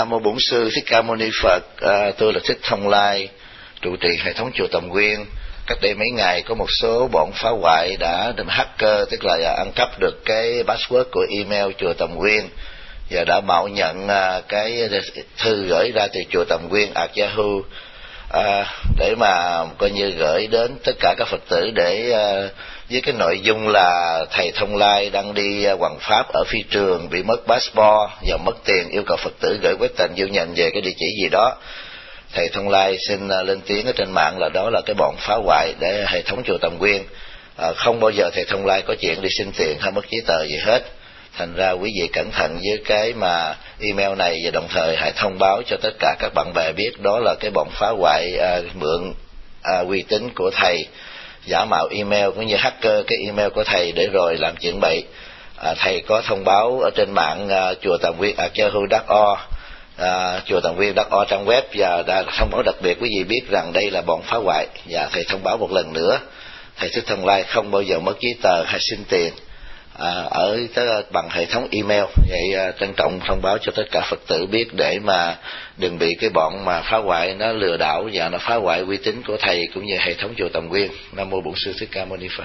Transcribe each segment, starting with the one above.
Nam mô Bổn Sư Thích Ca Mâu Ni Phật. Tôi là Thích Thông Lai, trụ trì hệ thống chùa Tầm Nguyên. Cách đây mấy ngày có một số bọn phá hoại đã hacker, tức là ăn cắp được cái password của email chùa Tầm Nguyên và đã mạo nhận cái thư gửi ra từ chùa Tầm Nguyên @yahoo để mà coi như gửi đến tất cả các Phật tử để với cái nội dung là thầy Thông Lai đang đi hoằng pháp ở phi trường, bị mất passport và mất tiền, yêu cầu Phật tử gửi quyết tình vô nhận về cái địa chỉ gì đó. Thầy Thông Lai xin lên tiếng ở trên mạng là đó là cái bọn phá hoại để hệ thống chùa Tầm Nguyên. Không bao giờ thầy Thông Lai có chuyện đi xin tiền hay mất giấy tờ gì hết. Thành ra quý vị cẩn thận với cái mà email này, và đồng thời hãy thông báo cho tất cả các bạn bè biết đó là cái bọn phá hoại mượn uy tín của thầy, giả mạo email cũng như hacker cái email của thầy để rồi làm chuyện bậy. Thầy có thông báo ở trên mạng chùa Tầm Nguyên @yahoo.org, chùa Tầm Nguyên.org trang web, và đã thông báo đặc biệt quý vị biết rằng đây là bọn phá hoại. Và thầy thông báo một lần nữa, thầy Thích Thông Lai không bao giờ mất giấy tờ hay xin tiền ở bằng hệ thống email. Vậy trân trọng thông báo cho tất cả Phật tử biết để mà đừng bị cái bọn mà phá hoại nó lừa đảo và nó phá hoại uy tín của thầy cũng như hệ thống chùa Tầm Nguyên. Nam mô Bổn Sư Thích Ca Mâu Ni Phật.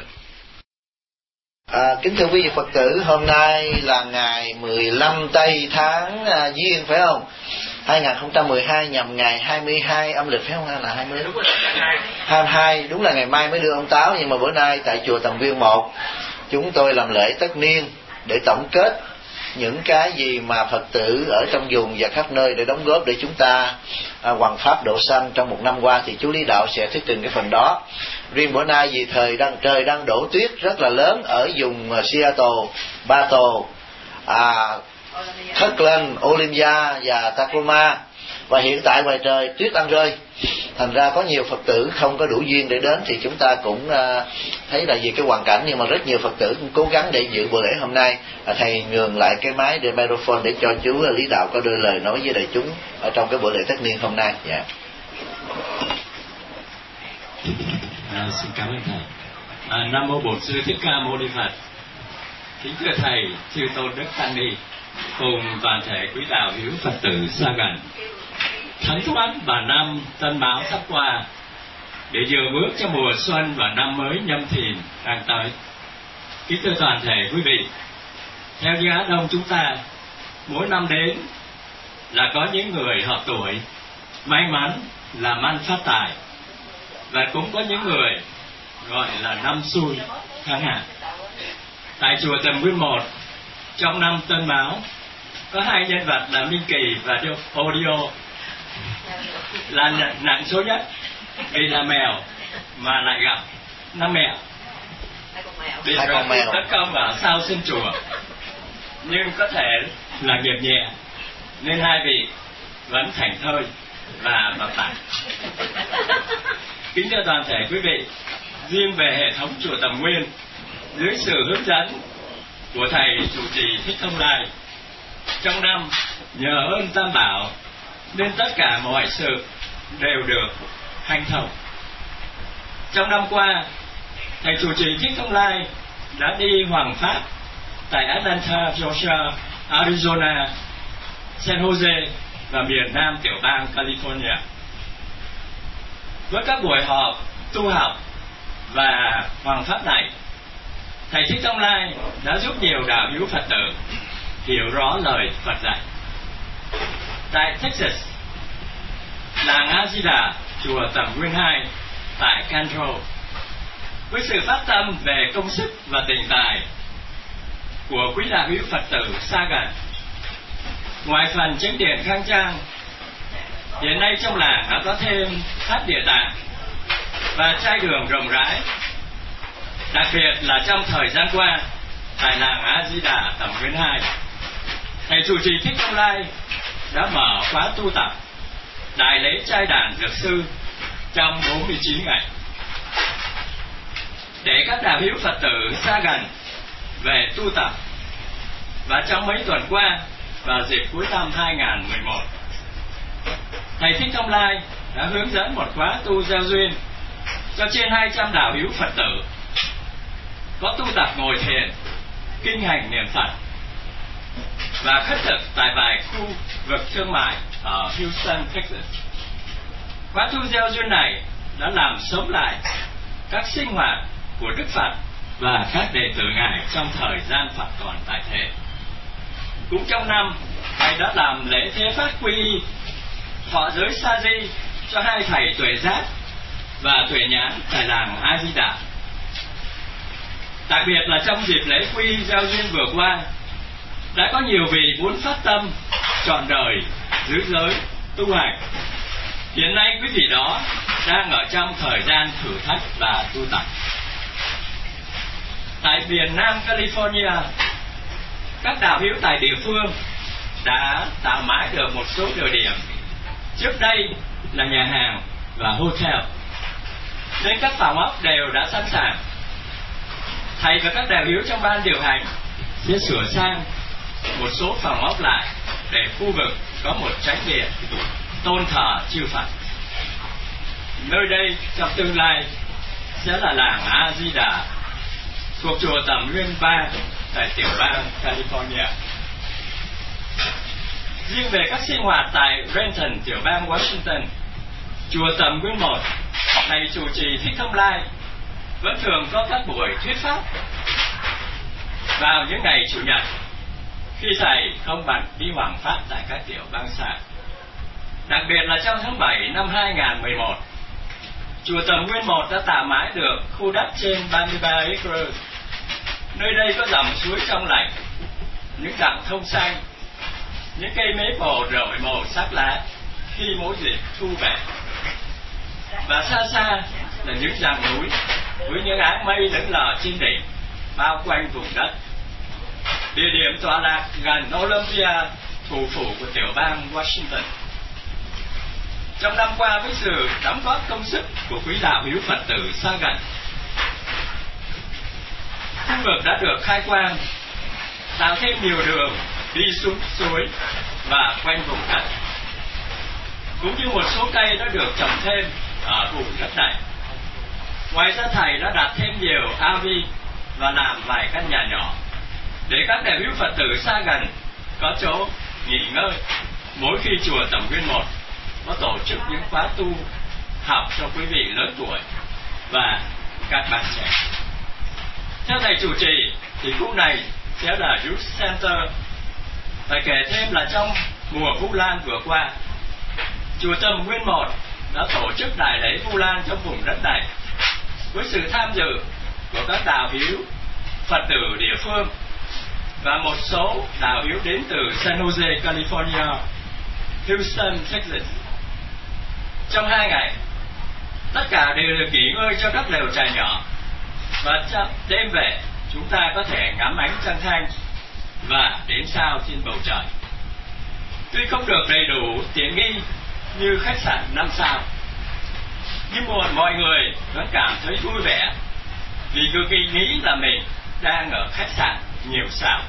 Kính thưa quý vị Phật tử, hôm nay là ngày 15 Tây tháng Giêng phải không? 2012 nhằm ngày 22 âm lịch phải không, hay là 20? 22, đúng là ngày mai mới đưa ông Táo, nhưng mà bữa nay tại chùa Tầm Nguyên 1 chúng tôi làm lễ tất niên để tổng kết những cái gì mà Phật tử ở trong vùng và khắp nơi để đóng góp để chúng ta hoằng pháp độ sanh trong một năm qua, thì chú Lý Đạo sẽ thuyết trình cái phần đó. Riêng bữa nay vì trời đang đổ tuyết rất là lớn ở vùng Seattle, Battle, Kirkland, Olympia và Tacoma, và hiện tại ngoài trời tuyết đang rơi. Thành ra có nhiều Phật tử không có đủ duyên để đến, thì chúng ta cũng thấy là vì cái hoàn cảnh, nhưng mà rất nhiều Phật tử cũng cố gắng để dự buổi lễ hôm nay. Thầy nhường lại cái máy để microphone để cho chú Lý Đạo có đôi lời nói với đại chúng ở trong cái buổi lễ tất niên hôm nay. Dạ. Xin cảm ơn thầy. Nam mô Bổn Sư Thích Ca Mâu Ni Phật. Kính thưa thầy, chư tôn đức tăng ni cùng toàn thể quý đạo hữu Phật tử xa gần. Tháng Thoát và năm Tân Mão sắp qua, để vừa bước cho mùa xuân và năm mới Nhâm Thìn đang tới. Kính thưa toàn thể quý vị, theo như Á Đông chúng ta, mỗi năm đến là có những người hợp tuổi may mắn làm ăn phát tài, và cũng có những người gọi là năm xui tháng hạn. Tại chùa Tầm Nguyên 1, trong năm Tân Mão có hai nhân vật là Minh Kỳ và Audio là nặng số nhất, vì là mèo mà lại gặp năm mèo, bị rồi tấn công ở sau sân chùa, nhưng có thể là nghiệp nhẹ nên hai vị vẫn thảnh thơi và hợp tác. Kính thưa toàn thể quý vị, riêng về hệ thống chùa Tầm Nguyên, dưới sự hướng dẫn của thầy trụ trì Thích Thông Lai, trong năm nhờ ơn Tam Bảo nên tất cả mọi sự đều được hanh thông. Trong năm qua, thầy trụ trì Thích Thông Lai đã đi hoằng pháp tại Atlanta, Georgia, Arizona, San Jose và miền Nam tiểu bang California. Với các buổi họp tu học và hoằng pháp này, thầy Thích Thông Lai đã giúp nhiều đạo hữu Phật tử hiểu rõ lời Phật dạy. Tại Texas, làng A Di Đà, chùa Tầm Nguyên 2 tại Cantrell, với sự phát tâm về công sức và tình tài của quý đạo hữu Phật tử xa gần, ngoài phần chánh điện khang trang, hiện nay trong làng đã có thêm tháp địa tạng và trai đường rộng rãi. Đặc biệt là trong thời gian qua, tại làng A Di Đà Tầm Nguyên 2, thầy trụ trì Thích Thông Lai đã mở khóa tu tập đại lễ trai đàn dược sư trong 49 ngày, để các đạo hữu Phật tử xa gần về tu tập. Và trong mấy tuần qua, vào dịp cuối năm 2011, thầy Thích Thông Lai đã hướng dẫn một khóa tu gieo duyên cho trên 200 đạo hữu Phật tử có tu tập ngồi thiền, kinh hành niệm Phật. và khất thực tại vài khu vực thương mại ở Houston, Texas. Khóa tu gieo duyên này đã làm sống lại các sinh hoạt của Đức Phật và các đệ tử Ngài trong thời gian Phật còn tại thế. Cũng trong năm, Ngài đã làm lễ thế pháp quy y, thọ giới sa di cho hai thầy Tuệ Giác và Tuệ Nhãn tại làng A Di Đà. Đặc biệt là trong dịp lễ quy y gieo duyên vừa qua, đã có nhiều vị muốn phát tâm trọn đời giữ giới tu hành. Hiện nay quý vị đó đang ở trong thời gian thử thách và tu tập. Tại miền Nam California, các đạo hữu tại địa phương đã tạo mãi được một số địa điểm trước đây là nhà hàng và hotel, nên các phòng ốc đều đã sẵn sàng. Thầy và các đạo hữu trong ban điều hành sẽ sửa sang một số phòng ốc lại để khu vực có một chánh điện tôn thờ chư Phật. Nơi đây trong tương lai sẽ là làng A Di Đà thuộc chùa Tầm Nguyên 3 tại tiểu bang California. Riêng về các sinh hoạt tại Renton, tiểu bang Washington, chùa Tầm Nguyên 1, thầy chủ trì Thích Thông Lai vẫn thường có các buổi thuyết pháp vào những ngày chủ nhật khi thầy không bận đi hoằng pháp tại các tiểu bang xa. Đặc biệt là trong tháng 7 năm 2011, chùa Tầm Nguyên 1 đã tạo mãi được khu đất trên 33 acre. Nơi đây có dòng suối trong lành, những dặm thông xanh, những cây maple rọi màu sắc lá khi mỗi dịp thu về. Và xa xa là những dàn núi với những áng mây lững lờ trên đỉnh bao quanh vùng đất. Địa điểm tọa lạc gần Olympia, thủ phủ của tiểu bang Washington. Trong năm qua, với sự đóng góp công sức của quý đạo hữu Phật tử xa gần, khu vực đã được khai quang, tạo thêm nhiều đường đi xuống suối và quanh vùng đất, cũng như một số cây đã được trồng thêm ở vùng đất này. Ngoài ra, thầy đã đặt thêm nhiều RV và làm vài căn nhà nhỏ để các đại hữu Phật tử xa gần có chỗ nghỉ ngơi mỗi khi chùa Tầm Nguyên 1 có tổ chức những khóa tu học cho quý vị lớn tuổi và các bạn trẻ. Theo thầy chủ trì thì khu này sẽ là Youth Center. Phải kể thêm là trong mùa Vu Lan vừa qua, chùa Tầm Nguyên 1 đã tổ chức đại lễ Vu Lan trong vùng đất này với sự tham dự của các đạo hữu Phật tử địa phương và một số đạo hữu đến từ San Jose, California, Houston, Texas. Trong 2 ngày, tất cả đều được nghỉ ngơi cho các lều trại nhỏ, và đêm về chúng ta có thể ngắm ánh trăng thanh và đến sao trên bầu trời. Tuy không được đầy đủ tiện nghi như khách sạn 5 sao, nhưng mọi người vẫn cảm thấy vui vẻ vì cứ nghĩ là mình đang ở khách sạn nhiều sao.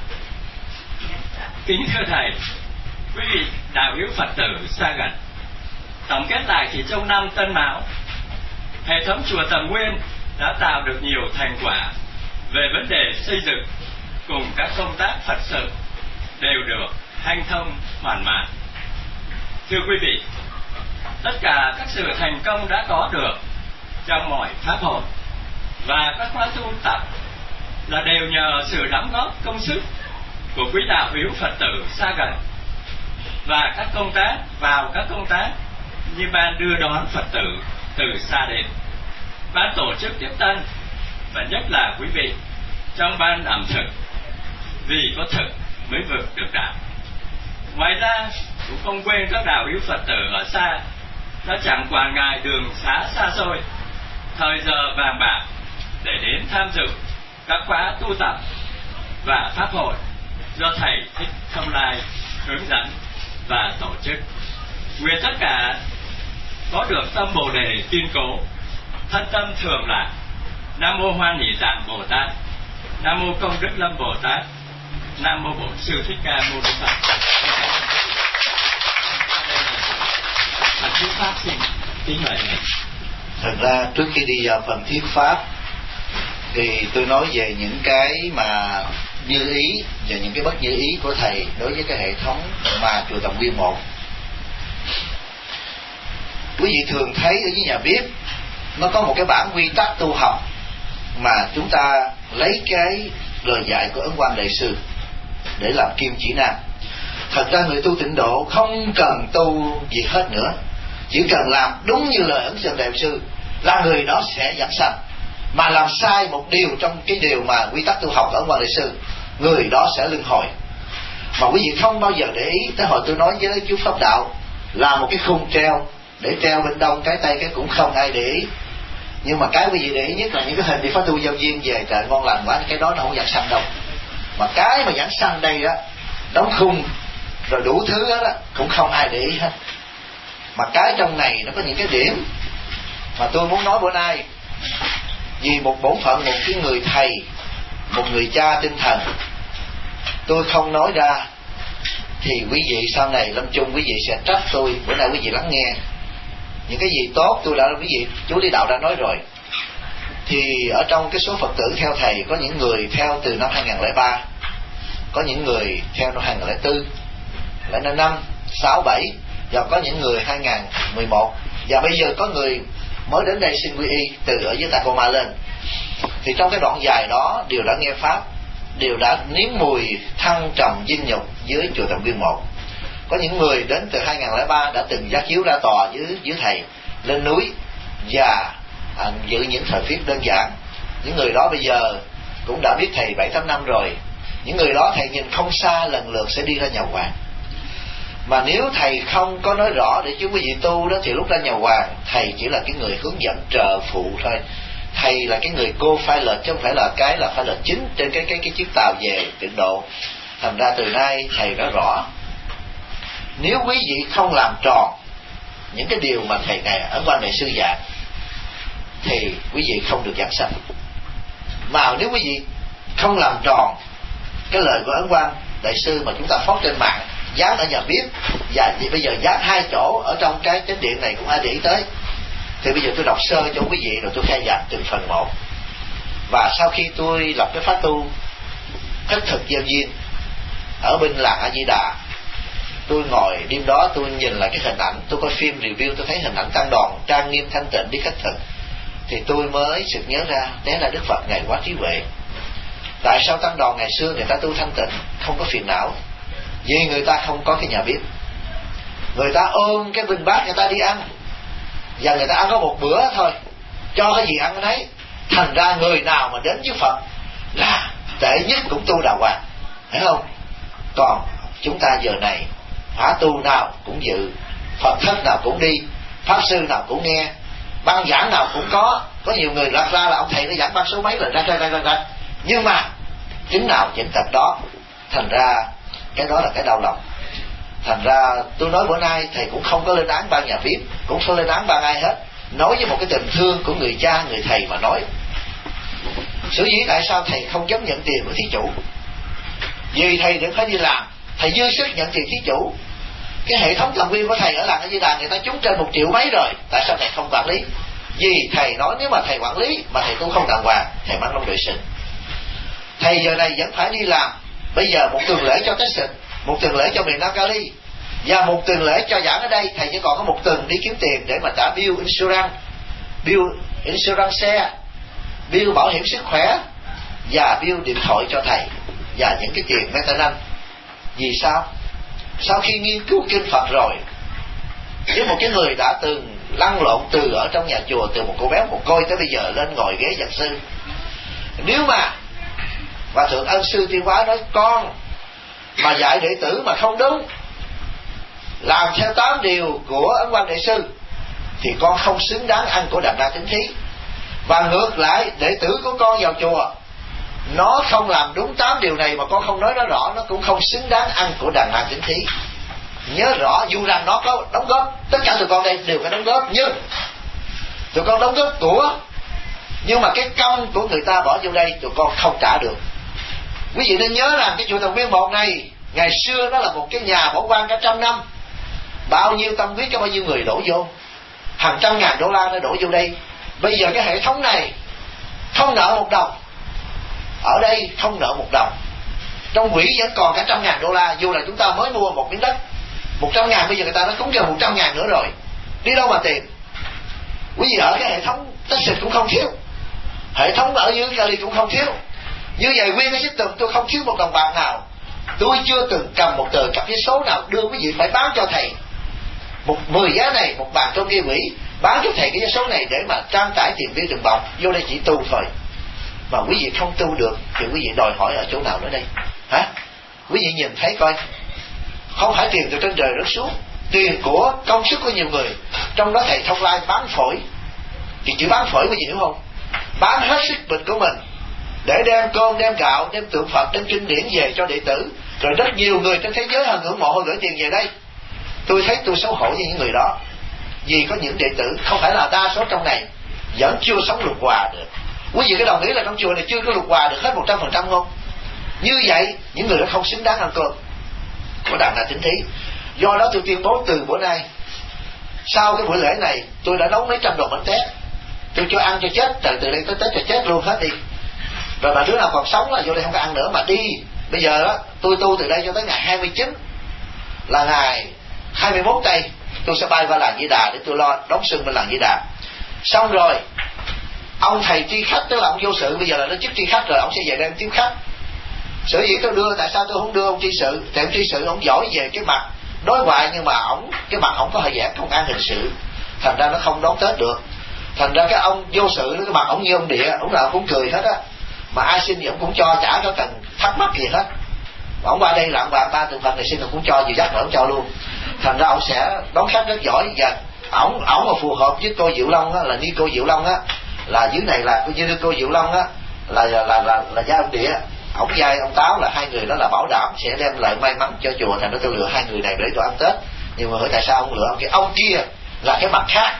Kính thưa thầy, quý vị đạo hữu Phật tử xa gần, tổng kết lại thì trong năm Tân Mão, hệ thống chùa Tầm Nguyên đã tạo được nhiều thành quả về vấn đề xây dựng cùng các công tác Phật sự đều được hanh thông hoàn mãn. Thưa quý vị, tất cả các sự thành công đã có được trong mọi pháp hội và các khóa tu tập là đều nhờ sự đóng góp công sức của quý đạo hữu Phật tử xa gần và các công tác như ban đưa đón Phật tử từ xa đến, ban tổ chức tiếp tân, và nhất là quý vị trong ban ẩm thực, vì có thực mới vượt được đạo. Ngoài ra cũng không quên các đạo hữu Phật tử ở xa đã chẳng quản ngại đường xá xa xôi, thời giờ vàng bạc để đến tham dự các khóa tu tập và pháp hội do thầy Thích Thông Lai hướng dẫn và tổ chức. Nguyện tất cả có được tâm Bồ Đề kiên cố, thân tâm thường lạc. Nam mô Hoan Hỷ Tạng Bồ Tát, Nam mô Công Đức Lâm Bồ Tát, Nam mô Bổn Sư Thích Ca Mâu Ni Phật. Phần thuyết pháp xin kính mời thầy. Thật ra trước khi đi vào phần thuyết pháp thì tôi nói về những cái mà như ý và những cái bất như ý của thầy đối với cái hệ thống mà chùa Tầm Nguyên 1. Quý vị thường thấy ở với nhà bếp nó có một cái bản quy tắc tu học mà chúng ta lấy cái lời dạy của Ấn Quang Đại Sư để làm kim chỉ nam. Thật ra người tu tịnh độ không cần tu gì hết nữa, chỉ cần làm đúng như lời Ấn Quang Đại Sư là người đó sẽ giảng sanh. Mà làm sai một điều trong cái điều mà quy tắc tu học của Ấn Quang Đại Sư, người đó sẽ luân hồi. Mà quý vị không bao giờ để ý tới hồi tôi nói với chú Pháp Đạo là một cái khung treo để treo bên đông cái tây, cái cũng không ai để ý. Nhưng mà cái quý vị để ý nhất là những cái hình đi Pháp Tu Giao Duyên về trời ngon lành quá, cái đó nó không giảng sanh đâu. Mà cái mà giảng sanh đây đó, đóng khung rồi đủ thứ đó cũng không ai để ý hết. Mà cái trong này nó có những cái điểm mà tôi muốn nói bữa nay. Vì một bổn phận, một cái người thầy, một người cha tinh thần, tôi không nói ra thì quý vị sau này lâm chung quý vị sẽ trách tôi. Bữa nay quý vị lắng nghe những cái gì tốt tôi đã, quý vị chú Lý Đạo đã nói rồi. Thì ở trong cái số Phật tử theo thầy, có những người theo từ năm 2003, có những người theo năm 2004, lại năm 5, 6, 7, và có những người 2011, và bây giờ có người mới đến đây xin quy y từ ở dưới Tacoma lên. Thì trong cái đoạn dài đó đều đã nghe pháp, đều đã nếm mùi thăng trầm vinh nhục dưới chùa Tầm Nguyên 1. Có những người đến từ 2003 đã từng giác chiếu ra tòa dưới thầy, lên núi và dự những thời tiết đơn giản. Những người đó bây giờ cũng đã biết thầy 7-8 năm rồi. Những người đó thầy nhìn không xa, lần lượt sẽ đi ra nhà Hoàng. Mà nếu thầy không có nói rõ để chứ quý vị tu đó, thì lúc ra nhà Hoàng thầy chỉ là cái người hướng dẫn trợ phụ thôi. Thầy là cái người co-pilot chứ không phải là cái là pilot chính trên cái chiếc tàu về tịnh độ. Thành ra từ nay thầy nói rõ, nếu quý vị không làm tròn những cái điều mà thầy này Ấn Quang Đại Sư dạy thì quý vị không được giảng sanh. Mà nếu quý vị không làm tròn cái lời của Ấn Quang Đại Sư mà chúng ta phát trên mạng, dán ở nhà bếp, và bây giờ dán 2 chỗ ở trong cái chánh điện này cũng ai để ý tới, thì bây giờ tôi đọc sơ cho quý vị rồi tôi khai giảng từng phần một. Và sau khi tôi lập cái pháp tu khất thực giao duyên ở bên làng A Di Đà, tôi ngồi đêm đó tôi nhìn lại cái hình ảnh, tôi coi phim review, tôi thấy hình ảnh tăng đoàn trang nghiêm thanh tịnh đi khất thực, thì tôi mới sực nhớ ra té là Đức Phật ngài quá trí huệ. Tại sao tăng đoàn ngày xưa người ta tu thanh tịnh, không có phiền não? Vì người ta không có cái nhà bếp, người ta ôm cái bình bát người ta đi ăn, và người ta ăn có một bữa thôi, cho cái gì ăn cái đấy. Thành ra người nào mà đến với Phật là tệ nhất cũng tu đàng hoàng, thấy không? Còn chúng ta giờ này khóa tu nào cũng dự, Phật thất nào cũng đi, pháp sư nào cũng nghe, băng giảng nào cũng có nhiều người ra là ông thầy nó giảng băng số mấy là ra. Nhưng mà chính nào chính thật đó. Thành ra cái đó là cái đau lòng. Thành ra tôi nói bữa nay thầy cũng không có lên án ban nhà bếp, cũng không lên án ban ai hết, nói với một cái tình thương của người cha người thầy mà nói. Sở dĩ tại sao thầy không dám nhận tiền của thí chủ? Vì thầy đừng phải đi làm, thầy dư sức nhận tiền thí chủ. Cái hệ thống thần viên của thầy ở làng A Di Đà người ta trúng trên 1 triệu mấy rồi, tại sao thầy không quản lý? Vì thầy nói nếu mà thầy quản lý mà thầy tu không đàng hoàng, thầy mang long đội sinh. Thầy giờ này vẫn phải đi làm. Bây giờ một tuần lễ cho Texas, một tuần lễ cho miền Nam Cali, và một tuần lễ cho giảng ở đây, thầy chỉ còn có 1 tuần đi kiếm tiền để mà trả bill insurance xe, bill bảo hiểm sức khỏe, và bill điện thoại cho thầy, và những cái tiền maintenance. Vì sao? Sau khi nghiên cứu kinh Phật rồi, với một cái người đã từng lăn lộn từ ở trong nhà chùa, từ một cô bé một côi tới bây giờ lên ngồi ghế giảng sư, nếu mà Hòa Thượng Ân Sư Tiên Hóa nói con mà dạy đệ tử mà không đúng, làm theo 8 điều của Ấn Quang Đại Sư, thì con không xứng đáng ăn của Đàn Na Tín Thí. Và ngược lại, đệ tử của con vào chùa nó không làm đúng 8 điều này mà con không nói nó rõ, nó cũng không xứng đáng ăn của Đàn Na Tín Thí. Nhớ rõ, dù rằng nó có đóng góp, tất cả tụi con đây đều phải đóng góp, nhưng tụi con đóng góp của, nhưng mà cái công của người ta bỏ vô đây tụi con không trả được. Quý vị nên nhớ rằng cái chùa Tầm Nguyên 1 này ngày xưa nó là một cái nhà bỏ hoang cả 100 năm, bao nhiêu tâm huyết cho bao nhiêu người đổ vô, hàng trăm ngàn đô la nó đổ vô đây. Bây giờ cái hệ thống này không nợ 1 đồng, ở đây không nợ 1 đồng, trong quỹ vẫn còn cả $100.000, dù là chúng ta mới mua một miếng đất 100.000, bây giờ người ta nó cúng cho 100.000 nữa rồi, đi đâu mà tìm. Quý vị ở cái hệ thống taxi cũng không thiếu, hệ thống ở dưới Cali cũng không thiếu. Như vậy nguyên cái system tôi không thiếu một đồng bạc nào. Tôi chưa từng cầm một tờ cặp giấy số nào đưa quý vị phải bán cho thầy 10 giá này, một bàn trong kia quỹ bán cho thầy cái giấy số này để mà trang trải tiền viên đường bọc vô đây chỉ tu thôi. Mà quý vị không tu được thì quý vị đòi hỏi ở chỗ nào nữa đây hả? Quý vị nhìn thấy coi, không phải tiền từ trên trời rớt xuống, tiền của công sức của nhiều người. Trong đó thầy Thông Lai bán phổi, thì chữ bán phổi quý vị hiểu không? Bán hết sức bệnh của mình để đem cơm, đem gạo, đem tượng Phật, đem kinh điển về cho đệ tử. Rồi rất nhiều người trên thế giới họ ngưỡng mộ, họ gửi tiền về đây. Tôi thấy tôi xấu hổ với những người đó, vì có những đệ tử không phải là đa số trong này vẫn chưa sống lục hòa được. Quý vị có đồng ý là trong chùa này chưa có lục hòa được hết 100% không? Như vậy những người đó không xứng đáng ăn cơm của Đàn Na Tín Thí. Do đó tôi tuyên bố từ bữa nay, sau cái buổi lễ này tôi đã nấu mấy trăm đồ bánh tét, tôi cho ăn cho chết, từ đây tới Tết cho chết luôn hết đi. Rồi mà đứa nào còn sống là vô đây không có ăn nữa mà đi. Bây giờ đó tôi tu từ đây cho tới ngày 29, là ngày 21 tây tôi sẽ bay qua làng Di Đà để tôi lo đón xuân bên làng Di Đà. Xong rồi ông thầy tri khách, tức là ông vô sự, bây giờ là nó chức tri khách rồi, ông sẽ về đây tiếp khách. Sở dĩ tôi đưa, tại sao tôi không đưa ông tri sự? Tại ông tri sự ông giỏi về cái mặt đối ngoại, nhưng mà cái mặt ông có hơi giảng công an hình sự, thành ra nó không đón Tết được. Thành ra cái ông vô sự cái mặt ông như ông địa, ông nào cũng cười hết á, mà ai xin gì ông cũng cho, chả có cần thắc mắc gì hết. Ông qua đây là ông ba tượng Phật này xin ông cũng cho, nhiều dắt nữa ông cho luôn. Thành ra ông sẽ đón khách rất giỏi. Và ổng mà phù hợp với cô Diệu Long á, là ni cô Diệu Long á, là dưới này là như cô Diệu Long á là gia ông địa, ổng giai ông Táo, là hai người đó là bảo đảm sẽ đem lại may mắn cho chùa. Thành ra tôi lựa hai người này để tôi ăn Tết. Nhưng mà hỏi tại sao ông lựa ông kia là cái mặt khác,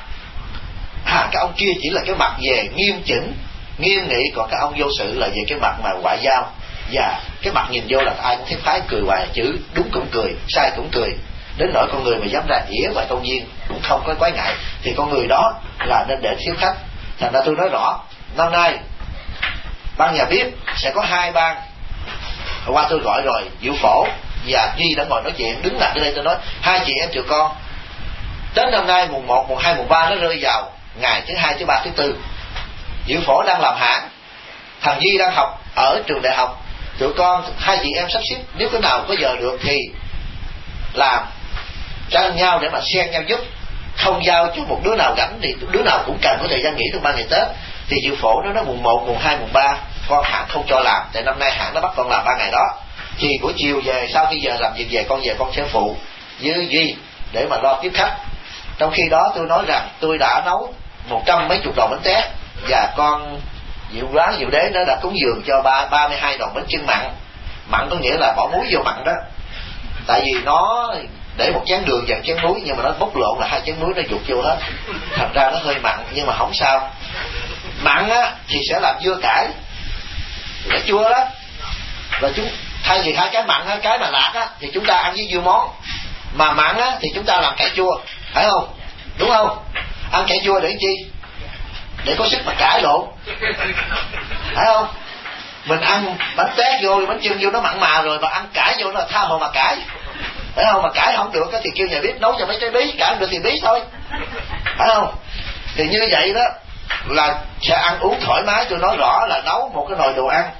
cái ông kia chỉ là cái mặt về nghiêm chỉnh nghiêm nghị, còn cái ông vô sự là về cái mặt mà ngoại giao. Và cái mặt nhìn vô là ai cũng thấy phái cười hoài, chữ đúng cũng cười, sai cũng cười. Đến nỗi con người mà dám ra ỉa ngoài công viên cũng không có quái ngại, thì con người đó là nên để thiếu khách. Thành ra tôi nói rõ, năm nay ban nhà bếp sẽ có 2 ban. Hôm qua tôi gọi rồi, Diệu Phổ và Duy đã ngồi nói chuyện, đứng lại ở đây tôi nói 2 chị em tụi con Tết năm nay mùng 1, mùng 2, mùng 3 nó rơi vào ngày thứ 2, thứ 3, thứ 4. Diệu Phổ đang làm hãng, thằng Duy đang học ở trường đại học. Tụi con 2 chị em sắp xếp, nếu cái nào có giờ được thì làm cho nhau để mà xen nhau giúp, không giao cho một đứa nào rảnh thì đứa nào cũng cần có thời gian nghỉ trong 3 ngày Tết. Thì Diệu Phổ nó nói mùng 1, mùng 2, mùng 3 con hãng không cho làm, tại năm nay hãng nó bắt con làm 3 ngày đó. Thì buổi chiều về, sau khi giờ làm việc về con sẽ phụ với Duy để mà lo tiếp khách. Trong khi đó tôi nói rằng tôi đã nấu 100 mấy chục đòn bánh tét, và con Diệu Đế nó đã cúng dường cho 32 đòn bánh chưng mặn. Mặn có nghĩa là bỏ muối vô mặn đó, tại vì nó để một chén đường và chén muối, nhưng mà nó bốc lộn là 2 chén muối nó vụt vô hết, thành ra nó hơi mặn, nhưng mà không sao. Mặn á thì sẽ làm dưa cải, cải chua đó, và chúng thay vì 2 cái mặn á, cái mà lạc á thì chúng ta ăn với dưa món, mà mặn á thì chúng ta làm cải chua, phải không? Đúng không? Ăn cải chua để chi? Để có sức mà cải lộn, phải không? Mình ăn bánh tét vô, bánh chưng vô nó mặn mà rồi, mà ăn cải vô nó là tha hồ mà cải, phải không? Mà cải không được thì kêu nhà bếp nấu cho mấy trái bí, cải không được thì bí thôi, phải không? Thì như vậy đó là sẽ ăn uống thoải mái. Tôi nói rõ là nấu một cái nồi đồ ăn,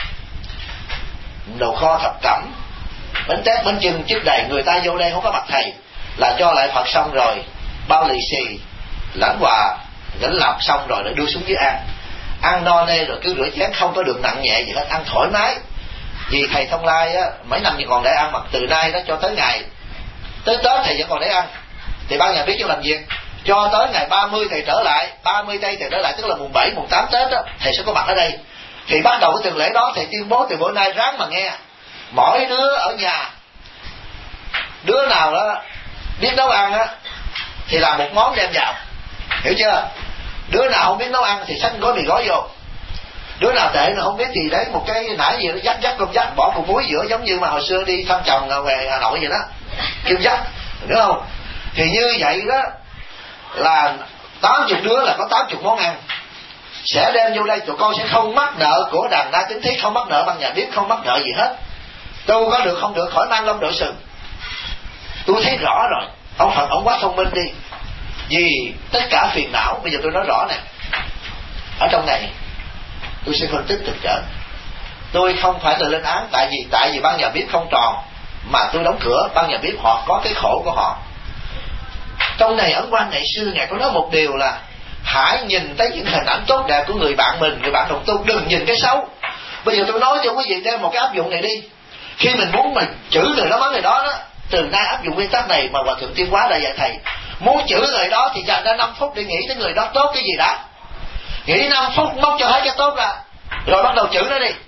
đồ kho thập cẩm, bánh tét, bánh chưng chất đầy. Người ta vô đây không có mặt thầy là cho lại Phật xong rồi, bao lì xì, lãnh quà, lãnh lọc xong rồi để đưa xuống dưới ăn no nê rồi cứ rửa chén, không có được nặng nhẹ gì hết, ăn thoải mái. Vì thầy Thông Lai á, mấy năm thì còn để ăn, mà từ nay đó cho tới ngày tới Tết thầy vẫn còn để ăn. Thì ban nhà biết cho làm việc cho tới ngày 30 thầy trở lại, 30 tây thầy trở lại, tức là mùng 7, mùng 8 Tết đó, thầy sẽ có mặt ở đây. Thì bắt đầu cái tuần lễ đó thầy tuyên bố từ bữa nay ráng mà nghe, mỗi đứa ở nhà, đứa nào đó biết nấu ăn á thì làm một món đem vào, hiểu chưa? Đứa nào không biết nấu ăn thì xách gói mì gói vô. Đứa nào tệ nó không biết thì đấy một cái nải gì nó dắt con dắt, bỏ cục muối giữa, giống như mà hồi xưa đi thăm chồng về Hà Nội vậy đó, kêu dắt, đúng không? Thì như vậy đó là 80 đứa là có 80 món ăn sẽ đem vô đây. Tụi con sẽ không mắc nợ của Đàn Na Tín Thí, không mắc nợ ban nhà bếp, không mắc nợ gì hết. tu có được không được khỏi mang lông đội sừng. Tôi thấy rõ rồi, ông Phật ông quá thông minh đi, vì tất cả phiền não. Bây giờ tôi nói rõ nè, ở trong này tôi sẽ phân tích thực trạng. Tôi không phải là lên án, tại vì ban nhà bếp không tròn mà tôi đóng cửa. Ban nhà bếp họ có cái khổ của họ. Trong này Ấn Quang Đại Sư ngài có nói một điều là hãy nhìn thấy những hình ảnh tốt đẹp của người bạn mình, người bạn đồng tu, đừng nhìn cái xấu. Bây giờ tôi nói cho quý vị thêm một cái áp dụng này đi. Khi mình muốn mình chửi người đó, mắng người đó, từ nay áp dụng nguyên tắc này mà Hòa Thượng Tiên Hóa đã dạy thầy. Muốn chửi người đó thì dành ra 5 phút để nghĩ tới người đó tốt cái gì đã. Nghĩ 5 phút móc cho hết cái tốt ra, rồi bắt đầu chửi nó đi.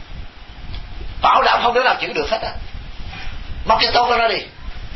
Bảo đảm không đứa nào chửi được hết á. Móc cái tốt đó đi.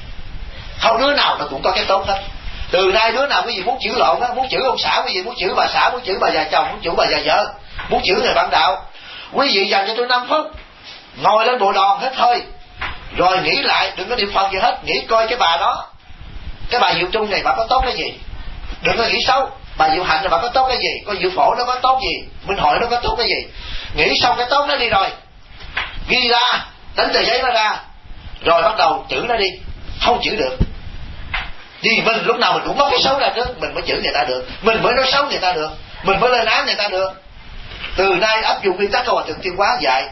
Không đứa nào nó cũng có cái tốt hết. Từ nay đứa nào quý vị muốn chửi lộn á, muốn chửi ông xã, quý vị muốn chửi bà xã, muốn chửi bà già chồng, muốn chửi bà già vợ, muốn chửi người bạn đạo, quý vị dành cho tôi 5 phút, ngồi lên bộ đòn hết hơi, rồi nghĩ lại, đừng có niệm Phật gì hết, nghĩ coi cái bà đó, cái bà Diệu Trung này bà có tốt cái gì, đừng có nghĩ xấu. Bà Diệu Hạnh này bà có tốt cái gì, con Diệu Phổ nó có tốt gì, Minh Hội nó có tốt cái gì. Nghĩ xong cái tốt nó đi rồi, ghi ra, đánh tờ giấy nó ra, rồi bắt đầu chửi nó đi. Không chửi được, vì mình lúc nào mình cũng móc cái xấu ra trước, mình mới chửi người ta được, mình mới nói xấu người ta được, mình mới lên án người ta được. Từ nay áp dụng nguyên tắc của Hòa Thượng Tiên Hóa dạy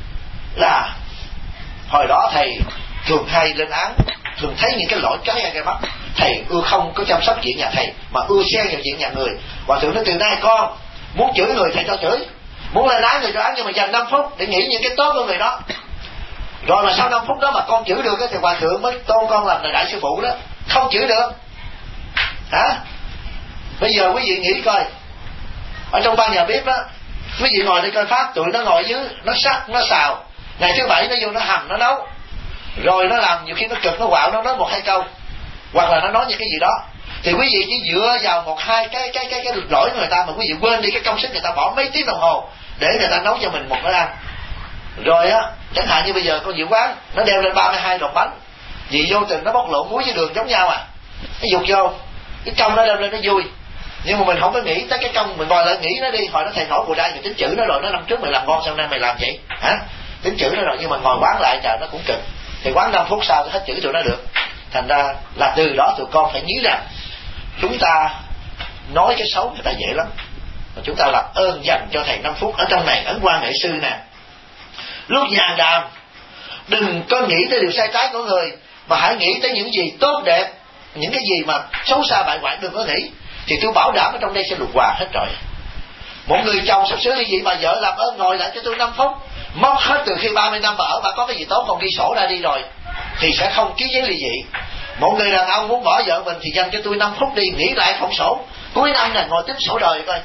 là hồi đó thầy thường hay lên án, thường thấy những cái lỗi trái ngay mắt, thầy ưa không có chăm sóc chuyện nhà thầy mà ưa xen vào chuyện nhà người. Hòa Thượng nói từ nay con muốn chửi người thầy cho chửi, muốn lên án người cho án, nhưng mà dành 5 phút để nghĩ những cái tốt của người đó. Rồi mà sau 5 phút đó mà con chửi được thì Hòa Thượng mới tôn con làm là đại sư phụ đó. Không chửi được hả? Bây giờ quý vị nghĩ coi, ở trong ban nhà bếp đó, quý vị ngồi đây coi Pháp, tụi nó ngồi dưới, nó sắc, nó xào, ngày thứ Bảy nó vô nó hầm, nó nấu, rồi nó làm, nhiều khi nó cực, nó quạo, nó nói 1-2 câu, hoặc là nó nói những cái gì đó, thì quý vị chỉ dựa vào 1-2 cái lỗi của người ta mà quý vị quên đi cái công sức người ta bỏ mấy tiếng đồng hồ để người ta nấu cho mình một bữa ăn. Rồi á, chẳng hạn như bây giờ con Diệu Quán nó đeo lên 32 đòn bánh, vì vô tình nó bóc lộn muối với đường giống nhau à, nó dục vô cái công nó đem lên nó vui, nhưng mà mình không có nghĩ tới cái công, mình ngồi lại nghĩ nó đi. Hồi đó thầy nổi Bùa Đai thì tính chữ nó rồi, nó năm trước mày làm ngon sao nay mày làm vậy hả, tính chữ nó rồi, nhưng mà ngồi quán lại trời nó cũng cực, thì quán 5 phút sau hết chữ tụi nó được. Thành ra là từ đó tụi con phải nhớ rằng chúng ta nói cái xấu người ta dễ lắm, mà chúng ta làm ơn dành cho thầy 5 phút. Ở trong này Ấn Quang Đại Sư nè, lúc nhàn đàm đừng có nghĩ tới điều sai trái của người, mà hãy nghĩ tới những gì tốt đẹp, những cái gì mà xấu xa bại hoại đừng có nghĩ, thì tôi bảo đảm ở trong đây sẽ lục hòa hết rồi. Một người chồng sắp sửa ly dị, bà vợ làm ơn ngồi lại cho tôi 5 phút, móc hết từ khi 30 năm bà ở, bà có cái gì tốt không ghi sổ ra đi rồi thì sẽ không ký giấy ly dị. Một người đàn ông muốn bỏ vợ mình thì dành cho tôi 5 phút đi, nghĩ lại phòng sổ, cuối năm này ngồi tính sổ đời coi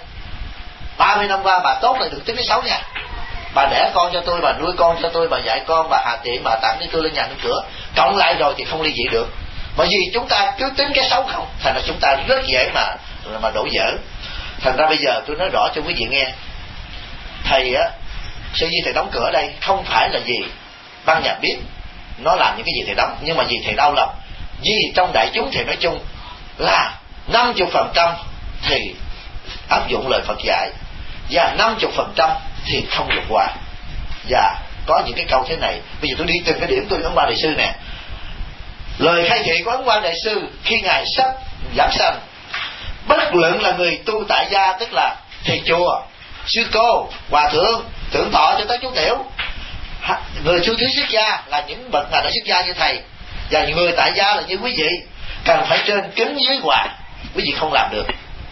30 năm qua bà tốt là đừng tính cái xấu nha. Bà đẻ con cho tôi, bà nuôi con cho tôi, bà dạy con, bà hạ tiện, bà tặng cho tôi lên nhà lên cửa, cộng lại rồi thì không ly dị được. Bởi vì chúng ta cứ tính cái xấu không, thành ra chúng ta rất dễ mà đổ vỡ. Thành ra bây giờ tôi nói rõ cho quý vị nghe, thầy á, sở dĩ thầy đóng cửa đây không phải là gì ban nhà biết nó làm những cái gì thầy đóng, nhưng mà vì thầy đau lòng, vì trong đại chúng thầy nói chung là 50% thì áp dụng lời Phật dạy và 50% thì không lục hòa. Và có những cái câu thế này, bây giờ tôi đi từng cái điểm tôi Ấn Quang Đại Sư nè. Lời khai thị của Ấn Quang Đại Sư khi ngài sắp giảng sanh, bất luận là người tu tại gia, tức là thầy chùa, sư cô, hòa thượng, thượng thọ cho tới chú tiểu, người tu thứ xuất gia là những bậc nào đã xuất gia như thầy, và người tại gia là như quý vị, cần phải trên kính dưới hòa, quý vị không làm được.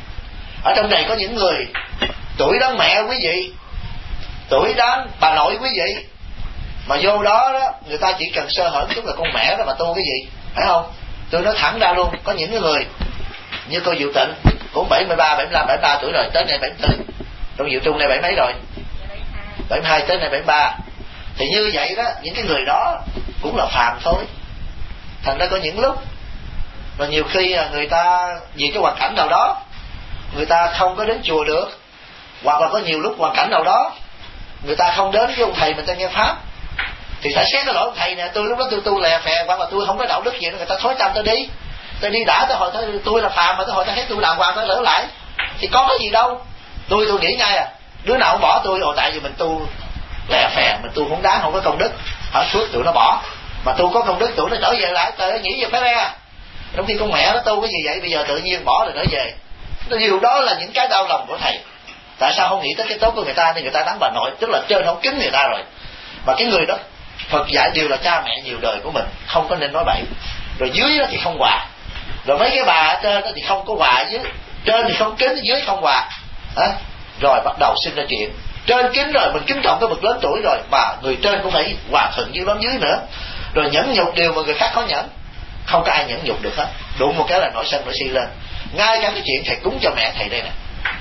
Ở trong này có những người tuổi đáng mẹ quý vị, tuổi đáng bà nội quý vị, mà vô đó người ta chỉ cần sơ hở chút là con mẹ đó mà tu cái gì, phải không? Tôi nói thẳng ra luôn, có những người như cô Diệu Tịnh cũng 73, 75, 73 tuổi rồi, tới nay 74. Trong Diệu Trung này 70 mấy rồi, 72 tới nay 73. Thì như vậy đó, những cái người đó cũng là phàm thôi. Thành ra có những lúc mà nhiều khi người ta vì cái hoàn cảnh nào đó người ta không có đến chùa được, hoặc là có nhiều lúc hoàn cảnh nào đó người ta không đến với ông thầy mình ta nghe pháp, thì phải xét cái lỗi ông thầy nè. Tôi lúc đó tôi tu lè phè, hoặc là tôi không có đạo đức gì nữa, người ta thối tâm tôi đi đã, tới hồi tôi là phàm mà tới hồi ta thấy tôi đàng hoàng tôi lỡ lại thì có cái gì đâu. Tôi nghĩ ngay đứa nào cũng bỏ tôi, tại vì mình tu lè phè, mình tu không đáng, không có công đức, Hết phước tụi nó bỏ, mà tu có công đức tụi nó trở về lại, trời ơi nghĩ về phải ra. Trong khi con mẹ nó tu cái gì vậy, bây giờ tự nhiên bỏ rồi trở về. Điều đó là những cái đau lòng của thầy. Tại sao không nghĩ tới cái tốt của người ta nên người ta đáng bà nội, tức là trên không kính người ta rồi. Mà cái người đó Phật dạy đều là cha mẹ nhiều đời của mình, không có nên nói bậy. Rồi dưới đó thì không hòa, rồi mấy cái bà ở trên đó thì không có hòa, dưới trên thì không kính, dưới không hòa. Rồi bắt đầu sinh ra chuyện trên kính rồi mình kính trọng cái bậc lớn tuổi rồi, mà người trên cũng phải hòa thuận với lớn dưới nữa. Rồi nhẫn nhục điều mà người khác khó nhẫn, không có ai nhẫn nhục được hết. Đụng một cái là nổi sân nổi si lên. Ngay cả cái chuyện thầy cúng cho mẹ thầy đây nè,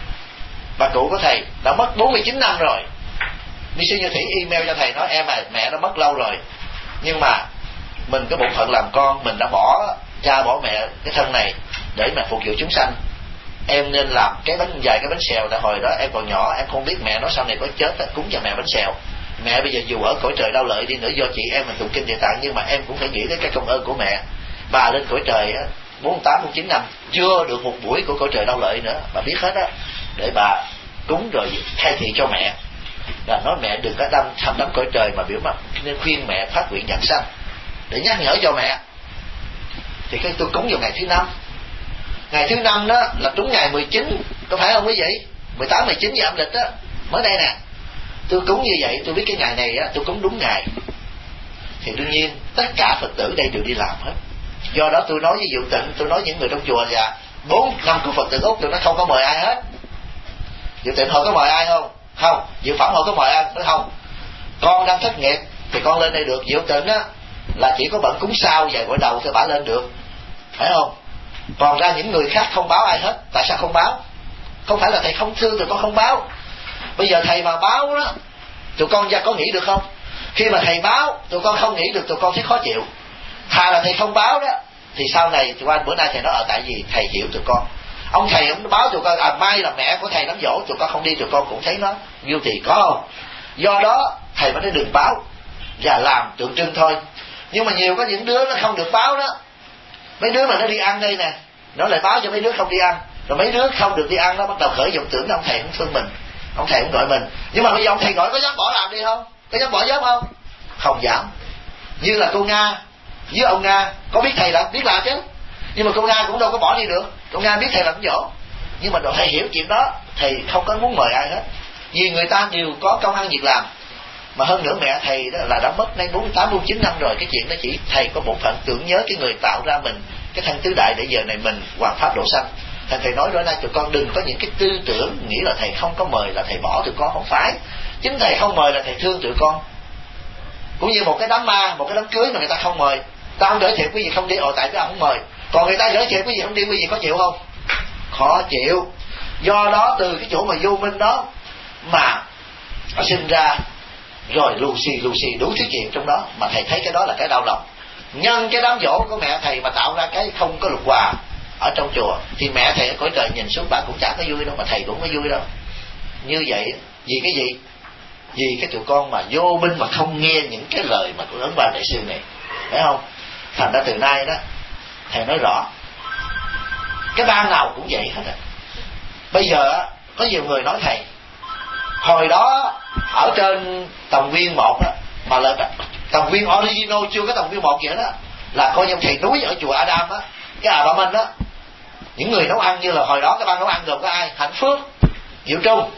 bà cụ của thầy đã mất 49 năm rồi. Ni sư Như Thủy email cho thầy nói em mẹ nó mất lâu rồi, nhưng mà mình có bổn phận làm con, mình đã bỏ cha bỏ mẹ cái thân này để mà phục vụ chúng sanh. Em nên làm cái bánh vài cái bánh xèo, tại hồi đó em còn nhỏ em không biết mẹ nó sau này có chết, cúng cho mẹ bánh xèo. Mẹ bây giờ dù ở cõi trời đau lợi đi nữa, do chị em mình tụng kinh Địa Tạng, nhưng mà em cũng phải nghĩ đến cái công ơn của mẹ. Bà lên cõi trời 48 49 năm chưa được một buổi của cõi trời đau lợi nữa, bà biết hết á, để bà cúng rồi thay thị cho mẹ. Là nói mẹ đừng có tham đắm cõi trời mà biểu mà nên khuyên mẹ phát nguyện giảng sanh để nhắc nhở cho mẹ. Thì cái tôi cúng vào ngày thứ 5. Ngày thứ 5 đó là trúng ngày 19, có phải không quý vị? 18 19 giờ âm lịch đó, mới đây nè. Tôi cúng như vậy, tôi biết cái ngày này á tôi cúng đúng ngày. Thì đương nhiên tất cả Phật tử đây đều đi làm hết. Do đó tôi nói với Diệu Tịnh, tôi nói những người trong chùa là 4 năm của Phật tử Úc tụi nó không có mời ai hết. Diệu Tịnh họ có mời ai không? Không. Diệu Phẩm họ có mời ai? Nói không. Con đang thất nghiệp thì con lên đây được. Diệu Tịnh á là chỉ có bận cúng sao vài buổi đầu thì bả lên được, phải không? Còn ra những người khác không báo ai hết. Tại sao không báo? Không phải là thầy không thương tụi con không báo. Bây giờ thầy mà báo đó tụi con ra có nghĩ được không? Khi mà thầy báo tụi con không nghĩ được, tụi con thấy khó chịu. Thà là thầy không báo đó thì sau này tụi anh bữa nay thầy nói tại vì thầy hiểu tụi con. Ông thầy ông báo tụi con mai là mẹ của thầy nắm dỗ, tụi con không đi tụi con cũng thấy nó guilty, có không? Do đó thầy mới nói đừng báo và làm tượng trưng thôi. Nhưng mà nhiều có những đứa nó không được báo đó. Mấy đứa mà nó đi ăn đây nè, nó lại báo cho mấy đứa không đi ăn, rồi mấy đứa không được đi ăn, nó bắt đầu khởi vọng tưởng ông thầy cũng thương mình, ông thầy cũng gọi mình. Nhưng mà bây giờ ông thầy gọi có dám bỏ làm đi không? Có dám bỏ dám không? Không dám. Như là cô Nga với ông Nga có biết thầy là biết làm chứ, nhưng mà cô Nga cũng đâu có bỏ đi được. Cô Nga biết thầy làm dỗ, nhưng mà thầy hiểu chuyện đó, thầy không có muốn mời ai hết, vì người ta đều có công ăn việc làm. Mà hơn nữa mẹ thầy đó là đã mất nay 48 49 năm rồi. Cái chuyện đó chỉ thầy có một phần tưởng nhớ cái người tạo ra mình, cái thân tứ đại để giờ này mình hoàn pháp độ sanh. Thành thầy nói rồi nay tụi con đừng có những cái tư tưởng nghĩ là thầy không có mời là thầy bỏ tụi con, không phải. Chính thầy không mời là thầy thương tụi con. Cũng như một cái đám ma, một cái đám cưới mà người ta không mời, ta không gửi thiệp quý vị không đi, tại sao không mời? Còn người ta gửi thiệp quý vị không đi, quý vị có chịu không? Khó chịu. Do đó từ cái chỗ mà vô minh đó mà nó sinh ra rồi lù xì đủ thứ chuyện trong đó, mà thầy thấy cái đó là cái đau lòng. Nhân cái đám dỗ của mẹ thầy mà tạo ra cái không có lục hòa ở trong chùa, thì mẹ thầy ở cõi trời nhìn xuống bà cũng chả có vui đâu, mà thầy cũng có vui đâu. Như vậy vì cái gì? Vì cái tụi con mà vô minh mà không nghe những cái lời mà của Ấn Ba Đại Sư này, phải không? Thành ra từ nay đó thầy nói rõ, cái ban nào cũng vậy hết. Bây giờ có nhiều người nói thầy hồi đó ở trên Tòng Viên 1 đó, mà là Tòng Viên original, chưa có Tòng Viên 1 vậy đó, là coi như thầy núi ở chùa Adam á, cái Bà Minh đó, những người nấu ăn như là hồi đó cái ban nấu ăn gồm có ai? Hạnh Phước, Diệu Trung,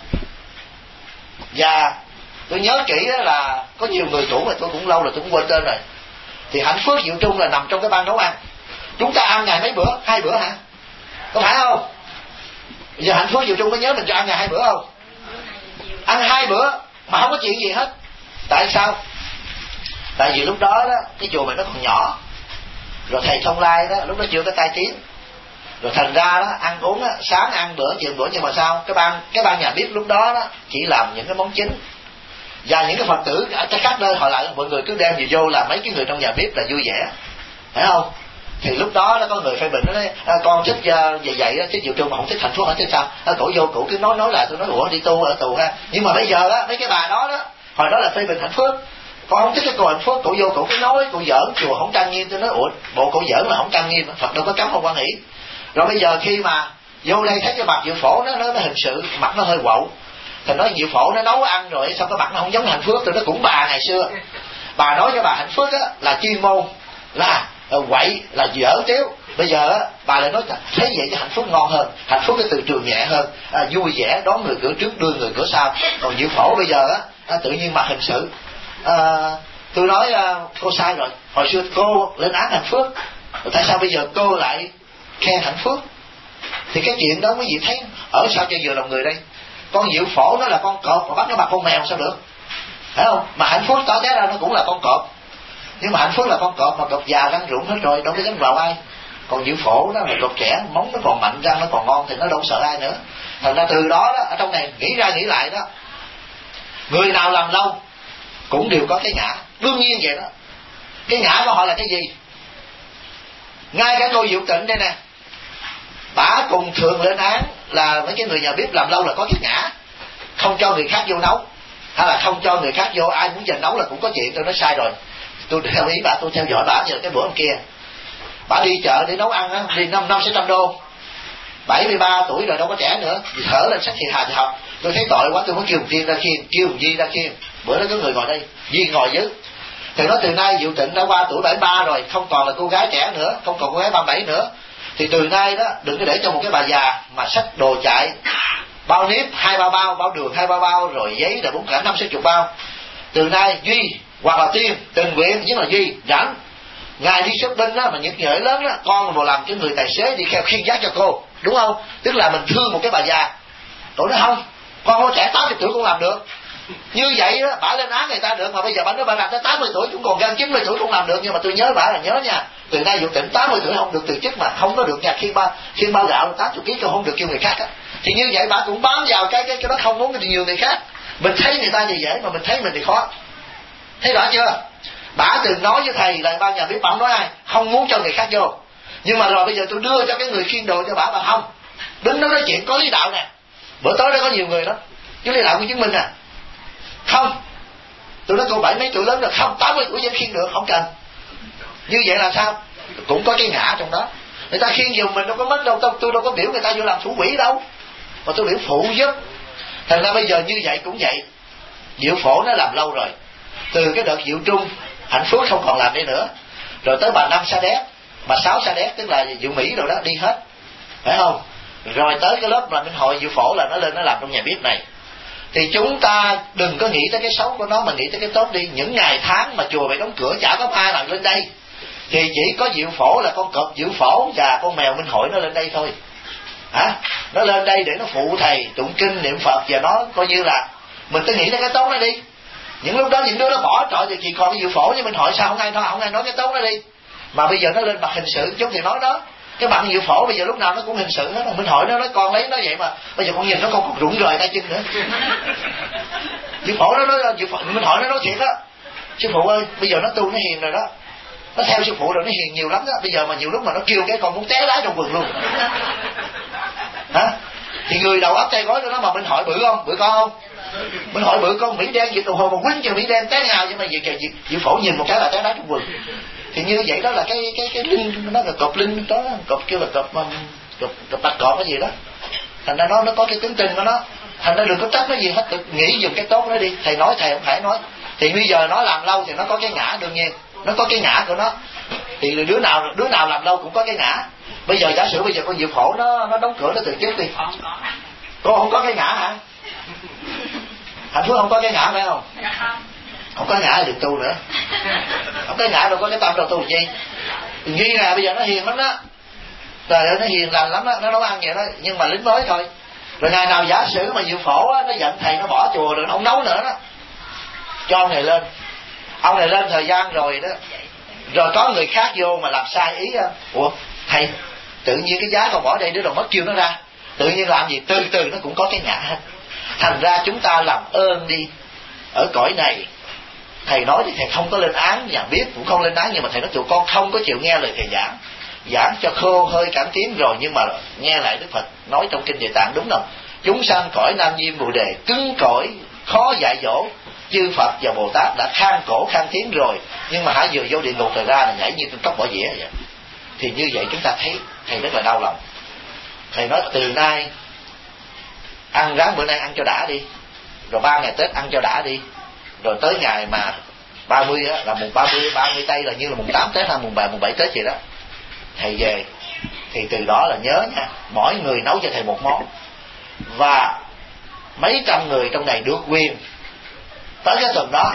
và tôi nhớ kỹ đó là có nhiều người tuổi mà tôi cũng lâu rồi tôi cũng quên tên rồi. Thì Hạnh Phước, Diệu Trung là nằm trong cái ban nấu ăn. Chúng ta ăn ngày mấy bữa? 2 bữa hả? Có phải không? Bây giờ Hạnh Phước, Diệu Trung có nhớ mình cho ăn ngày 2 bữa không? Ăn 2 bữa mà không có chuyện gì hết. Tại sao? Tại vì lúc đó đó cái chùa mình nó còn nhỏ, rồi thầy Thông Lai đó lúc đó chưa có tai tiếng, rồi thành ra đó ăn uống đó, sáng ăn bữa chiều bữa, nhưng mà sao cái ban nhà bếp lúc đó đó chỉ làm những cái món chính, và những cái Phật tử ở các nơi họ lại mọi người cứ đem gì vô là mấy cái người trong nhà bếp là vui vẻ, phải không? Thì lúc đó nó có người phê bình nó nói con thích vậy đó, chứ Diệu Trung mà không thích Hạnh Phước, hả? Thích sao? Cổ vô cổ cứ nói lại, tôi nói ủa đi tu ở tù ha. Nhưng mà bây giờ á mấy cái bà đó đó hồi đó là phê bình Hạnh Phước, con không thích cái cô Hạnh Phước, cổ vô cổ cứ nói cô giỡn chùa không trang nghiêm. Tôi nói ủa bộ cổ giỡn là không trang nghiêm, Phật đâu có cấm không quan hỷ. Rồi bây giờ khi mà vô đây thấy cái mặt Diệu Phổ nó hình sự mặt nó hơi quậu, thì nói Diệu Phổ nó nấu ăn rồi sao cái mặt nó không giống Hạnh Phước. Tôi nói cũng bà ngày xưa Bà nói cho bà hạnh phúc á là chuyên môn, là quậy, là dở trếu. Bây giờ á bà lại nói thấy vậy chứ hạnh phúc ngon hơn, hạnh phúc cái từ trường nhẹ hơn, vui vẻ đón người cửa trước đưa người cửa sau. Còn Diệu Phổ bây giờ á tự nhiên mặt hình sự. Tôi nói cô sai rồi, hồi xưa cô lên án hạnh phúc, tại sao bây giờ cô lại khen hạnh phúc? Thì cái chuyện đó quý vị thấy ở sao cho vừa lòng người đây. Con Diệu Phổ nó là con cọp mà bắt nó bằng con mèo sao được, phải không? Mà hạnh phúc tỏ té ra nó cũng là con cọp, nhưng mà hạnh phúc là con cọp mà cọp già răng rụng hết rồi, đâu có dám vào ai. Còn Diệu Phổ đó là cọp trẻ, móng nó còn mạnh, răng nó còn ngon thì nó đâu sợ ai nữa. Thành ra từ đó đó, ở trong này nghĩ ra nghĩ lại đó, người nào làm lâu cũng đều có cái ngã, đương nhiên vậy đó. Cái ngã của họ là cái gì? Ngay cả cô Diệu Tịnh đây nè, bả cùng thường lên án là mấy cái người nhà bếp làm lâu là có cái ngã, không cho người khác vô nấu, hay là không cho người khác vô, ai muốn giờ nấu là cũng có chuyện. Tôi nói sai rồi, tôi theo ý bà, tôi theo dõi bà giờ cái bữa hôm kia bà đi chợ để nấu ăn á, đi 500-600 đô, 73 tuổi rồi đâu có trẻ nữa, thở lên sách thì hà thì học. Tôi thấy tội quá, tôi mới kêu Tiên ra khiêng, kêu Di ra khiêng. Bữa đó có người ngồi đây, Di ngồi dưới. Thì nói từ nay Diệu Tịnh đã qua tuổi 73 rồi, không còn là cô gái trẻ nữa, không còn cô gái 37 nữa. Thì từ nay đó đừng có để cho một cái bà già mà xách đồ chạy, bao nếp 2-3 bao, bao đường 2-3 bao, rồi giấy là 4 cả 50-60 bao. Từ nay Duy hoặc là Tiên tình nguyện, chứ là Duy rảnh ngài đi shopping á, mà những người lớn á, con vào làm cái người tài xế đi theo khiêng giác cho cô, đúng không? Tức là mình thương một cái bà già. Tôi nói không, con có trẻ 80 tuổi cũng làm được. Như vậy đó, bả lên án người ta được, mà bây giờ bả nói bả làm tới 80 tuổi cũng còn gần 90 tuổi cũng làm được. Nhưng mà tôi nhớ bả là nhớ nha, từ nay Diệu Tịnh 80 tuổi không được từ chức, mà không có được nhà khiêng bao gạo 80 kg không được kêu người khác á. Thì như vậy bả cũng bám vào cái đó, không muốn nhiều người khác. Mình thấy người ta thì dễ, mà mình thấy mình thì khó. Thấy rõ chưa? Bả từng nói với thầy là ban nhà bếp, bả nói ai không muốn cho người khác vô. Nhưng mà rồi bây giờ tôi đưa cho cái người khiêng đồ cho bả không đứng đó nói chuyện có lý đạo nè. Bữa tối đó có nhiều người đó, chứ lý đạo của chứng minh nè. Không, tôi nói cô 70 mấy tuổi lớn rồi, không 80 tuổi vẫn khiêng được, không cần. Như vậy là sao? Cũng có cái ngã trong đó. Người ta khiêng giùm mình đâu có mất đâu, tôi đâu có biểu người ta vô làm thủ quỹ đâu, mà tôi biểu phụ giúp. Thành ra bây giờ như vậy cũng vậy. Diệu Phổ nó làm lâu rồi, từ cái đợt Diệu Trung hạnh phúc không còn làm đây nữa, rồi tới bà 5 Sa Đéc, bà 6 Sa Đéc tức là Diệu Mỹ rồi đó đi hết, phải không? Rồi tới cái lớp là Minh Hội Diệu Phổ là nó lên nó làm trong nhà bếp này. Thì chúng ta đừng có nghĩ tới cái xấu của nó mà nghĩ tới cái tốt đi. Những ngày tháng mà chùa bị đóng cửa chả có ai nào lên đây, thì chỉ có Diệu Phổ là con cọp Diệu Phổ và con mèo Minh Hội nó lên đây thôi. Nó lên đây để nó phụ thầy tụng kinh niệm Phật, và nó coi như là mình cứ nghĩ tới cái tốt đó đi. Những lúc đó những đứa nó bỏ trọi thì chỉ còn cái Diệu Phổ với Minh Hội, sao không ai nói cái tốt đó đi. Mà bây giờ nó lên mặt hình sự chút thì nói đó, cái bạn Diệu Phổ bây giờ lúc nào nó cũng hình sự hết. Minh Hội nó nói con lấy nó vậy mà bây giờ con nhìn nó con còn rụng rời tay chân nữa. Diệu Phổ nó nói Minh Hội nó nói thiệt đó, sư phụ ơi bây giờ nó tu nó hiền rồi đó, nó theo sư phụ rồi, nó hiền nhiều lắm đó. Bây giờ mà nhiều lúc mà nó kêu cái con muốn té đá trong quần luôn. Thì người đầu ấp tay gói cho nó, mà Minh Hội bự không? Bự con không? Minh Hội bự con Mỹ đen Việt Tù Hồ mà quýnh cho Mỹ đen té nào, nhưng mà Diệu Phổ nhìn một cái là té đá trong quần. Thì như vậy đó là cái linh, nó là cọp linh đó, cọp kêu là cọp bạch cọp cái gì đó. Thành ra nó có cái tính tình của nó. Thành ra đừng có trách nó gì hết, nghĩ dùng cái tốt đó đi. Thầy nói thầy không phải nói. Thì bây giờ nó làm lâu thì nó có cái ngã, đương nhiên nó có cái ngã của nó. Thì đứa nào làm lâu cũng có cái ngã. Bây giờ giả sử bây giờ con Diệu Phổ nó đóng cửa nó từ trước đi, cô không có cái ngã hả? Hạnh Phúc không có cái ngã phải không? Không có ngã thì đừng tu nữa. Không có ngã đâu có cái tâm đâu tu chi. Duy nè bây giờ nó hiền lắm đó, trời ơi nó hiền lành lắm đó, nó nấu ăn vậy đó, nhưng mà lính mới thôi. Rồi ngày nào giả sử mà Diệu Phổ á, nó giận thầy nó bỏ chùa rồi nó không nấu nữa đó, cho ông này lên thời gian rồi đó, rồi có người khác vô mà làm sai ý á, ủa thầy tự nhiên cái giá còn bỏ đây đứa đầu mất kêu nó ra, tự nhiên làm gì, từ từ nó cũng có cái ngã hết. Thành ra chúng ta làm ơn đi, ở cõi này thầy nói thì thầy không có lên án, nhà biết cũng không lên án, nhưng mà thầy nói tụi con không có chịu nghe lời thầy giảng cho khô hơi cảm tiếng rồi, nhưng mà nghe lại Đức Phật nói trong kinh Địa Tạng đúng không? Chúng sanh cõi Nam Diêm Bồ Đề cứng cỏi khó dạy dỗ, chư Phật và Bồ Tát đã khang cổ khang tiếng rồi, nhưng mà hãy vừa vô địa ngục rồi ra là nhảy như con cóc bỏ dĩa vậy. Thì như vậy chúng ta thấy thầy rất là đau lòng. Thầy nói từ nay ăn ráng bữa nay ăn cho đã đi, rồi 3 ngày Tết ăn cho đã đi, rồi tới ngày mà 30 á, là mùng 30 Tây là như là mùng 8 Tết hay mùng 7 Tết vậy đó. Thầy về thì từ đó là nhớ nha, mỗi người nấu cho thầy một món, và mấy trăm người trong này được quyền tới cái tuần đó.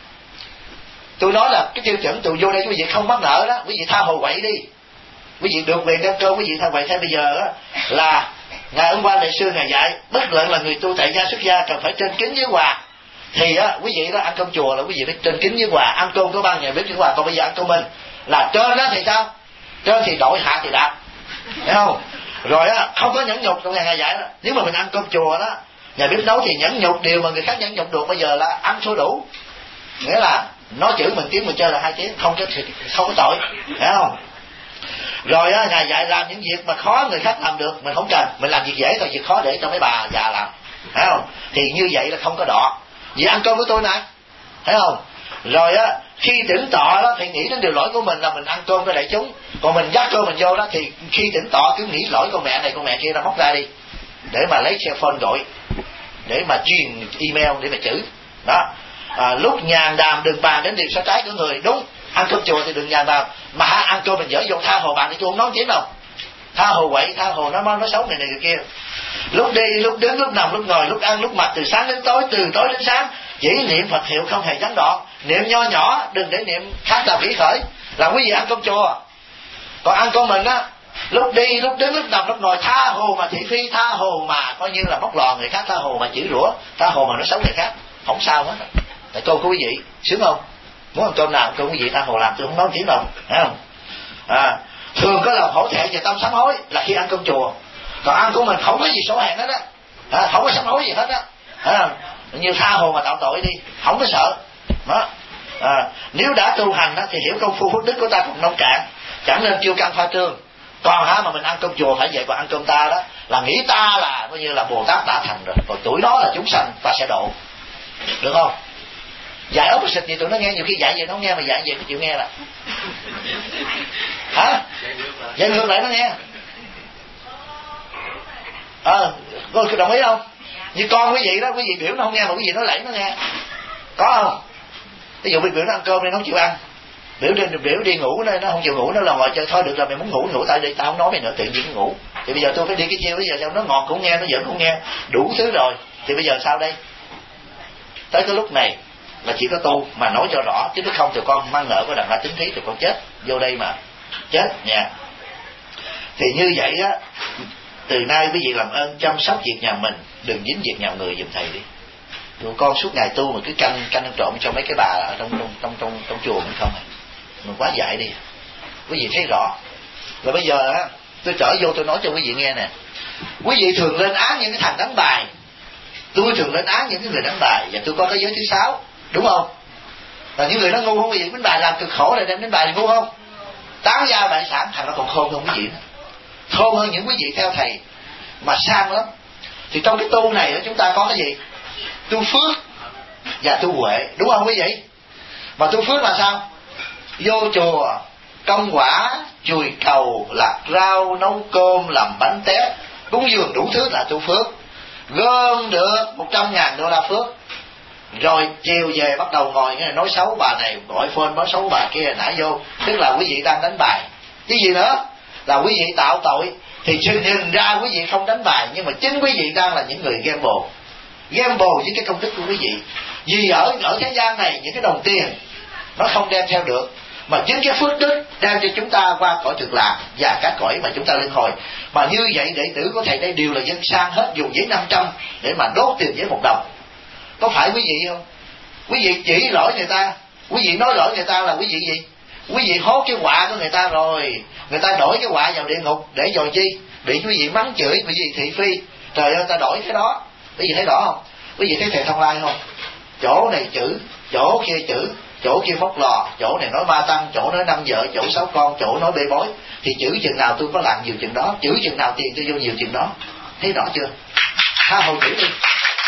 Tôi nói là cái tiêu chuẩn tụi vô đây quý vị không mắc nợ đó, quý vị tha hồ quậy đi, quý vị được quyền đem cơm, quý vị tha quậy. Theo bây giờ á là ngài Ân Quang Đại Sư ngài dạy bất luận là người tu tại gia xuất gia cần phải trên kính với hòa, thì á quý vị đó ăn cơm chùa là quý vị phải trên kính với hòa, ăn cơm có 3 ngày bếp với hòa. Còn bây giờ ăn cơm mình là trên đó thì sao? Trên thì đội, hạ thì đạp, thấy không? Rồi á không có nhẫn nhục, trong ngài dạy đó, nếu mà mình ăn cơm chùa đó, nhà bếp nấu thì nhẫn nhục điều mà người khác nhẫn nhục được bây giờ là ăn số đủ, nghĩa là nói chữ mình tiếng mình chơi là 2 tiếng, không có tội, thấy không? Rồi á ngài dạy làm những việc mà khó người khác làm được mình không cần, mình làm việc dễ thôi, việc khó để cho mấy bà già làm, thấy không? Thì như vậy là không có đọ. Vì ăn cơm với tôi này, thấy không? Rồi á khi tỉnh tọa đó thì nghĩ đến điều lỗi của mình là mình ăn cơm với đại chúng, còn mình dắt cơm mình vô đó thì khi tỉnh tọa cứ nghĩ lỗi con mẹ này con mẹ kia ra móc ra đi, để mà lấy cell phone gọi, để mà truyền email, để mà chửi đó. Lúc nhàn đàm đừng bàn đến điều sai trái của người, đúng. Ăn cơm chùa thì đừng nhàn đàm, mà ăn cơm mình dở vô tha hồ bạn thì tôi không nói tiếng đâu, tha hồ quậy, tha hồ nói xấu này người kia. Lúc đi lúc đứng lúc nằm lúc ngồi lúc ăn lúc mặc, từ sáng đến tối, từ tối đến sáng chỉ niệm Phật hiệu không hề gián đoạn, niệm nho nhỏ, đừng để niệm khác là vĩ khởi, là quý vị ăn cơm chùa. Còn ăn cơm mình á, lúc đi lúc đứng lúc nằm lúc ngồi tha hồ mà thị phi, tha hồ mà coi như là móc lò người khác, tha hồ mà chửi rủa, tha hồ mà nói xấu người khác, không sao hết. Tại cơm của quý vị sướng không? Muốn ăn cơm nào cơm quý vị tha hồ làm, tôi không nói tiếng đâu, thấy không? Thường có lòng hổ thẹn và tâm sám hối là khi ăn cơm chùa, còn ăn của mình không có gì sổ hẹn hết á, không có sám hối gì hết á, như tha hồ mà tạo tội đi, không có sợ đó. Nếu đã tu hành á thì hiểu công phu phước đức của ta còn nông cạn, chẳng nên kêu căng pha trương. Còn mà mình ăn cơm chùa phải vậy, còn ăn cơm ta đó là nghĩ ta là coi như là Bồ Tát đã thành rồi, còn tuổi đó là chúng sanh ta sẽ độ, được không? Dạy opposite gì tụi nó nghe, nhiều khi dạy vậy nó không nghe, mà dạy vậy nó chịu nghe là hả? Dạy ngược lại nó nghe. Cô đồng ý không? Như con quý vị đó, quý vị biểu nó không nghe mà quý vị nói lẫy nó nghe, có không? Ví dụ biểu nó ăn cơm đi nó không chịu ăn, biểu đi ngủ nó không chịu ngủ, nó là ngồi chơi thôi được rồi mày muốn ngủ tại đây tao không nói mày nữa, tự nhiên ngủ. Thì bây giờ tôi phải đi cái chiêu, bây giờ nó ngọt cũng nghe, nó giỡn cũng nghe, đủ thứ rồi, thì bây giờ sao đây? Tới cái lúc này là chỉ có tu mà nói cho rõ, chứ nếu không thì con mang nợ của đàn la tính thí thì con chết vô đây mà chết nha. Thì như vậy á, từ nay quý vị làm ơn chăm sóc việc nhà mình, đừng dính việc nhà người giùm thầy đi. Tụi con suốt ngày tu mà cứ canh ăn trộm cho mấy cái bà ở trong chùa mình không à. Mình quá dại đi, quý vị thấy rõ. Rồi bây giờ á, tôi trở vô tôi nói cho quý vị nghe nè. Quý vị thường lên án những cái thằng đánh bài, tôi thường lên án những cái người đánh bài, và tôi có cái giới thứ 6, đúng không? Là những người nó ngu không quý vị, đánh bài làm cực khổ rồi đem đánh bài ngu không? Tán gia bại sản, thằng nó còn khôn hơn quý vị nữa, khôn hơn những quý vị theo thầy mà sang lắm. Thì trong cái tu này đó chúng ta có cái gì? Tu phước và tu huệ, đúng không quý vị? Mà tu phước là sao? Vô chùa công quả, chùi cầu, lặt rau, nấu cơm, làm bánh tét, cúng dường đủ thứ là tu phước. Gom được 100.000 đô la phước, rồi chiều về bắt đầu ngồi nghe nói xấu bà này, gọi phone nói xấu bà kia nãy vô, tức là quý vị đang đánh bài. Cái gì nữa? Là quý vị tạo tội. Thì nhìn ra quý vị không đánh bài, nhưng mà chính quý vị đang là những người gamble với cái công đức của quý vị. Vì ở thế gian này những cái đồng tiền nó không đem theo được, mà chính cái phước đức đem cho chúng ta qua cõi Cực Lạc và các cõi mà chúng ta luân hồi. Mà như vậy đệ tử của thầy đây đều là dân sang hết, dùng giấy 500 để mà đốt tiền giấy 1 đồng. Có phải quý vị không? Quý vị chỉ lỗi người ta, quý vị nói lỗi người ta là quý vị gì? Quý vị hốt cái họa của người ta rồi, người ta đổi cái họa vào địa ngục để rồi chi? Bị quý vị mắng chửi, quý vị thị phi. Trời ơi, ta đổi cái đó. Quý vị thấy rõ không? Quý vị thấy thầy Thông Lai không? Chỗ này chữ, chỗ kia chữ, chỗ kia móc lò, chỗ này nói 3 tăng, chỗ nói 5 vợ, chỗ 6 con, chỗ nói bê bối. Thì chữ chừng nào tôi có làm nhiều chừng đó, chữ chừng nào tiền tôi vô nhiều chừng đó. Thấy rõ chưa? Tha hồ chữ đi.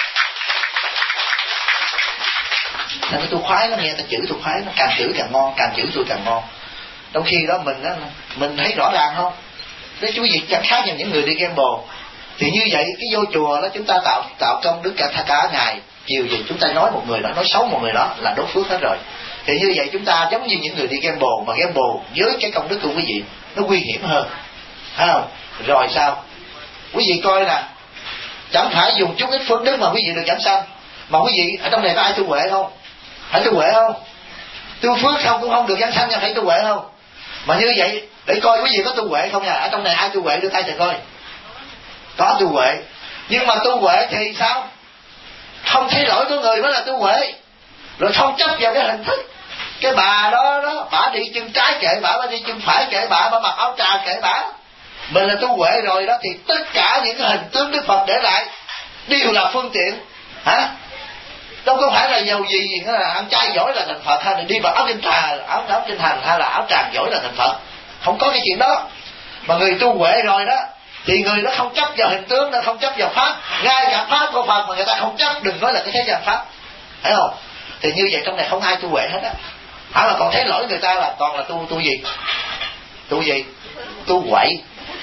Nên tôi khoái nó, nghe ta chữ tôi khoái nó, càng chữ càng ngon, càng chữ tôi càng ngon. Trong khi đó mình thấy rõ ràng không? Đấy, quý vị chẳng khác như những người đi gamble. Thì như vậy cái vô chùa đó chúng ta tạo công đức cả ngày. Chiều gì chúng ta nói một người đó, nói xấu một người đó là đốt phước hết rồi. Thì như vậy chúng ta giống như những người đi gamble, mà gamble với cái công đức của quý vị nó nguy hiểm hơn, thấy không? Rồi sao? Quý vị coi nè, chẳng phải dùng chút ít phước đức mà quý vị được giảng sanh, mà quý vị ở trong này có ai tu huệ không? Phải tu huệ không? Tu phước không cũng không được giảng sanh nha, phải tu huệ không? Mà như vậy để coi quý vị có tu huệ không nha. Ở trong này ai tu huệ đưa tay thầy coi. Có tu huệ, nhưng mà tu huệ thì sao? Không thấy lỗi của người mới là tu huệ, rồi không chấp vào cái hình thức. Cái bà đó bà đi chân trái kệ bà đi chân phải kệ bà mặc áo trà kệ bà, mình là tu huệ rồi đó, thì tất cả những cái hình tướng Đức Phật để lại đều là phương tiện, hả? Đâu có phải là giàu gì là ăn chay giỏi là thành Phật, hay là đi mặc áo kinh hành hay là áo tràng giỏi là thành Phật. Không có cái chuyện đó. Mà người tu huệ rồi đó thì người đó không chấp vào hình tướng, nó không chấp vào pháp. Ngay cả pháp của Phật mà người ta không chấp, đừng nói là cái thế gian pháp, thấy không? Thì như vậy trong này không ai tu huệ hết á. Hả, là còn thấy lỗi người ta là còn là tu gì? Tu gì? Tu quậy.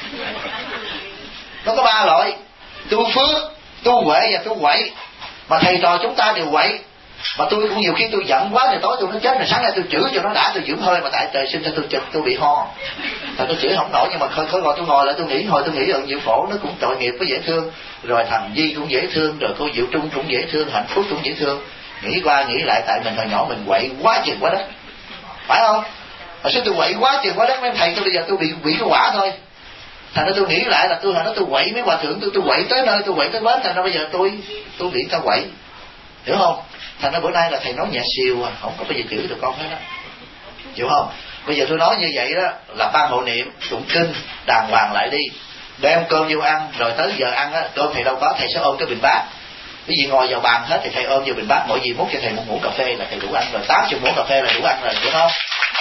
Nó có 3 loại: tu phước, tu huệ và tu quậy. Mà thầy trò chúng ta đều quậy. Mà tôi cũng nhiều khi tôi giận quá thì tối tôi nó chết, rồi sáng nay tôi chửi cho nó đã, tôi dưỡng hơi, mà tại trời sinh ra tôi bị ho, thật tôi chửi không nổi. Nhưng mà khơi gọi tôi ngồi lại tôi nghĩ, hồi tôi nghĩ Diệu Phổ nó cũng tội nghiệp với dễ thương, rồi thằng Di cũng dễ thương, rồi cô Diệu Trung cũng dễ thương, Hạnh Phúc cũng dễ thương. Nghĩ qua nghĩ lại tại mình hồi nhỏ mình quậy quá chừng quá đất, phải không? Hồi xưa tôi quậy quá chừng quá đất, mấy thầy tôi bây giờ tôi bị cái quả thôi. Thành ra tôi nghĩ lại là tôi quậy mấy hòa thượng, tôi quậy tới nơi, tôi quậy tới bến, thành ra bây giờ tôi bị ta quậy, hiểu không? Thành ra bữa nay là thầy nói nhẹ siêu à, không có bao giờ chửi được con hết đó, hiểu không? Bây giờ tôi nói như vậy đó là ban hộ niệm tụng kinh đàng hoàng lại đi, đem cơm vô ăn, rồi tới giờ ăn á, cơm thầy đâu có, thầy sẽ ôm cái bình bát. Cái gì ngồi vào bàn hết thì thầy ôm vào bình bát, mỗi gì múc cho thầy một muỗng cà phê là thầy đủ ăn rồi, 80 muỗng cà phê là đủ ăn rồi, hiểu không?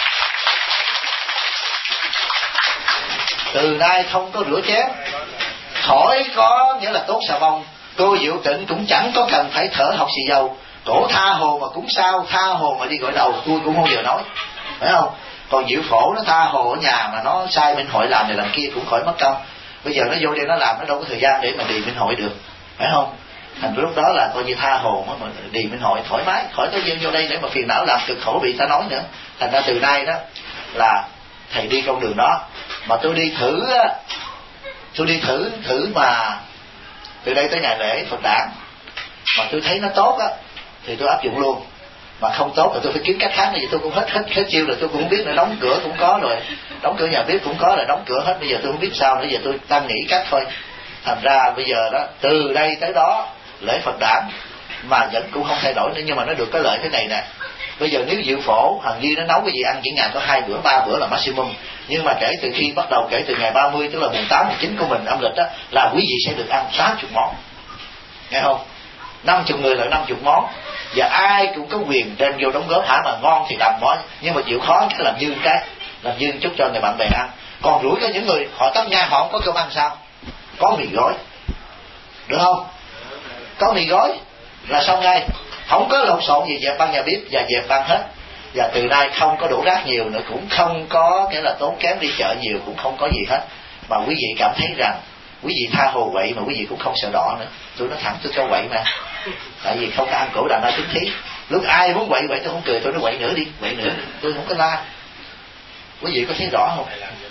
Từ nay không có rửa chén, khỏi có nghĩa là tốt xà bông. Cô Diệu Tịnh cũng chẳng có cần phải thở học xì dầu. Cổ tha hồ mà cũng sao, tha hồ mà đi gội đầu, tôi cũng không giờ nói, phải không? Còn Diệu Phổ nó tha hồ ở nhà mà nó sai minh hội làm này làm kia cũng khỏi mất công. Bây giờ nó vô đây nó làm, nó đâu có thời gian để mà đi minh hội được, phải không? Thành lúc đó là coi như tha hồ mà đi minh hội thoải mái, khỏi có dân vô đây để mà phiền não làm cực khổ bị ta nói nữa. Thành ra từ nay đó là thầy đi con đường đó. Mà tôi đi thử mà từ đây tới ngày lễ Phật đản mà tôi thấy nó tốt á thì tôi áp dụng luôn, mà không tốt thì tôi phải kiếm cách khác. Bây giờ tôi cũng hết chiêu rồi, tôi cũng không biết nữa, đóng cửa cũng có rồi, đóng cửa nhà bếp cũng có rồi, đóng cửa hết. Bây giờ tôi không biết sao nữa, giờ tôi đang nghĩ cách thôi. Thành ra bây giờ đó từ đây tới đó lễ Phật đản mà vẫn cũng không thay đổi nữa, nhưng mà nó được cái lợi thế này nè. Bây giờ nếu Diệu Phổ Hằng Di nó nấu cái gì ăn chỉ ngày có 2 bữa 3 bữa là maximum, nhưng mà kể từ khi bắt đầu kể từ ngày 30 tức là mùng 8 mùng 9 của mình âm lịch đó là quý vị sẽ được ăn 80 món, nghe không? 50 người là 50 món, và ai cũng có quyền đem vô đóng góp. Hả, mà ngon thì đầm món, nhưng mà chịu khó cái làm dư chút cho người bạn bè ăn. Còn rủi có những người họ tất nha họ không có cơm ăn sao? Có mì gói, được không? Có mì gói là xong ngay, không có lộn xộn gì, dẹp ban nhà bếp và dẹp ban hết. Và từ nay không có đổ rác nhiều nữa, cũng không có cái là tốn kém đi chợ nhiều, cũng không có gì hết. Mà quý vị cảm thấy rằng quý vị tha hồ quậy mà quý vị cũng không sợ đỏ nữa. Tôi nói thẳng, tôi cho quậy mà, tại vì không có ăn cổ đàn ra tính thí. Lúc ai muốn quậy tôi không cười, tôi nói quậy nữa đi, tôi không có la. Quý vị có thấy rõ không?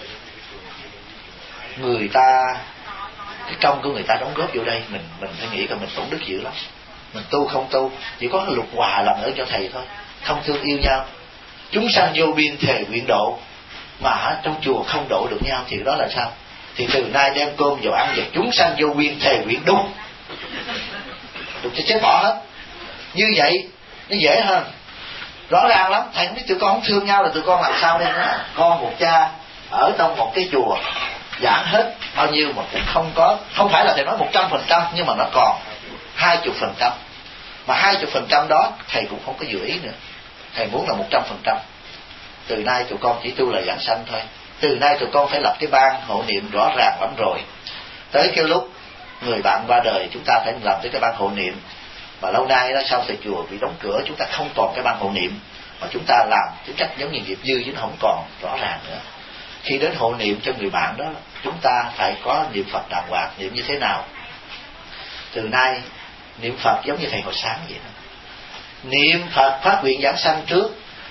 Người ta cái công của người ta đóng góp vô đây, mình phải nghĩ rằng mình tổn đức dữ lắm. Mình tu không tu, chỉ có lục hòa làm ở cho thầy thôi, không thương yêu nhau. Chúng sanh vô biên thề nguyện độ, mà trong chùa không độ được nhau thì đó là sao? Thì từ nay đem cơm vào ăn và chúng sanh vô biên thề nguyện đúng cho chết bỏ hết. Như vậy nó dễ hơn, rõ ràng lắm. Thầy không biết tụi con không thương nhau là tụi con làm sao đây nữa. Con một cha ở trong một cái chùa giảng hết bao nhiêu mà cũng không phải là thầy nói 100%, nhưng mà nó còn 20%. Mà 20% đó thầy cũng không có dự ý nữa, thầy muốn là 100%. Từ nay tụi con chỉ tu là giảng sanh thôi. Từ nay tụi con phải lập cái ban hộ niệm rõ ràng lắm rồi. Tới cái lúc người bạn qua đời chúng ta phải làm tới cái ban hộ niệm. Mà lâu nay đó sau thầy chùa bị đóng cửa, chúng ta không còn cái ban hộ niệm, mà chúng ta làm cái cách giống như nghiệp dư chứ nó không còn rõ ràng nữa. Khi đến hộ niệm cho người bạn đó, chúng ta phải có niệm Phật đàng hoàng. Niệm như thế nào? Từ nay niệm Phật giống như thầy hồi sáng vậy đó. Niệm Phật phát nguyện giảng sanh trước,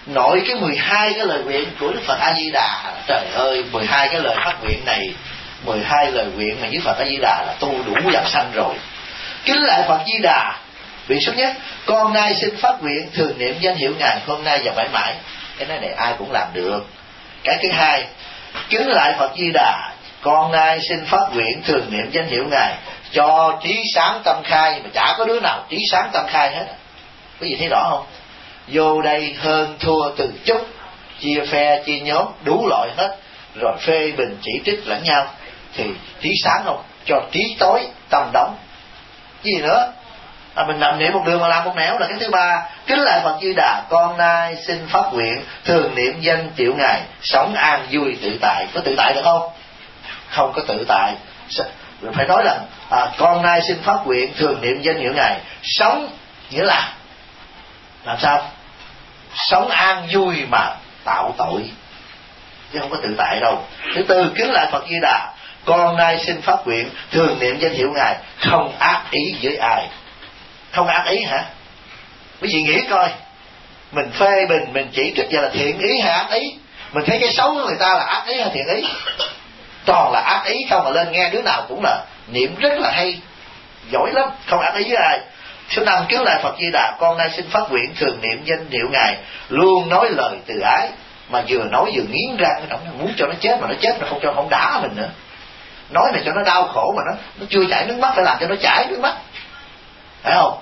nội cái 12 cái lời nguyện của Đức Phật A Di Đà. Trời ơi, 12 cái lời phát nguyện này, 12 lời nguyện mà với Phật A Di Đà là tu đủ dạng sanh rồi. Kính lại Phật Di Đà, vị số nhất, con nay xin phát nguyện thường niệm danh hiệu Ngài hôm nay và mãi mãi. Cái này ai cũng làm được. Cái thứ hai, kính lại Phật Di Đà, con nay xin phát nguyện thường niệm danh hiệu Ngài cho trí sáng tâm khai. Mà chả có đứa nào trí sáng tâm khai hết. Quý vị thấy rõ không? Vô đây hơn thua từ chút, chia phe chia nhóm đủ loại hết, rồi phê bình chỉ trích lẫn nhau, thì trí sáng không? Cho trí tối tâm đóng. Gì nữa? Mình nằm niệm một đường mà làm một nẻo là cái thứ ba. Kính lại Phật Di Đà, con nay xin phát nguyện thường niệm danh hiệu Ngài sống an vui tự tại. Có tự tại được không? Không có tự tại. Phải nói là con nay xin phát nguyện thường niệm danh hiệu Ngài sống, nghĩa là làm sao? Sống an vui mà tạo tội, chứ không có tự tại đâu. Thứ tư, kính lại Phật Di Đà, con nay xin phát nguyện thường niệm danh hiệu Ngài không ác ý với ai. Không ác ý hả? Quý vị nghĩ coi, mình phê bình, mình chỉ trích giờ là thiện ý hay ác ý? Mình thấy cái xấu của người ta là ác ý hay thiện ý? Toàn là ác ý không, mà lên nghe đứa nào cũng là niệm rất là hay, giỏi lắm, không ác ý với ai. Số 5, kính lại Phật Di Đà, con nay xin phát nguyện thường niệm danh hiệu Ngài luôn nói lời từ ái, mà vừa nói vừa nghiến răng, nó muốn cho nó chết mà nó chết, nó không đả mình nữa. Nói này cho nó đau khổ mà nó chưa chảy nước mắt, phải làm cho nó chảy nước mắt, phải không?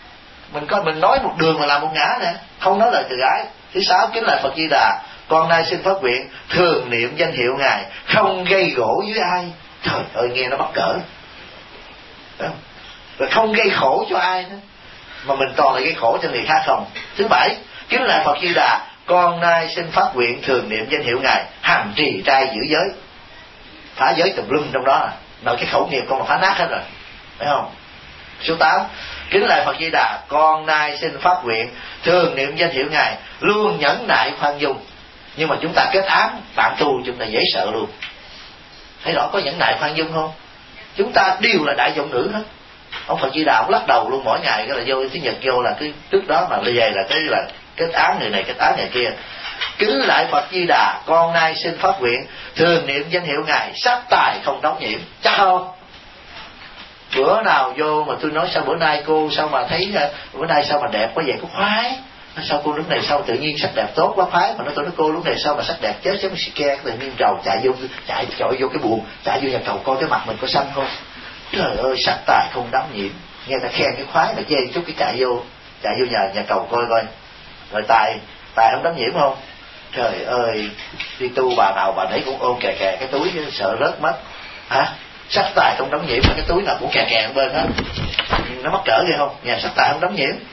Mình nói một đường mà làm một ngã nè, không nói lời từ ái. Thứ 6, kính lại Phật Di Đà, con nay xin phát nguyện thường niệm danh hiệu Ngài không gây gổ với ai. Trời ơi, nghe nó mắc cỡ, phải không? Rồi không gây khổ cho ai nữa, mà mình toàn là gây khổ cho người khác không. Thứ 7, kính lại Phật Di Đà, con nay xin phát nguyện thường niệm danh hiệu Ngài hành trì trai giữ giới. Phá giới tùm lum trong đó, nội cái khẩu nghiệp con mà phá nát hết rồi, phải không? Số 8, kính lại Phật Di Đà, con nay xin phát nguyện thường niệm danh hiệu Ngài luôn nhẫn nại khoan dung. Nhưng mà chúng ta kết án bạn tu chúng ta dễ sợ luôn. Thấy rõ có nhẫn nại khoan dung không? Chúng ta đều là đại giọng ngữ hết. Ông Phật Di Đà ông lắc đầu luôn, mỗi ngày cái là vô thứ nhật vô là cái trước đó mà về là cái là kết án người này kết án người kia. Kính lại Phật Di Đà, con nay xin phát nguyện thường niệm danh hiệu Ngài sắc tài không đóng nhiễm. Chắc không? Bữa nào vô mà tôi nói sao bữa nay cô sao mà thấy bữa nay sao mà đẹp quá vậy, có khoái. Sao cô lúc này sao tự nhiên sắc đẹp tốt quá khoái, mà tôi nói cô lúc này sao mà sắc đẹp chết giống xì ke, tự nhiên trầu chạy vô cái buồng, chạy vô nhà cầu coi cái mặt mình có xanh không. Trời ơi, sắc tài không đóng nhiễm, nghe ta khen cái khoái là chê chút cái chạy vô nhà cầu coi coi. Rồi tài không đóng nhiễm không? Trời ơi, đi tu bà nào bà nấy cũng ôm kè cái túi chứ, sợ rớt mất. Hả? Sắc tài không đóng nhiễm mà cái túi nào cũng kè bên hết, nó mắc cỡ ghê không? Nhà sắc tài không đóng nhiễm.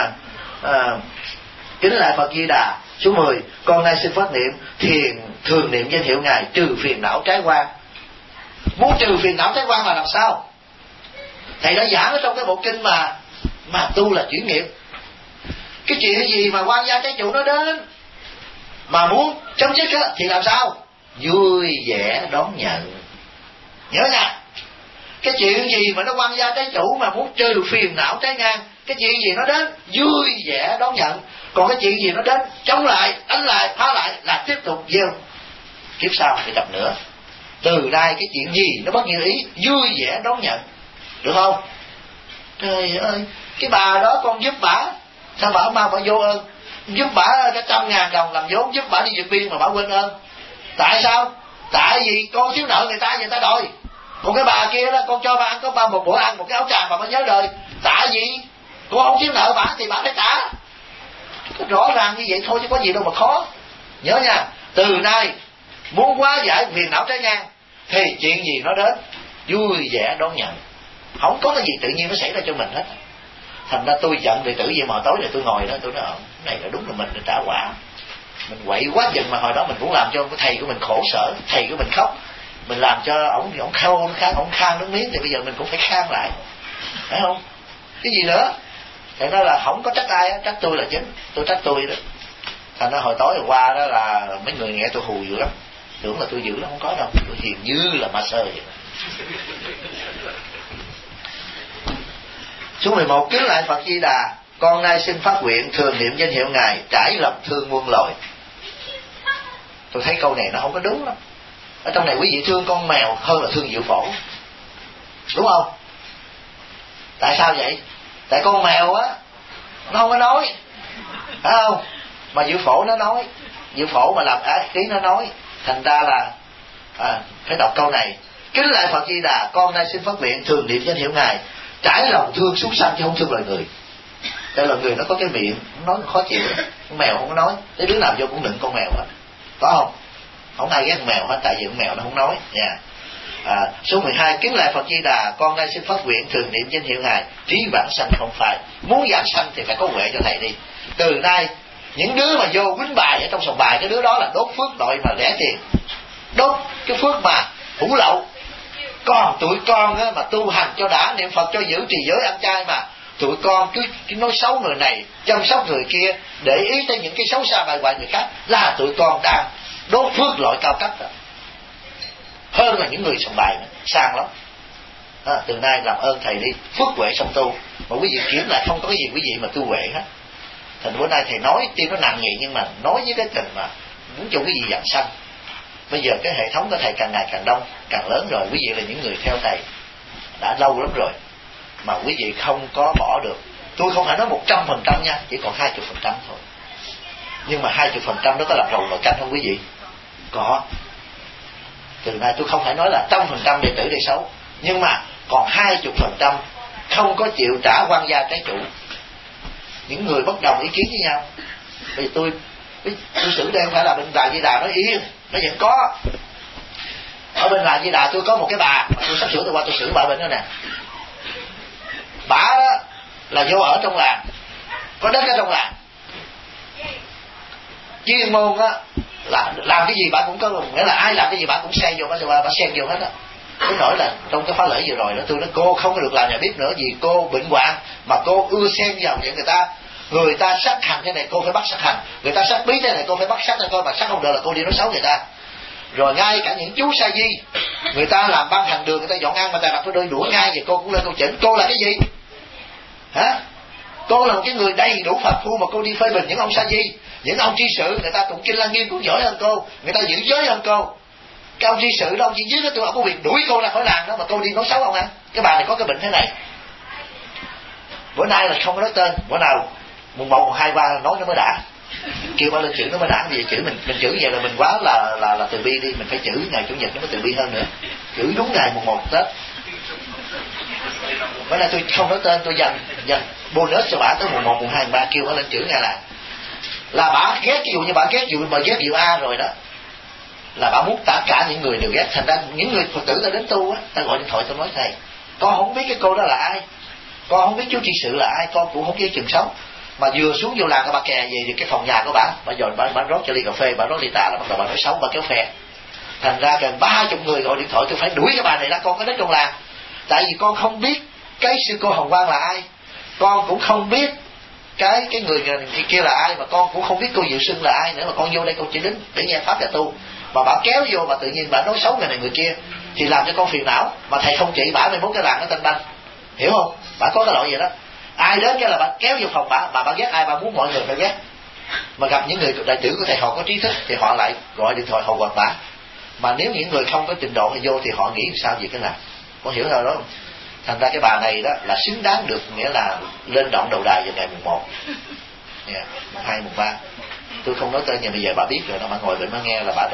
Kính lại Phật Di Đà. Số 10, con nay xin phát niệm thường niệm danh hiệu Ngài trừ phiền não trái quan. Muốn trừ phiền não trái quan là làm sao? Thầy đã giảng ở trong cái bộ kinh mà tu là chuyển nghiệp. Cái chuyện gì mà quan gia trái chủ nó đến mà muốn chấm dứt á thì làm sao? Vui vẻ đón nhận. Nhớ nha, cái chuyện gì mà nó quan gia trái chủ mà muốn trừ phiền não trái ngang, cái chuyện gì nó đến vui vẻ đón nhận. Còn cái chuyện gì nó đến chống lại, đánh lại, phá lại là tiếp tục gieo kiếp sau để gặp nữa. Từ nay cái chuyện gì nó bất như ý, vui vẻ đón nhận, được không? Trời ơi, cái bà đó con giúp bả, sao bả mau bả vô ơn? Giúp bả cái 100.000 đồng làm vốn, giúp bả đi vượt biên mà bả quên ơn. Tại sao? Tại vì con thiếu nợ người ta đòi. Còn cái bà kia đó, con cho bà ăn có một bữa ăn, một cái áo tràng mà bà nhớ đời. Tại vì con không thiếu nợ bả thì bả phải trả. Rõ ràng như vậy thôi chứ có gì đâu mà khó. Nhớ nha, từ nay muốn hóa giải phiền não trái ngang thì chuyện gì nó đến vui vẻ đón nhận. Không có cái gì tự nhiên nó xảy ra cho mình hết. Thành ra tôi giận đệ tử vậy mà tối này tôi ngồi đó tôi nói này là đúng là mình trả quả. Mình quậy quá chừng mà hồi đó mình cũng làm cho cái thầy của mình khổ sở, thầy của mình khóc, mình làm cho ổng khang nước miếng, thì bây giờ mình cũng phải khang lại, phải không? Cái gì nữa? Thành ra là không có trách ai, trách tôi là chính, tôi trách tôi đó. Thành ra hồi tối qua đó là mấy người nghe tôi hù dữ lắm, tưởng là tôi dữ lắm, không có đâu, tôi hiền như là ma sơ vậy. Số 11, kính lại Phật Di Đà, con nay xin phát nguyện thường niệm danh hiệu Ngài, trải lòng thương muôn loài. Tôi thấy câu này nó không có đúng lắm. Ở trong này quý vị thương con mèo hơn là thương Diệu Phổ, đúng không? Tại sao vậy? Tại con mèo á nó không có nói, phải không? Mà Diệu Phổ nó nói, Diệu Phổ mà làm ác tí nó nói. Thành ra là phải đọc câu này: kính lạy Phật Di Đà, con nay xin phát nguyện thường niệm danh hiệu Ngài, trải lòng thương súc sanh chứ không thương loài người. Tại loài người nó có cái miệng nói khó chịu, con mèo không có nói. Cái đứa nào vô cũng đựng con mèo hết, có không? Không ai ghét con mèo hết, tại vì con mèo nó không nói nha. Số 12: kính lạy Phật Di Đà, con nay xin phát nguyện thường niệm danh hiệu Ngài, trí vãng sanh không phai. Muốn giảng sanh thì phải có huệ cho thầy đi. Từ nay những đứa mà vô quýnh bài ở trong sòng bài, cái đứa đó là đốt phước đội mà rẻ tiền, đốt cái phước mà hủ lậu. Còn tụi con á, mà tu hành cho đã, niệm Phật cho giữ trì giới ăn chay, mà tụi con cứ nói xấu người này, chăm sóc người kia, để ý tới những cái xấu xa bại hoại người khác, là tụi con đang đốt phước loại cao cấp rồi, hơn là những người sòng bài nữa, sang lắm. Từ nay làm ơn thầy đi, phước huệ xong tu. Mà quý vị kiểm lại không có cái gì quý vị mà tu huệ hết. Thành bữa nay thầy nói tuy nó nặng nhị, nhưng mà nói với cái tình mà muốn cho quý vị giảng sanh. Bây giờ cái hệ thống của thầy càng ngày càng đông, càng lớn rồi. Quý vị là những người theo thầy đã lâu lắm rồi, mà quý vị không có bỏ được. Tôi không phải nói 100% nha, chỉ còn 20% thôi. Nhưng mà 20% đó có làm rầu nồi canh không quý vị? Có. Từ nay tôi không phải nói là 100% đệ tử đi xấu, nhưng mà còn 20% không có chịu trả quan gia trái chủ. Những người bất đồng ý kiến với nhau. Bây giờ tôi xử đây không phải là bên Đại Di Đà nói yên, nó vẫn có. Ở bên Đại Di Đà tôi có một cái bà, tôi sắp sửa tôi qua tôi xử bà bên đó nè. Bà đó là vô ở trong làng, có đất ở trong làng, chuyên môn á là làm cái gì bà cũng có, nghĩa là ai làm cái gì bà cũng xen vô, bà xen vô hết á. Cái nỗi là trong cái khóa lễ vừa rồi đó, tôi nói cô không có được làm nhà bếp nữa, vì cô bệnh hoạn mà cô ưa xen vào những người ta sát hành thế này cô phải bắt sát hành, người ta sát bí thế này cô phải bắt sát, coi mà sát không được là cô đi nói xấu người ta. Rồi ngay cả những chú sa di, người ta làm ban hành đường, người ta dọn ăn mà ta đặt cái đôi đũa ngay thì cô cũng lên cô chỉnh. Cô là cái gì hả? Cô là một cái người đầy đủ phàm phu mà cô đi phê bình những ông sa di, những ông tri sự, người ta tụng kinh Lăng Nghiêm cũng giỏi hơn cô, người ta giữ giới hơn cô. Cái ông tri sự đó, ông chỉ dưới đó tôi, ông có quyền đuổi cô ra khỏi làng đó, mà cô đi nói xấu ông hả? Cái bà này có cái bệnh thế này. Bữa nay là không có nói tên, bữa nào mùng 1, mùng 2, 3 nói nó mới đã, kêu bà lên chữ nó mới đã. Vì chữ mình chữ vậy là mình quá là từ bi đi, mình phải chữ ngày chủ nhật nó mới từ bi hơn nữa, chữ đúng ngày mùng 1 Tết. Bữa nay tôi không nói tên, tôi dành bonus cho bà tới mùng 1, mùng 2, mùng 3, kêu bà lên chữ ngày là bà ghét. Ví dụ như bà ghét dụ A rồi đó, là bà muốn tất cả những người đều ghét. Thành ra những người Phật tử ta đến tu á, ta gọi điện thoại ta nói thầy, con không biết cái cô đó là ai, con không biết chú tri sự là ai, con cũng không biết chừng sống. Mà vừa xuống vô làng bà kè về cái phòng nhà của bà dòi bà rót cho ly cà phê, bà rót ly trà là bắt đầu bà nói xấu, bà kéo phe. Thành ra gần 30 người gọi điện thoại, tôi phải đuổi cái bà này ra, con có đến trong làng. Tại vì con không biết cái sư cô Hồng Quang là ai, con cũng không biết cái người kia là ai, mà con cũng không biết cô Diệu Sưng là ai nữa, mà con vô đây con chỉ đến để nghe pháp và tu. Mà bà kéo vô, bà tự nhiên bà nói xấu người này người kia thì làm cho con phiền não. Mà thầy không chỉ bà 11 cái làng nó tên banh, hiểu không? Bà có cái loại gì đó, ai đến cái là bà kéo vô phòng bà ghét ai, bà muốn mọi người phải ghét. Mà gặp những người đại tử của thầy họ có trí thức thì họ lại gọi điện thoại hầu quạt bà. Mà nếu những người không có trình độ thì vô thì họ nghĩ sao về cái nào, con hiểu rồi đó không? Thành ra cái bà này đó là xứng đáng được, nghĩa là lên động đầu đài vào ngày mùng 1, mùng 2, mùng 3. Tôi không nói tên, nhưng bây giờ bà biết rồi đó, bà ngồi bên bà nghe là bà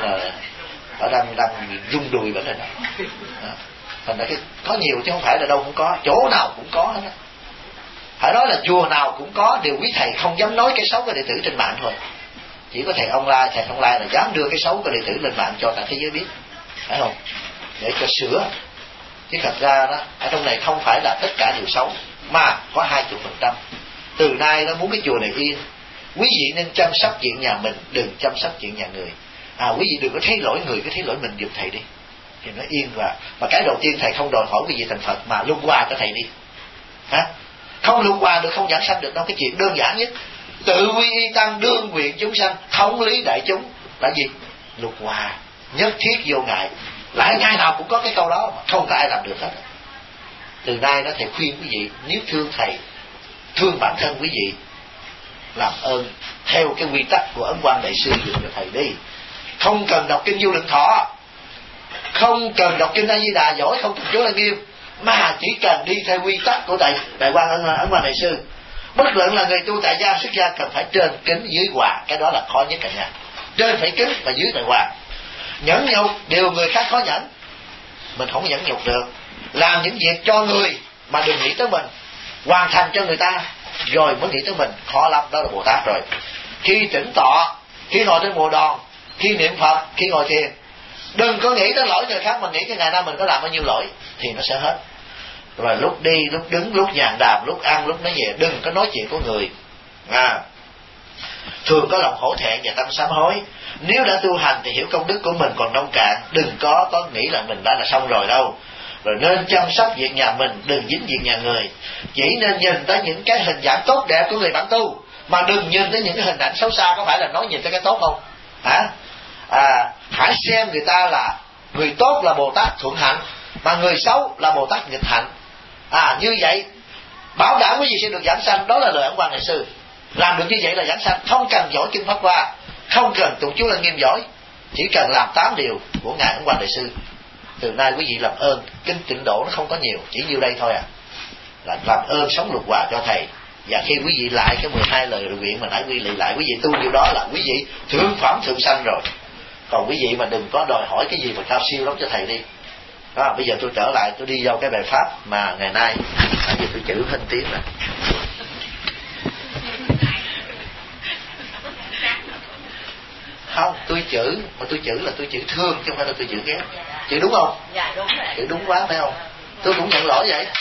đang rung đùi bên này đó. Thành ra có nhiều chứ không phải là đâu cũng có, chỗ nào cũng có hết đó. Phải nói là chùa nào cũng có, điều quý thầy không dám nói cái xấu của đệ tử trên mạng thôi. Chỉ có thầy Thông Lai là dám đưa cái xấu của đệ tử lên mạng cho cả thế giới biết, phải không? Để cho sửa. Chứ thật ra đó, ở trong này không phải là tất cả đều xấu, mà có 20%. Từ nay nó muốn cái chùa này yên, quý vị nên chăm sóc chuyện nhà mình, đừng chăm sóc chuyện nhà người. Quý vị đừng có thấy lỗi người, cứ thấy lỗi mình giùm thầy đi, thì nó yên. Và cái đầu tiên thầy không đòi hỏi quý vị thành Phật, mà luân qua cho thầy đi. Không luân qua được, không giảng sanh được đâu. Cái chuyện đơn giản nhất, tự quy y tăng, đương nguyện chúng sanh, thống lý đại chúng là gì? Luân qua, nhất thiết vô ngại. Lại ngày nào cũng có cái câu đó mà không có ai làm được hết. Từ nay nó thầy khuyên quý vị, nếu thương thầy thương bản thân quý vị, làm ơn theo cái quy tắc của Ấn Quang Đại Sư dùm cho thầy đi. Không cần đọc kinh Du Lượng Thọ, không cần đọc kinh A Di Đà giỏi, không cần chú Lăng Nghiêm, mà chỉ cần đi theo quy tắc của Đại Quang Ấn Quang Đại Sư. Bất luận là người tu tại gia xuất gia cần phải trên kính dưới hòa, cái đó là khó nhất cả nhà. Trên phải kính mà dưới phải hòa. Nhẫn nhục điều người khác khó nhẫn, mình không nhẫn nhục được. Làm những việc cho người mà đừng nghĩ tới mình, hoàn thành cho người ta rồi mới nghĩ tới mình, khó lắm. Đó là Bồ Tát rồi. Khi tĩnh tọa, khi ngồi trên bồ đòn, khi niệm Phật, khi ngồi thiền, đừng có nghĩ tới lỗi người khác mà nghĩ cái ngày nay mình có làm bao nhiêu lỗi thì nó sẽ hết. Rồi lúc đi, lúc đứng, lúc nhàn đàm, lúc ăn, lúc nói về, đừng có nói chuyện của người. Thường có lòng hổ thẹn và tâm sám hối. Nếu đã tu hành thì hiểu công đức của mình còn nông cạn, đừng có nghĩ là mình đã là xong rồi đâu. Rồi nên chăm sóc việc nhà mình, đừng dính việc nhà người. Chỉ nên nhìn tới những cái hình dạng tốt đẹp của người bạn tu, mà đừng nhìn tới những cái hình ảnh xấu xa. Có phải là nói nhìn tới cái tốt không? Hãy xem người ta là người tốt là Bồ Tát thuận hạnh, mà người xấu là Bồ Tát nghịch hạnh. Như vậy bảo đảm quý vị sẽ được giảng sanh. Đó là lời Ấn Quang Đại Sư. Làm được như vậy là giảng sanh. Không cần giỏi kinh Pháp Hoa, không cần tụng chú Lăng Nghiêm giỏi, chỉ cần làm 8 điều của ngài Ấn Quang Đại Sư. Từ nay quý vị làm ơn, kinh tịnh độ nó không có nhiều, chỉ nhiêu đây thôi là làm ơn sống lục hòa cho thầy. Và khi quý vị lại cái 12 lời nguyện mà nãy quý vị lại, quý vị tu điều đó là quý vị thượng phẩm thượng sanh rồi. Còn quý vị mà đừng có đòi hỏi cái gì mà cao siêu lắm cho thầy đi. Bây giờ tôi trở lại, tôi đi vào cái bài pháp mà ngày nay giờ tôi chữ hết tiếng rồi. Không, tôi chữ, mà tôi chữ là tôi chữ thương chứ không phải là tôi chữ ghét. Chữ đúng không? Dạ đúng rồi. Chữ đúng quá phải không? Tôi cũng nhận lỗi vậy.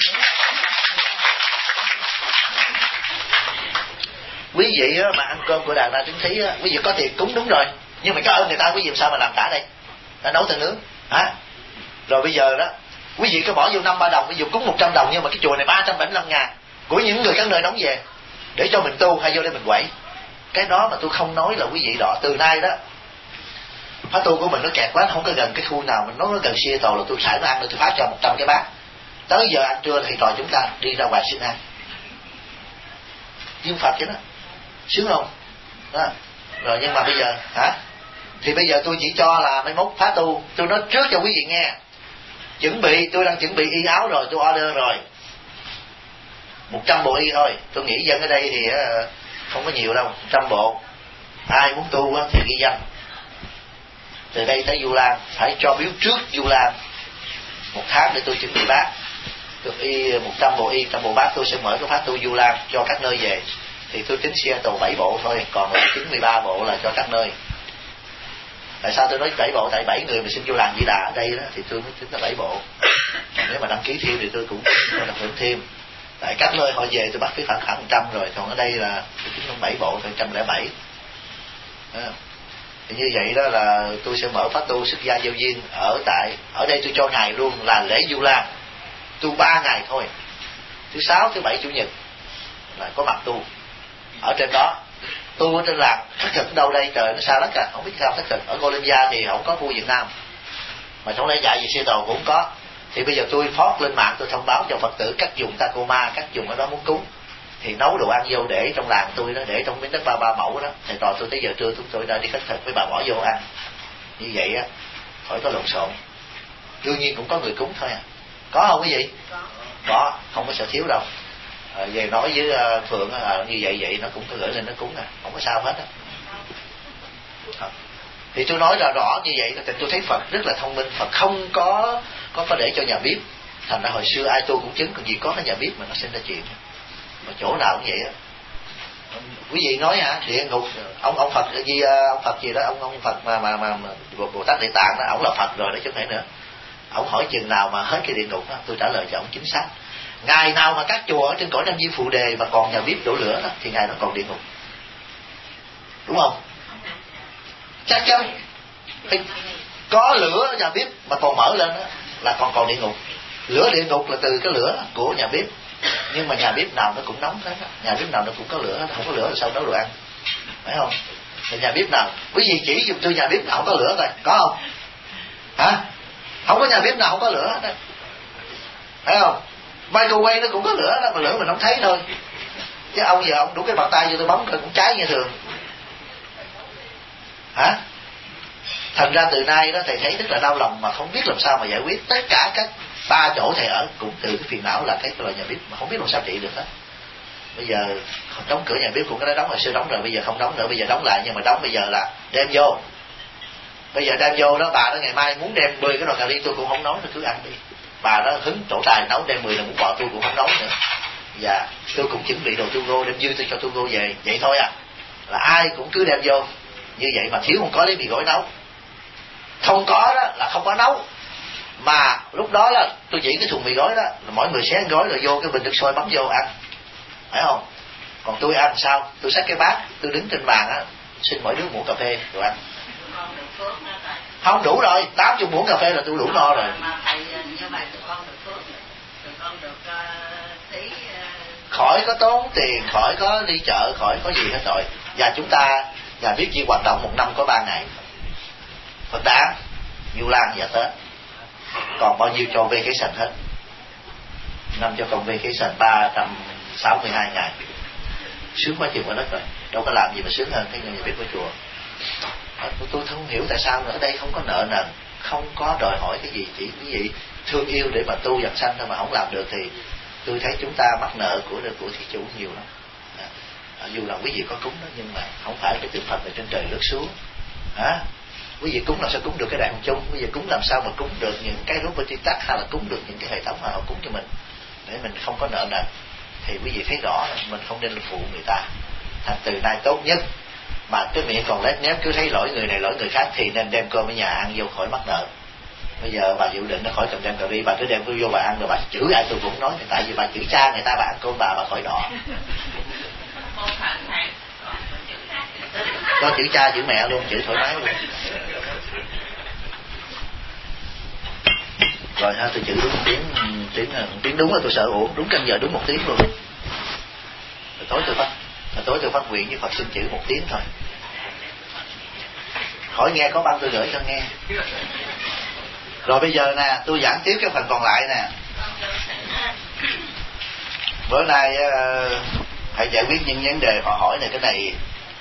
Quý vị mà ăn cơm của Đàn Na Trứng Thí, quý vị có tiền cúng đúng rồi, nhưng mà có ơn người ta, quý vị làm sao mà làm trả đây? Đã nấu thịt nướng rồi bây giờ đó quý vị có bỏ vô 5-3 đồng, ví dụ cúng 100 đồng, nhưng mà cái chùa này 375.000 của những người các nơi đóng về để cho mình tu hay vô đây mình quậy. Cái đó mà tôi không nói là quý vị đọ. Từ nay đó pháp tu của mình nó kẹt quá, không có gần cái khu nào mình nói nó gần Seattle là tôi xài nó ăn rồi tôi phát cho 100 cái bát. Tới giờ ăn trưa thì trò chúng ta đi ra ngoài xin ăn. Dương Phật chứ đó, sướng không? Đó. Rồi nhưng mà bây giờ thì bây giờ tôi chỉ cho là mấy mốt phá tu, tôi nói trước cho quý vị nghe. Chuẩn bị, tôi đang chuẩn bị y áo rồi, tôi order rồi 100 bộ y thôi. Tôi nghĩ dân ở đây thì không có nhiều đâu, 100 bộ. Ai muốn tu thì ghi danh. Từ đây tới Du Lan phải cho biếu trước Du Lan 1 tháng để tôi chuẩn bị bát. Được y 100 bộ y, 100 bộ bát tôi sẽ mở cái phát tu Du Lan cho các nơi về. Thì tôi tính Seattle 7 bộ thôi, còn lại 93 bộ là cho các nơi. Tại sao tôi nói 7 bộ? Tại 7 người mà xin vô làng Di Đà ở đây đó thì tôi mới tính là 7 bộ. Còn nếu mà đăng ký thêm thì tôi cũng đăng ký thêm. Tại các nơi họ về tôi bắt cái khoảng 100 rồi, còn ở đây là tôi tính 7 bộ thôi, 107. Thì như vậy đó là tôi sẽ mở pháp tu xuất gia giao duyên ở đây tôi cho ngày luôn là lễ Du Lan. Tu 3 ngày thôi. Thứ 6, thứ 7, chủ nhật là có mặt tu. Ở trên đó tu ở trên làng thất thực đâu đây, trời nó xa lắm cả, không biết sao thất thực. Ở Olympia thì không có khu Việt Nam, mà trong lễ dạy gì Seattle cũng không có. Thì bây giờ tôi post lên mạng, tôi thông báo cho Phật tử các vùng Tacoma, các vùng ở đó muốn cúng thì nấu đồ ăn vô để trong làng tôi đó, để trong miếng đất 33 mẫu đó. Thì tòa tôi tới giờ trưa tôi đã đi khất thực với bà bỏ vô ăn. Như vậy á khỏi có lộn xộn. Đương nhiên cũng có người cúng thôi có không quý vị? Có, không có sợ thiếu đâu. Về nói với Phượng như vậy nó cũng có gửi lên nó cúng không có sao hết á. Thì tôi nói là rõ như vậy thì tôi thấy Phật rất là thông minh. Phật không có để cho nhà bếp. Thành ra hồi xưa ai tu cũng chứng, còn gì có cái nhà bếp mà nó sinh ra chuyện. Mà chỗ nào cũng vậy á. Quý vị nói địa ngục ông Phật gì, ông Phật gì đó, ông Phật mà Bồ Tát Địa Tạng đó, ổng là Phật rồi đó chứ không phải nữa. Ổng hỏi chừng nào mà hết cái địa ngục đó, tôi trả lời cho ổng chính xác. Ngày nào mà các chùa ở trên cõi Nam Diêm Phù Đề mà còn nhà bếp đổ lửa đó, thì ngày đó còn địa ngục. Đúng không? Chắc chắn có lửa nhà bếp mà còn mở lên đó, là còn địa ngục. Lửa địa ngục là từ cái lửa của nhà bếp. Nhưng mà nhà bếp nào nó cũng nóng hết, nhà bếp nào nó cũng có lửa, không có lửa là sao nấu đồ ăn, phải không? Thì nhà bếp nào, quý vị chỉ dùng tôi nhà bếp nào không có lửa coi, có không? Không có nhà bếp nào không có lửa đó, phải không? Microwave nó cũng có lửa đó, mà lửa mình không thấy thôi. Chứ ông giờ ông đủ cái bàn tay vô tôi bấm cũng cháy như thường. Hả? Thành ra từ nay đó thầy thấy rất là đau lòng mà không biết làm sao mà giải quyết. Tất cả các 3 chỗ thầy ở cũng từ cái phiền não là cái loại nhà bếp mà không biết làm sao trị được hết. Bây giờ đóng cửa nhà bếp cũng có đã đóng, hồi xưa đóng rồi, bây giờ không đóng nữa, bây giờ đóng lại, nhưng mà đóng bây giờ là đem vô. Bây giờ đem vô đó, bà đó ngày mai muốn đem 10 cái nồi cà ri tôi cũng không nói, tôi cứ ăn đi. Bà đó hứng trổ tài nấu đem 10 là muốn bỏ tôi cũng không nấu nữa. Dạ, tôi cũng chuẩn bị đồ tu gô, đem dư tôi cho tu gô về, vậy thôi à. Là ai cũng cứ đem vô. Như vậy mà thiếu không có lấy mì gói nấu. Không có đó là không có nấu. Mà lúc đó là tôi chỉ cái thùng mì gói đó, là mỗi người xé gói rồi vô cái bình nước sôi bấm vô ăn. Phải không? Còn tôi ăn sao? Tôi xách cái bát, tôi đứng trên bàn á, xin mỗi đứa muỗng cà phê rồi ăn. Không đủ rồi, 80 muỗng cà phê là tôi đủ no rồi. Mà thầy như vậy tụi con được phước, tụi con được tí khỏi có tốn tiền, khỏi có đi chợ, khỏi có gì hết rồi. Và chúng ta nhà biết chỉ hoạt động một năm có 3 ngày: Phật đản, Vu Lan và Tết. Còn bao nhiêu cho vacation hết. Năm cho con vacation 362 ngày. Sướng quá chừng quá đất rồi. Đâu có làm gì mà sướng hơn cái nhà biết của chùa. Tôi không hiểu tại sao ở đây không có nợ nần, không có đòi hỏi cái gì, chỉ cái gì thương yêu để mà tu dần sanh thôi, mà không làm được thì tôi thấy chúng ta mắc nợ của thí chủ nhiều lắm. Dù là quý vị có cúng đó, nhưng mà không phải cái tượng Phật từ trên trời rớt xuống. Quý vị cúng làm sao cúng được cái đại hồng chung, quý vị cúng làm sao mà cúng được những cái rốt của tắc, hay là cúng được những cái hệ thống mà họ cúng cho mình, để mình không có nợ nần. Thì quý vị thấy rõ là mình không nên phụ người ta. Thành từ nay tốt nhất mà cái miệng còn lép nhép cứ thấy lỗi người này lỗi người khác thì nên đem cơm ở nhà ăn vô khỏi mắc nợ. Bây giờ bà dự định nó khỏi cần đem cà ri, bà cứ đem vô bà ăn rồi bà chửi ai tôi cũng nói, tại vì bà chửi cha người ta, bà ăn cơm bà khỏi đỏ. Có chửi cha chửi mẹ luôn, chửi thoải mái luôn. Rồi ha, tôi chửi đúng một tiếng đúng là tôi sợ uổng, đúng canh giờ đúng 1 tiếng luôn. Tối tôi phát nguyện với Phật xin chữ 1 tiếng thôi. Khỏi nghe có băng tôi gửi cho nghe. Rồi bây giờ nè, tôi giảng tiếp cái phần còn lại nè. Bữa nay hãy giải quyết những vấn đề họ hỏi này. Cái này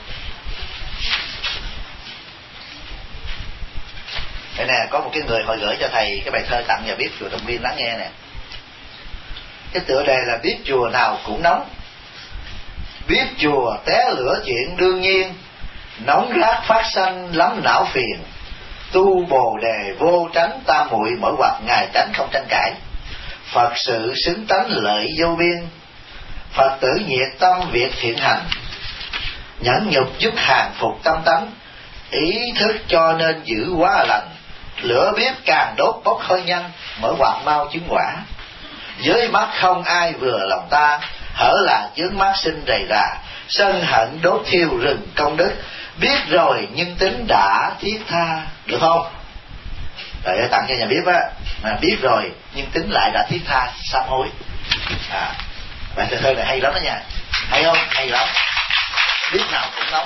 đây nè, có một cái người họ gửi cho thầy cái bài thơ tặng nhà biết chùa Đồng Viên, lắng nghe nè. Cái tựa đề là biết chùa nào cũng nóng, biết chùa té lửa chuyện đương nhiên, nóng rát phát sanh lắm não phiền, tu bồ đề vô tránh tam muội mở hoặc ngài tránh không tranh cãi, Phật sự xứng tánh lợi vô biên, Phật tử nhiệt tâm việc thiện hành, nhẫn nhục giúp hàng phục tâm tánh, ý thức cho nên giữ quá lành, lửa bếp càng đốt bốc hơi nhanh, mở hoặc mau chứng quả, dưới mắt không ai vừa lòng ta, hở là chướng mắt sinh đầy rà, sân hận đốt thiêu rừng công đức, biết rồi nhưng tính đã thiết tha. Được không? Để tặng cho nhà bếp á, mà biết rồi nhưng tính lại đã thiết tha sám hối. Bài thơ này hay lắm đó nha. Hay không? Hay lắm. Biết nào cũng nóng.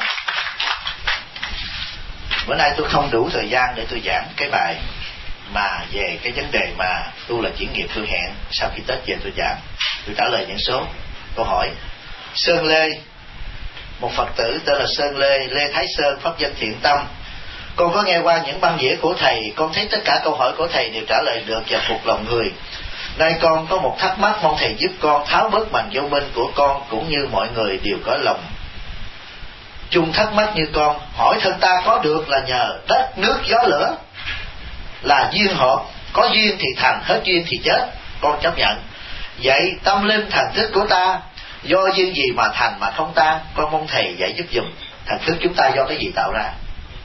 Bữa nay tôi không đủ thời gian để tôi giảng cái bài mà về cái vấn đề mà tu là chuyển nghiệp. Tôi hẹn sau khi Tết về tôi giảng. Tôi trả lời những số câu hỏi. Sơn Lê, một Phật tử tên là Sơn Lê, Lê Thái Sơn, pháp danh Thiện Tâm. Con có nghe qua những băng đĩa của thầy, con thấy tất cả câu hỏi của thầy đều trả lời được và phục lòng người. Nay con có một thắc mắc, mong thầy giúp con tháo bớt màn vô minh của con, cũng như mọi người đều có lòng chung thắc mắc như con. Hỏi thân ta có được là nhờ đất nước gió lửa, là duyên hợp, có duyên thì thành, hết duyên thì chết, con chấp nhận. Vậy tâm linh thần thức của ta do duyên gì mà thành mà không tan? Con mong thầy dạy giúp dùm. Thần thức chúng ta do cái gì tạo ra?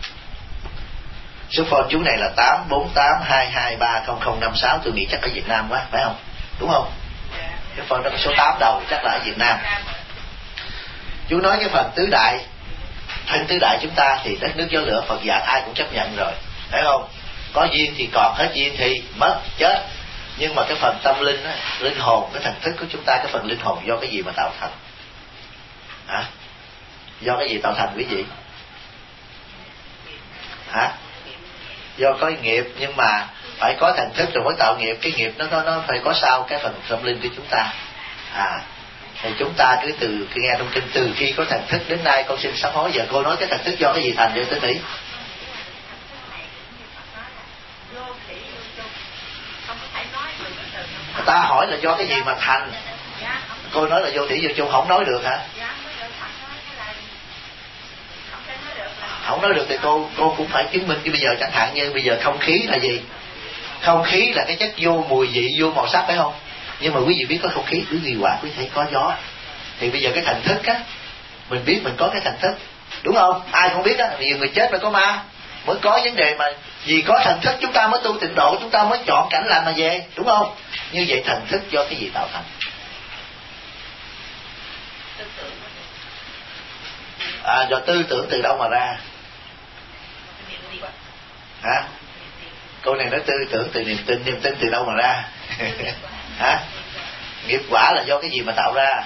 Số phone chú này là 84822300056. Tôi nghĩ chắc ở Việt Nam quá, phải không? Đúng không? Cái phone đó có số 8 đầu, chắc là ở Việt Nam. Chú nói cái phần tứ đại, thân tứ đại chúng ta thì đất nước gió lửa Phật giảng ai cũng chấp nhận rồi, phải không? Có duyên thì còn, hết duyên thì mất, chết. Nhưng mà cái phần tâm linh á, linh hồn, cái thần thức của chúng ta, cái phần linh hồn do cái gì mà tạo thành? Hả? Do cái gì tạo thành quý vị? Hả? Do có nghiệp, nhưng mà phải có thần thức rồi mới tạo nghiệp. Cái nghiệp nó phải có sau cái phần tâm linh của chúng ta. Thì chúng ta cứ nghe trong kinh từ khi có thần thức đến nay con xin sám hối. Giờ cô nói cái thần thức do cái gì thành vậy Tinh Mỹ? Người ta hỏi là do cái gì mà thành, cô nói là vô thủy vô chung, không nói được hả? Không nói được thì cô cũng phải chứng minh. Chứ bây giờ chẳng hạn như bây giờ không khí là gì? Không khí là cái chất vô mùi vị, vô màu sắc, phải không? Nhưng mà quý vị biết có không khí, quý vị quả quý thấy có gió. Thì bây giờ cái thần thức á, mình biết mình có cái thần thức, đúng không? Ai không biết á, bây giờ người chết mới có ma, mới có vấn đề mà. Vì có thần thức chúng ta mới tu tịnh độ, chúng ta mới chọn cảnh lành mà về, đúng không? Như vậy thần thức do cái gì tạo thành? Do tư tưởng. Từ đâu mà ra? Hả? Câu này nói tư tưởng từ niềm tin từ đâu mà ra? Hả? Nghiệp quả là do cái gì mà tạo ra?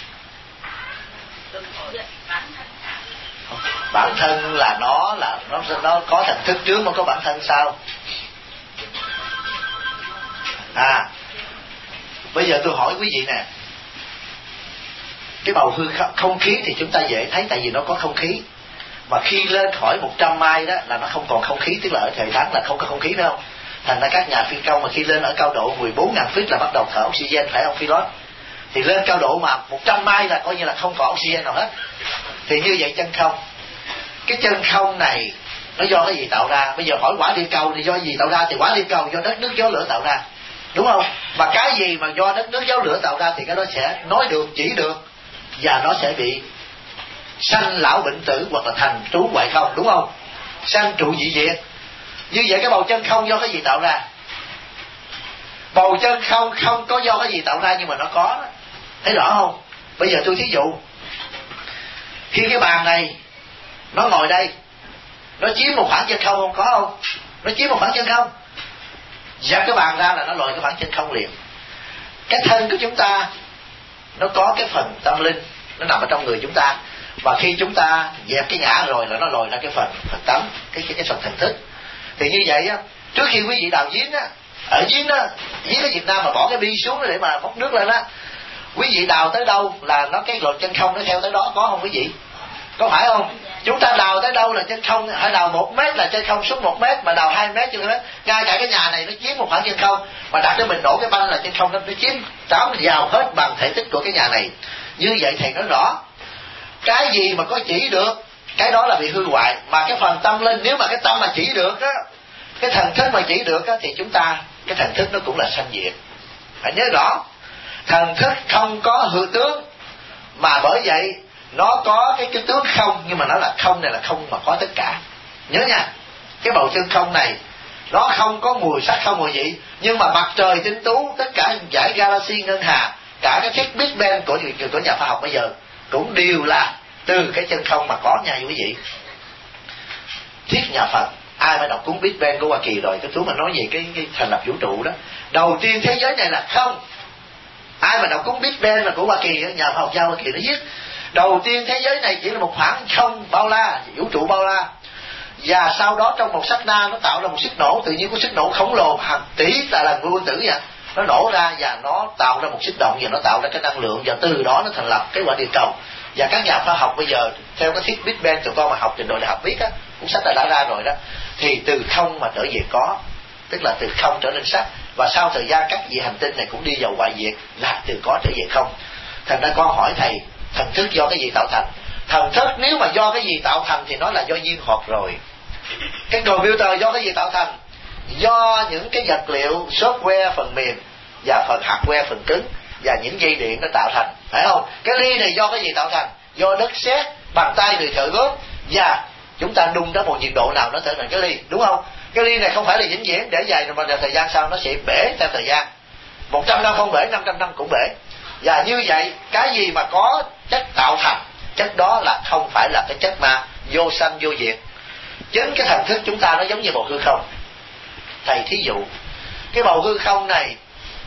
Bản thân là nó có thần thức trước mới có bản thân sao? Bây giờ tôi hỏi quý vị nè, cái bầu hư không khí thì chúng ta dễ thấy, tại vì nó có không khí. Mà khi lên khỏi 100 mai đó là nó không còn không khí, tức là ở thời tháng là không có không khí, phải không? Thành ra các nhà phi công mà khi lên ở cao độ 14.000 feet là bắt đầu thở oxygen, phải không Philot? Thì lên cao độ mà 100 mai là coi như là không có oxygen nào hết. Thì như vậy chân không, cái chân không này nó do cái gì tạo ra? Bây giờ hỏi quả địa cầu thì do gì tạo ra? Thì quả địa cầu do đất nước gió lửa tạo ra, đúng không? Mà cái gì mà do đất nước gió lửa tạo ra thì cái đó sẽ nói được, chỉ được, và nó sẽ bị sanh lão bệnh tử hoặc là thành trú hoại không, đúng không? Sanh trụ dị diệt. Như vậy cái bầu chân không do cái gì tạo ra? Bầu chân không không có do cái gì tạo ra, nhưng mà nó có đó. Thấy rõ không? Bây giờ tôi thí dụ, khi cái bàn này nó ngồi đây, nó chiếm một khoảng chân không không? Có không? Nó chiếm một khoảng chân không, dẹp cái bàn ra là nó lòi cái khoảng chân không liền. Cái thân của chúng ta nó có cái phần tâm linh, nó nằm ở trong người chúng ta. Và khi chúng ta dẹp cái ngã rồi là nó lòi ra cái phần tánh, cái phần thần thức. Thì như vậy á, trước khi quý vị đào giếng á, ở giếng á, giếng ở Việt Nam mà bỏ cái bi xuống để mà móc nước lên á, quý vị đào tới đâu là nó cái lột chân không nó theo tới đó, có không quý vị? Có phải không? Chúng ta đào tới đâu là chân không, hãy đào 1 mét là chân không xuống 1 mét, mà đào 2 mét chân không. Ngay cả cái nhà này nó chiếm một khoảng chân không, mà đặt cho mình đổ cái banh là chân không, nó chiếm tám vào hết bằng thể tích của cái nhà này. Như vậy thầy nói rõ, cái gì mà có chỉ được, cái đó là bị hư hoại. Mà cái phần tâm linh, nếu mà cái tâm mà chỉ được á, cái thần thức mà chỉ được á, thì chúng ta, cái thần thức nó cũng là sanh diệt. Phải nhớ rõ, thần thức không có hư tướng, mà bởi vậy nó có cái tướng không, nhưng mà nó là không này là không mà có tất cả. Nhớ nha, cái bầu chân không này nó không có mùi sắc, không mùi vị, nhưng mà mặt trời tinh tú, tất cả dải galaxy ngân hà, cả cái thuyết Big Bang của nhà khoa học bây giờ cũng đều là từ cái chân không mà có nha quý vị. Thuyết nhà Phật, ai mà đọc cuốn Big Bang của Hoa Kỳ rồi, cái chú mà nói về cái thành lập vũ trụ đó, đầu tiên thế giới này là không. Ai mà đọc cuốn Big Bang là của Hoa Kỳ, nhà khoa học gia Hoa Kỳ nó viết, đầu tiên thế giới này chỉ là một khoảng không bao la, vũ trụ bao la, và sau đó trong một sát na nó tạo ra một sức nổ, tự nhiên có sức nổ khổng lồ hàng tỷ là lần quân tử vậy, nó nổ ra và nó tạo ra một xích động, và nó tạo ra cái năng lượng, và từ đó nó thành lập cái quả địa cầu. Và các nhà khoa học bây giờ theo cái thuyết Big Bang, tụi con mà học trình độ đại học biết á, cuốn sách đã ra rồi đó, thì từ không mà trở về có, tức là từ không trở nên sắc. Và sau thời gian các vị hành tinh này cũng đi vào hoại diệt, là từ có trở về không. Thành ra con hỏi thầy, thần thức do cái gì tạo thành? Thần thức nếu mà do cái gì tạo thành thì nó là do duyên hợp rồi. Cái computer do cái gì tạo thành? Do những cái vật liệu software phần mềm và phần hardware phần cứng và những dây điện nó tạo thành, phải không? Cái ly này do cái gì tạo thành? Do đất sét, bàn tay người thợ gốm, và chúng ta đun đến một nhiệt độ nào nó trở thành cái ly, đúng không? Cái ly này không phải là vĩnh viễn, để dài mà thời gian sau nó sẽ bể theo thời gian. 100 năm không bể, 500 năm cũng bể. Và như vậy, cái gì mà có chất tạo thành, chất đó là không phải là cái chất mà vô sanh vô diệt. Chính cái thần thức chúng ta nó giống như bầu hư không. Thầy thí dụ, cái bầu hư không này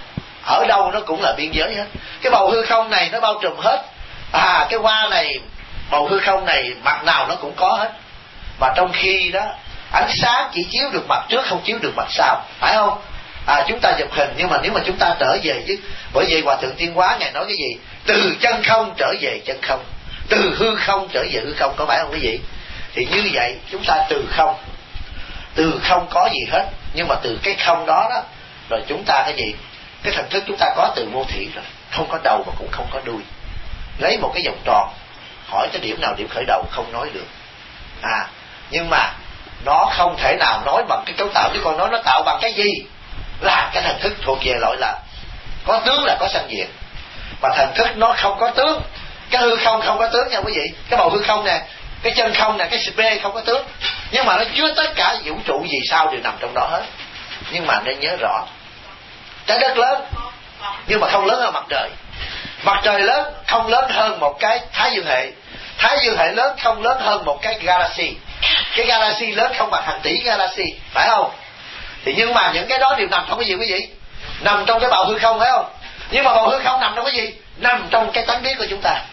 ở đâu nó cũng là biên giới hết. Cái bầu hư không này nó bao trùm hết. Cái hoa này, bầu hư không này mặt nào nó cũng có hết. Mà trong khi đó ánh sáng chỉ chiếu được mặt trước, không chiếu được mặt sau, phải không? Chúng ta chụp hình, nhưng mà nếu mà chúng ta trở về chứ, bởi vì Hòa Thượng Tiên Hóa ngài nói cái gì? Từ chân không trở về chân không, từ hư không trở về hư không, có phải không quý vị? Thì như vậy chúng ta từ không có gì hết, nhưng mà từ cái không đó đó, rồi chúng ta cái gì? Cái thần thức chúng ta có từ vô thủy rồi, không có đầu mà cũng không có đuôi. Lấy một cái vòng tròn, hỏi cái điểm nào điểm khởi đầu không nói được. Nhưng mà nó không thể nào nói bằng cái cấu tạo, chứ còn nó tạo bằng cái gì? Là cái thần thức thuộc về loại là có tướng, là có sanh diệt. Mà thần thức nó không có tướng. Cái hư không không có tướng nha quý vị. Cái bầu hư không nè, cái chân không nè, cái spray không có tướng, nhưng mà nó chứa tất cả vũ trụ gì sao đều nằm trong đó hết. Nhưng mà nên nhớ rõ, trái đất lớn nhưng mà không lớn hơn mặt trời. Mặt trời lớn không lớn hơn một cái Thái Dương hệ. Thái Dương hệ lớn không lớn hơn một cái galaxy. Cái galaxy lớn không bằng hàng tỷ galaxy, phải không? Thì nhưng mà những cái đó đều nằm trong cái gì quý vị? Nằm trong cái bầu hư không, phải không? Nhưng mà bầu hư không nằm trong cái gì? Nằm trong cái tánh biết của chúng ta.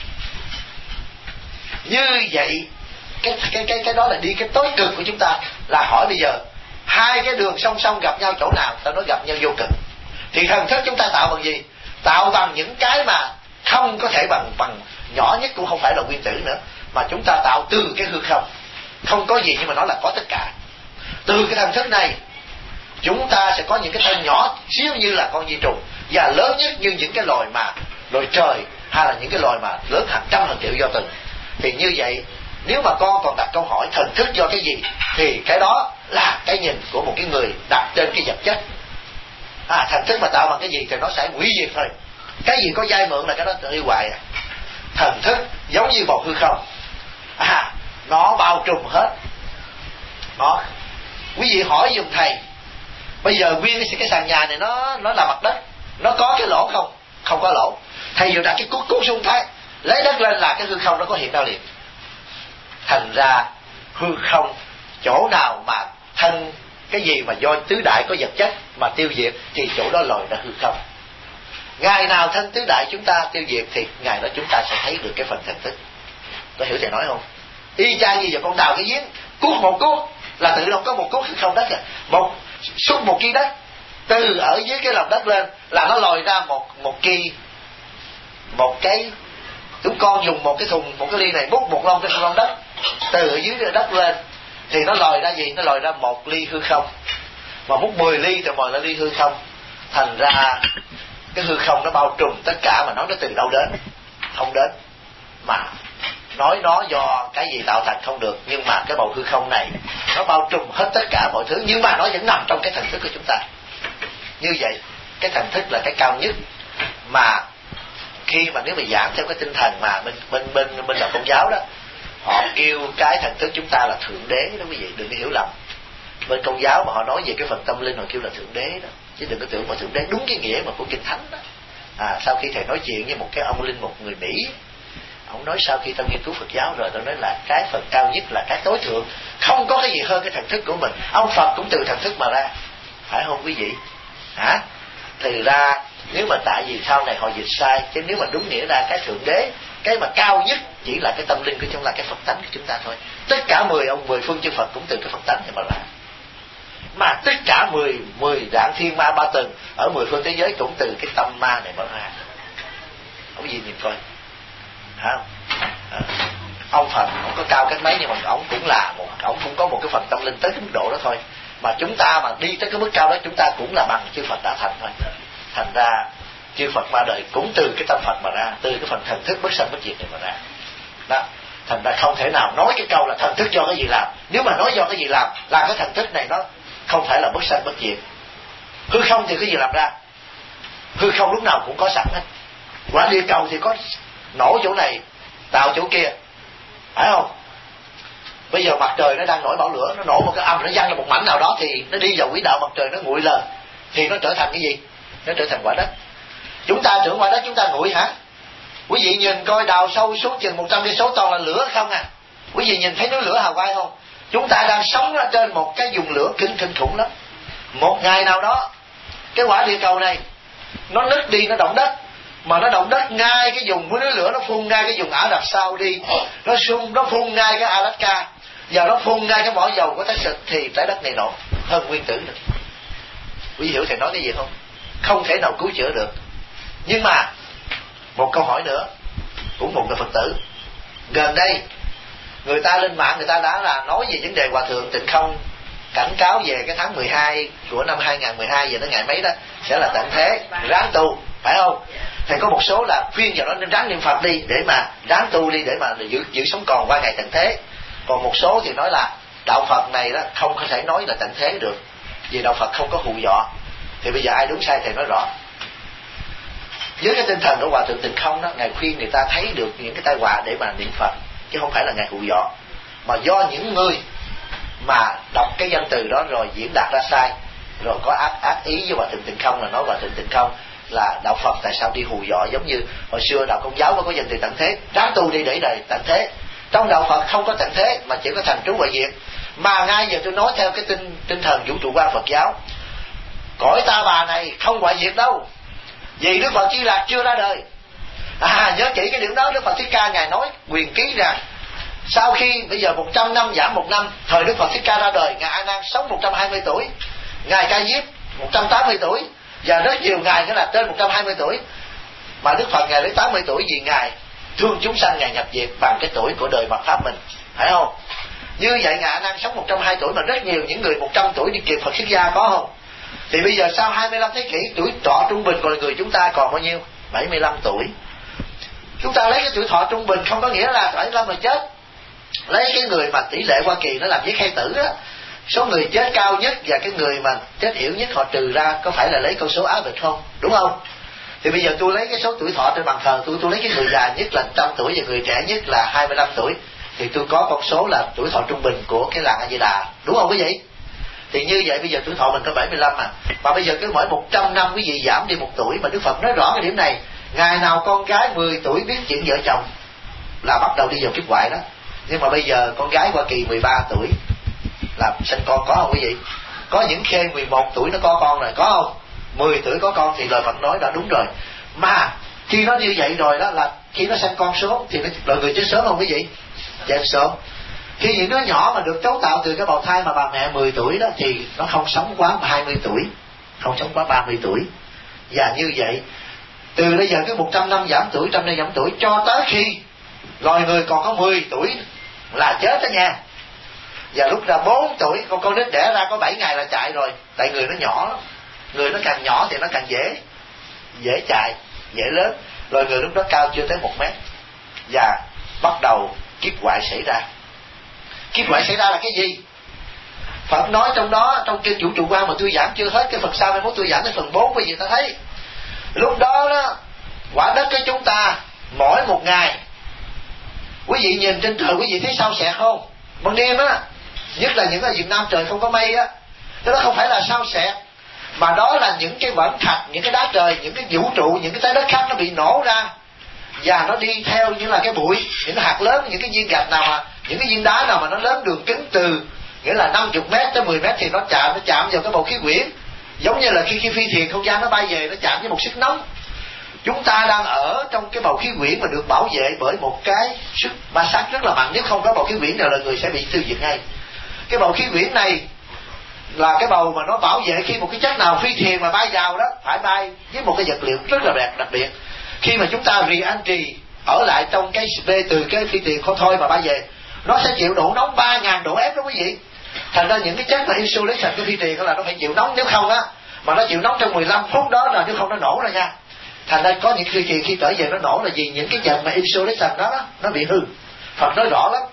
Như vậy cái đó là đi cái tối cực của chúng ta. Là hỏi bây giờ hai cái đường song song gặp nhau chỗ nào? Ta nói gặp nhau vô cực. Thì thần thức chúng ta tạo bằng gì? Tạo bằng những cái mà không có thể bằng nhỏ nhất cũng không phải là nguyên tử nữa, mà chúng ta tạo từ cái hư không, không có gì nhưng mà nó là có tất cả. Từ cái thần thức này chúng ta sẽ có những cái thân nhỏ xíu như là con vi trùng, và lớn nhất như những cái loài trời, hay là những cái loài mà lớn hàng trăm hàng triệu do từng. Thì như vậy nếu mà con còn đặt câu hỏi thần thức do cái gì, thì cái đó là cái nhìn của một cái người đặt trên cái vật chất. Thần thức mà tạo bằng cái gì thì nó sẽ hủy diệt thôi. Cái gì có dai mượn là cái đó đi hoài. Thần thức giống như một hư không, nó bao trùm hết. Đó, quý vị hỏi giùm thầy, bây giờ nguyên cái sàn nhà này nó là mặt đất, nó có cái lỗ không? Không có lỗ. Thầy vừa đặt cái cuốc xuống thái, lấy đất lên là cái hư không nó có hiện ra liền. Thành ra hư không chỗ nào mà thân cái gì mà do tứ đại có vật chất mà tiêu diệt thì chỗ đó lòi ra hư không. Ngày nào thân tứ đại chúng ta tiêu diệt thì ngày đó chúng ta sẽ thấy được cái phần thần thức. Có hiểu thầy nói không? Y chang như giờ con đào cái giếng, cuốc một cuốc là tự động có một cuốc hư không đất rồi. Xúc một kia đất từ ở dưới cái lòng đất lên là nó lòi ra một cái chúng con dùng một cái thùng, một cái ly này múc một lon trên lon đất, từ ở dưới đất lên thì nó lòi ra gì? Nó lòi ra một ly hư không. Mà múc 10 ly thì mọi là ly hư không. Thành ra cái hư không nó bao trùm tất cả, mà nói nó từ đâu đến? Không đến. Mà nói nó do cái gì tạo thành không được, nhưng mà cái bầu hư không này nó bao trùm hết tất cả mọi thứ, nhưng mà nó vẫn nằm trong cái thần thức của chúng ta. Như vậy cái thần thức là cái cao nhất. Mà khi mà nếu mà giảng theo cái tinh thần mà bên là Công giáo đó, họ kêu cái thần thức chúng ta là thượng đế đó quý vị, đừng có hiểu lầm. Bên Công giáo mà họ nói về cái phần tâm linh họ kêu là thượng đế đó, chứ đừng có tưởng mà thượng đế đúng cái nghĩa mà của kinh thánh đó. Sau khi thầy nói chuyện với một cái ông linh, một người Mỹ, ông nói sau khi tao nghiên cứu Phật giáo rồi, tao nói là cái phần cao nhất là cái tối thượng, không có cái gì hơn cái thần thức của mình. Ông Phật cũng từ thần thức mà ra, phải không quý vị? Thì ra nếu mà tại vì sau này họ dịch sai, chứ nếu mà đúng nghĩa ra cái thượng đế, cái mà cao nhất chỉ là cái tâm linh của chúng, là cái Phật tánh của chúng ta thôi. Tất cả 10 phương chư Phật cũng từ cái Phật tánh này mà ra. Mà tất cả 10 dạng thiên ma ba tầng ở 10 phương thế giới cũng từ cái tâm ma này mà ra. Ông gì nhìn coi, hả? Ông Phật ông có cao cách mấy nhưng mà ông cũng có một cái phần tâm linh tới cái mức độ đó thôi. Mà chúng ta mà đi tới cái mức cao đó, chúng ta cũng là bằng chư Phật đã thành thôi. Thành ra chư Phật ba đời cũng từ cái tâm Phật mà ra, từ cái phần thần thức bất sanh bất diệt này mà ra. Đó. Thành ra không thể nào nói cái câu là thần thức do cái gì làm. Nếu mà nói do cái gì làm, là cái thần thức này nó không phải là bất sanh bất diệt. Hư không thì cái gì làm ra? Hư không lúc nào cũng có sẵn hết. Quả địa cầu thì có nổ chỗ này, tạo chỗ kia, phải không? Bây giờ mặt trời nó đang nổi bão lửa, nó nổ một cái âm, nó văng ra một mảnh nào đó thì nó đi vào quỹ đạo mặt trời, nó nguội lên thì nó trở thành cái gì? Nó trở thành quả đất. Chúng ta tưởng quả đất chúng ta nguội hả? Quý vị nhìn coi, đào sâu xuống chừng 100 cây số toàn là lửa không à? Quý vị nhìn thấy núi lửa Hào Quang không? Chúng ta đang sống ở trên một cái vùng lửa kinh khủng lắm. Một ngày nào đó cái quả địa cầu này nó nứt đi, nó động đất, mà nó động đất ngay cái vùng của núi lửa, nó phun ngay cái vùng Ả Rập Saudi, nó phun ngay cái Alaska, giờ nó phun ngay cái mỏ dầu của Texas, thì trái đất này nổ hơn nguyên tử nữa. Quý vị hiểu thầy nói cái gì không? Không thể nào cứu chữa được. Nhưng mà một câu hỏi nữa cũng một người Phật tử gần đây, người ta lên mạng người ta đã là nói về vấn đề Hòa Thượng Tịnh Không cảnh cáo về cái tháng 12 của năm 2012 về tới ngày mấy đó sẽ là tận thế, ráng tu, phải không? Thầy có một số là khuyên vào đó nên ráng niệm Phật đi, để mà ráng tu đi, để mà giữ sống còn qua ngày tận thế. Còn một số thì nói là đạo Phật này đó không có thể nói là tận thế được, vì đạo Phật không có hù dọa. Thì bây giờ ai đúng sai thầy nói rõ. Với cái tinh thần của Hòa Thượng Tịnh Không đó, ngài khuyên người ta thấy được những cái tai họa để mà niệm Phật, chứ không phải là ngài hù dọa. Mà do những người mà đọc cái danh từ đó rồi diễn đạt ra sai, rồi có ác ý với Hòa Thượng Tịnh Không, là nói Hòa Thượng Tịnh Không là đạo Phật tại sao đi hù dọa. Giống như hồi xưa đạo Công giáo có danh từ tận thế, ráng tu đi để đời tận thế. Trong đạo Phật không có tận thế mà chỉ có thành trú ngoại diệt. Mà ngay giờ tôi nói theo cái tinh thần vũ trụ quan Phật giáo, cõi Ta Bà này không ngoại diệt đâu, vì Đức Phật Di Lặc chưa ra đời. Nhớ kỹ cái điểm đó. Đức Phật Thích Ca ngài nói quyền ký rằng sau khi bây giờ 100 năm giảm 1 năm, thời Đức Phật Thích Ca ra đời, ngài A Nan sống 120 tuổi, ngài Ca Diếp 180 tuổi, và rất nhiều ngài nữa là trên 120 tuổi. Mà Đức Phật ngài lấy 80 tuổi vì ngài thương chúng sanh, ngài nhập diệt bằng cái tuổi của đời mạt pháp mình, phải không? Như vậy ngài A Nan sống 120 tuổi, mà rất nhiều những người 100 tuổi đi kịp Phật Thích Ca, có không? Thì bây giờ sau 25 thế kỷ, tuổi thọ trung bình của người chúng ta còn bao nhiêu? 75 tuổi. Chúng ta lấy cái tuổi thọ trung bình không có nghĩa là 75 mà chết. Lấy cái người mà tỷ lệ Hoa Kỳ nó làm giết khai tử á, số người chết cao nhất và cái người mà chết yếu nhất họ trừ ra, có phải là lấy con số áp địch không? Đúng không? Thì bây giờ tôi lấy cái số tuổi thọ trên bàn thờ, tôi lấy cái người già nhất là 100 tuổi và người trẻ nhất là 25 tuổi, thì tôi có con số là tuổi thọ trung bình của cái làng A Di Đà, đúng không quý vị? Thì như vậy bây giờ tuổi thọ mình có 75 mà bây giờ cứ mỗi 100 năm quý vị giảm đi 1 tuổi. Mà Đức Phật nói rõ cái điểm này, ngày nào con gái 10 tuổi biết chuyện vợ chồng là bắt đầu đi vào kiếp ngoại đó. Nhưng mà bây giờ con gái Hoa Kỳ 13 tuổi là sinh con, có không quý vị? Có những khê 11 tuổi nó có con rồi, có không? 10 tuổi có con, thì lời Phật nói đã đúng rồi. Mà khi nó như vậy rồi đó, là khi nó sinh con sớm thì loài người chết sớm không quý vị? Chết sớm. Khi những đứa nhỏ mà được cấu tạo từ cái bào thai mà bà mẹ 10 tuổi đó, thì nó không sống quá 20 tuổi, không sống quá 30 tuổi. Và như vậy từ bây giờ cứ 100 năm giảm tuổi, 100 năm giảm tuổi, cho tới khi loài người còn có 10 tuổi là chết đó nha. Và lúc ra 4 tuổi con nít đẻ ra có 7 ngày là chạy rồi. Tại người nó nhỏ lắm. Người nó càng nhỏ thì nó càng dễ chạy, dễ lớn. Loài người lúc đó cao chưa tới 1 mét. Và bắt đầu kiếp ngoại xảy ra. Kiếp ngoại xảy ra là cái gì? Phật nói trong đó, trong kinh vũ trụ quan mà tôi giảng chưa hết, cái phần sau mai mốt tôi giảng tới phần 4, quý vị ta thấy. Lúc đó đó, quả đất của chúng ta mỗi một ngày, quý vị nhìn trên trời quý vị thấy sao xẹt không? Ban đêm á, nhất là những ở Việt Nam trời không có mây á, đó không phải là sao xẹt, mà đó là những cái vẫn thạch, những cái đá trời, những cái vũ trụ, những cái trái đất khác nó bị nổ ra, và nó đi theo như là cái bụi, những cái hạt lớn, những cái viên gạch nào mà, những cái viên đá nào mà nó lớn đường kính từ nghĩa là 50 mét tới 10 mét thì nó chạm vào cái bầu khí quyển, giống như là khi phi thuyền không gian nó bay về nó chạm với một sức nóng. Chúng ta đang ở trong cái bầu khí quyển mà được bảo vệ bởi một cái sức ma sát rất là mạnh. Nếu không có bầu khí quyển nào là người sẽ bị tiêu diệt ngay. Cái bầu khí quyển này là cái bầu mà nó bảo vệ khi một cái chất nào phi thuyền mà bay vào đó phải bay với một cái vật liệu rất là đặc biệt. Khi mà chúng ta re-entry ở lại trong cái space từ cái phi thuyền không thôi mà bay về, nó sẽ chịu độ nóng 3.000 độ F đó quý vị. Thành ra những cái chất mà insulation cái phi thuyền đó là nó phải chịu nóng, nếu không á mà nó chịu nóng trong 15 phút đó rồi, nếu không nó nổ ra nha. Thành ra có những phi thuyền khi trở về nó nổ là vì những cái chất mà insulation đó nó bị hư. Phật nói rõ lắm.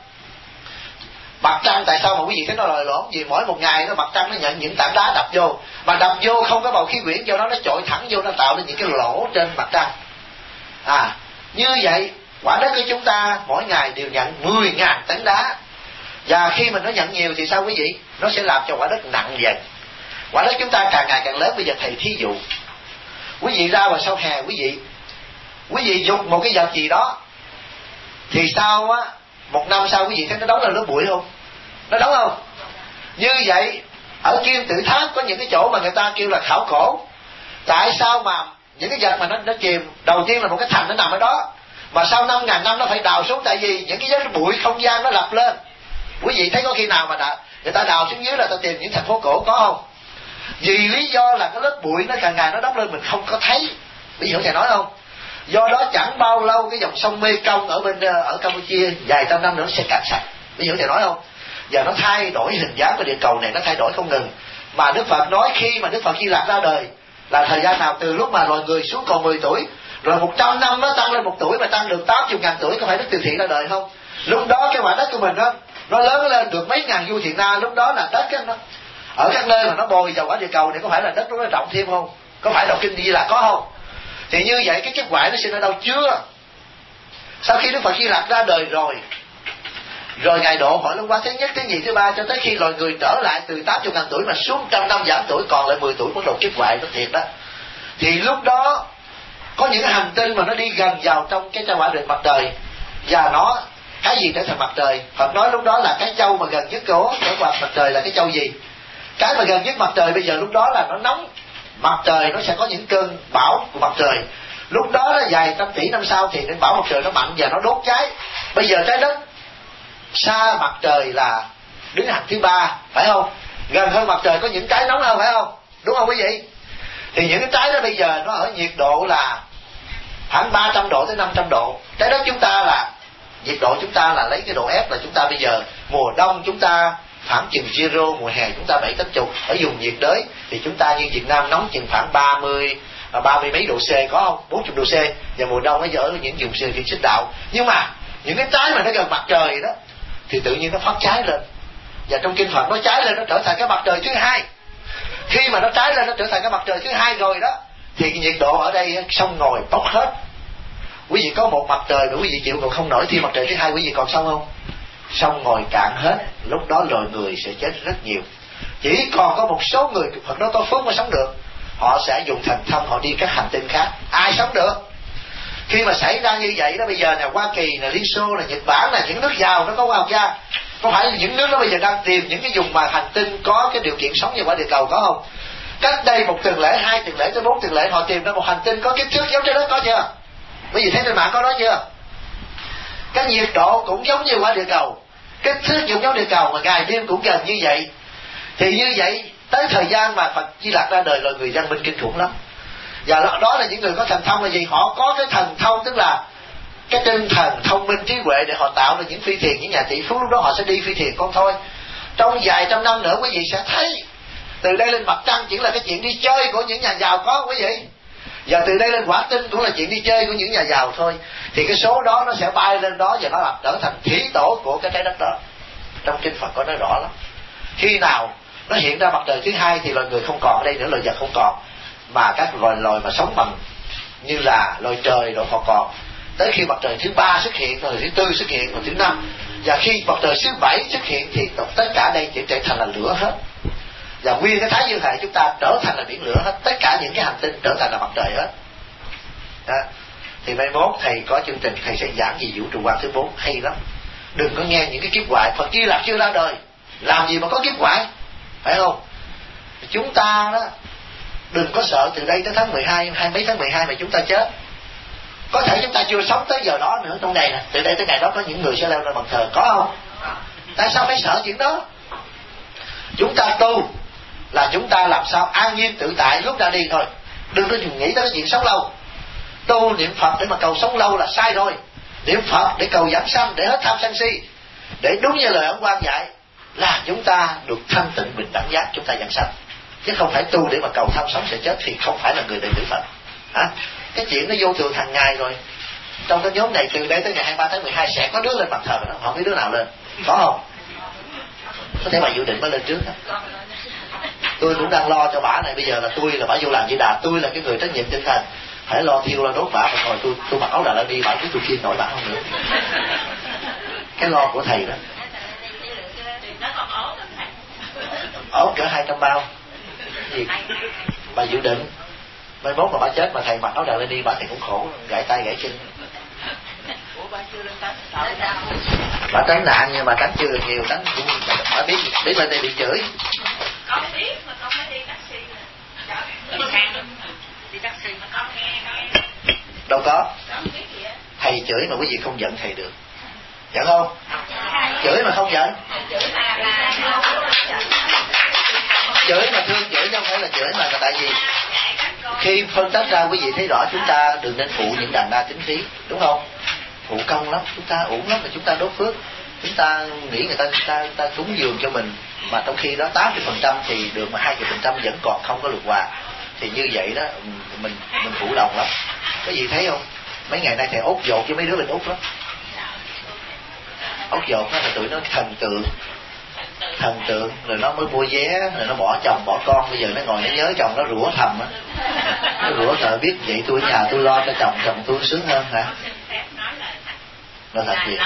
Mặt trăng tại sao mà quý vị thấy nó lồi lõm? Vì mỗi một ngày nó mặt trăng nó nhận những tảng đá đập vô, mà đập vô không có bầu khí quyển, do đó nó chọi thẳng vô, nó tạo nên những cái lỗ trên mặt trăng. Như vậy quả đất của chúng ta mỗi ngày đều nhận 10.000 tấn đá, và khi mà nó nhận nhiều thì sao quý vị? Nó sẽ làm cho quả đất nặng dần. Quả đất chúng ta càng ngày càng lớn. Bây giờ thầy thí dụ, quý vị ra vào sau hè, quý vị dục một cái vật gì đó, thì sau á, 1 năm sau quý vị thấy nó đóng lên lớp bụi không? Nó đóng không? Như vậy ở Kim Tự Tháp có những cái chỗ mà người ta kêu là khảo cổ. Tại sao mà những cái vật mà nó chìm, đầu tiên là một cái thành nó nằm ở đó, mà sau 5.000 năm nó phải đào xuống? Tại vì những cái giấc bụi không gian nó lập lên. Quý vị thấy có khi nào mà người ta đào xuống dưới là ta tìm những thành phố cổ, có không? Vì lý do là cái lớp bụi nó càng ngày nó đắp lên mình không có thấy. Biết hiểu thầy nói không? Do đó chẳng bao lâu cái dòng sông Mê Công ở Campuchia vài trăm năm nữa nó sẽ cạn sạch. Biết hiểu thầy nói không? Và nó thay đổi hình dáng của địa cầu này, nó thay đổi không ngừng. Mà Đức Phật nói khi mà Đức Phật Di Lặc ra đời là thời gian nào? Từ lúc mà loài người xuống còn 10 tuổi, rồi 100 năm nó tăng lên 1 tuổi, mà tăng được 80.000 tuổi, có phải Đức Từ Thiện ra đời không? Lúc đó cái quả đất của mình đó nó lớn lên được mấy ngàn du thiện na. Lúc đó là đất nó ở các nơi mà nó bồi vào quả địa cầu này, có phải là đất nó rộng thêm không? Có phải đọc kinh Di Lặc có không? Thì như vậy cái kết quả nó sinh ở đâu? Chưa. Sau khi Đức Phật Di Lặc ra đời rồi Ngài độ hỏi luân qua thứ nhất, thứ nhì, thứ ba, cho tới khi loài người trở lại từ 80.000 tuổi mà xuống 100 năm giảm tuổi còn lại 10 tuổi, bắt đầu kiếp hoại nó thiệt đó. Thì lúc đó có những cái hành tinh mà nó đi gần vào trong cái sao hỏa định mặt trời, và nó cái gì trở thành mặt trời? Phật nói lúc đó là cái châu mà gần nhất của mặt trời là cái châu gì? Cái mà gần nhất mặt trời bây giờ lúc đó là nó nóng. Mặt trời nó sẽ có những cơn bão của mặt trời. Lúc đó nó vài trăm tỷ năm sau thì cái bão mặt trời nó mạnh và nó đốt cháy. Bây giờ trái đất xa mặt trời là đứng hàng thứ 3, phải không? Gần hơn mặt trời có những trái nóng hơn, phải không? Đúng không quý vị? Thì những cái trái đó bây giờ nó ở nhiệt độ là khoảng 300 độ tới 500 độ. Trái đất chúng ta là nhiệt độ chúng ta là lấy cái độ F là chúng ta bây giờ mùa đông chúng ta khoảng chừng 0, mùa hè chúng ta 7-80. Ở vùng nhiệt đới thì chúng ta như Việt Nam nóng chừng khoảng 30 mấy độ C, có không? 40 độ C. Và mùa đông ở những vùng thì xích đạo. Nhưng mà những cái trái mà nó gần mặt trời đó thì tự nhiên nó phát cháy lên. Và trong kinh Phật nó cháy lên, nó trở thành cái mặt trời thứ 2. Khi mà nó cháy lên nó trở thành cái mặt trời thứ 2 rồi đó, thì cái nhiệt độ ở đây sông ngòi bốc hết. Quý vị có một mặt trời mà quý vị chịu còn không nổi, thì mặt trời thứ 2 quý vị còn sống không? Sông ngòi cạn hết. Lúc đó loài người sẽ chết rất nhiều. Chỉ còn có một số người Phật đó có phước mới sống được. Họ sẽ dùng thần thông, họ đi các hành tinh khác. Ai sống được? Khi mà xảy ra như vậy đó, bây giờ là Hoa Kỳ, là Liên Xô, là Nhật Bản, là những nước giàu nó có khoa học gia. Có phải là những nước đó bây giờ đang tìm những cái vùng mà hành tinh có cái điều kiện sống như quả địa cầu, có không? Cách đây 1 tuần lễ, 2 tuần lễ tới 4 tuần lễ họ tìm ra một hành tinh có kích thước giống trái đất, có chưa? Quý vị thấy trên mạng có đó chưa? Cái nhiệt độ cũng giống như quả địa cầu, kích thước cũng giống địa cầu, mà ngày đêm cũng gần như vậy. Thì như vậy tới thời gian mà Phật Di Lặc ra đời, loài người văn minh kinh khủng lắm. Và đó là những người có thần thông là gì? Họ có cái thần thông, tức là cái tinh thần thông minh trí huệ để họ tạo ra những phi thuyền, những nhà tỷ phú. Lúc đó họ sẽ đi phi thuyền con thôi. Trong vài trăm năm nữa quý vị sẽ thấy từ đây lên mặt trăng chỉ là cái chuyện đi chơi của những nhà giàu có, quý vị. Và từ đây lên Hỏa Tinh cũng là chuyện đi chơi của những nhà giàu thôi. Thì cái số đó nó sẽ bay lên đó và nó làm trở thành thủy tổ của cái trái đất đó. Trong kinh Phật có nói rõ lắm. Khi nào nó hiện ra mặt trời thứ 2 thì loài người không còn ở đây nữa, loài vật không còn, mà các loài mà sống bằng như là loài trời rồi họ còn. Tới khi mặt trời thứ 3 xuất hiện, rồi thứ 4 xuất hiện, rồi thứ 5, và khi mặt trời thứ 7 xuất hiện thì tất cả đây chỉ trở thành là lửa hết. Và nguyên cái thái dương hệ chúng ta trở thành là biển lửa hết. Tất cả những cái hành tinh trở thành là mặt trời hết đó. Thì mai mốt thầy có chương trình thầy sẽ giảng về vũ trụ quan thứ 4 hay lắm. Đừng có nghe những cái kiếp hoại. Phật Di Lặc chưa ra đời, làm gì mà có kiếp hoại, phải không? Chúng ta đó đừng có sợ từ đây tới tháng 12, mấy tháng 12 mà chúng ta chết. Có thể chúng ta chưa sống tới giờ đó nữa trong này nè. Từ đây tới ngày đó có những người sẽ leo lên bàn thờ, có không? Tại sao phải sợ chuyện đó? Chúng ta tu là chúng ta làm sao an nhiên tự tại lúc ra đi thôi. Đừng có nghĩ tới cái chuyện sống lâu. Tu niệm Phật để mà cầu sống lâu là sai rồi. Niệm Phật để cầu giảm sanh, để hết tham sân si, để đúng như lời ông Quan dạy là chúng ta được thanh tịnh bình đẳng giác, chúng ta giảm sanh. Chứ không phải tu để mà cầu tham sống sẽ chết thì không phải là người đệ tử Phật. Cái chuyện nó vô thường hàng ngày rồi. Trong cái nhóm này từ đây tới ngày 23 tháng 12 sẽ có đứa lên bàn thờ, không biết đứa nào lên, có không? Có thể bà dự định mới lên trước đó. Tôi cũng đang lo cho bà này. Bây giờ là tôi là bà vô làm Di Đà, tôi là cái người trách nhiệm tinh thần, phải lo thiêu lo đốt bà. Rồi tôi mặc áo Đà La Ni, bà cứ tôi khiêng nổi bà không nữa. Cái lo của thầy đó. Ốp cỡ 200 bao gì? Bà dự định mai mốt mà bà chết mà thầy mặc áo Đà La Ni, bà thì cũng khổ, gãy tay gãy chân. Bà tránh nạn nhưng mà tránh chưa được nhiều, tránh cũng bà biết lên đây bị chửi. Con biết mà con mới đi taxi. Đi taxi mà con nghe. Đâu có. Thầy chửi mà quý vị không giận thầy được, giận không? Chửi mà không giận. Chửi mà thương, chửi chứ không phải là chửi mà là tại vì khi phân tích ra quý vị thấy rõ chúng ta đừng nên phụ những đàn na tính khí, đúng không? Phụ công lắm, chúng ta uổng lắm là chúng ta đốt phước, chúng ta nghĩ người ta cúng dường cho mình, mà trong khi đó 80% thì được mà 20% vẫn còn không có lượt quà, thì như vậy đó mình phụ lòng lắm. Có gì thấy không? Mấy ngày nay thầy ốt dột với mấy đứa bên Úc lắm. Ốt dột đó là tụi nó thần tượng rồi nó mới mua vé, rồi nó bỏ chồng bỏ con, bây giờ nó ngồi nó nhớ chồng, nó rủa thầm á, nó rủa sợ biết vậy tôi ở nhà tôi lo cho chồng tôi sướng hơn hả? Nói thật gì?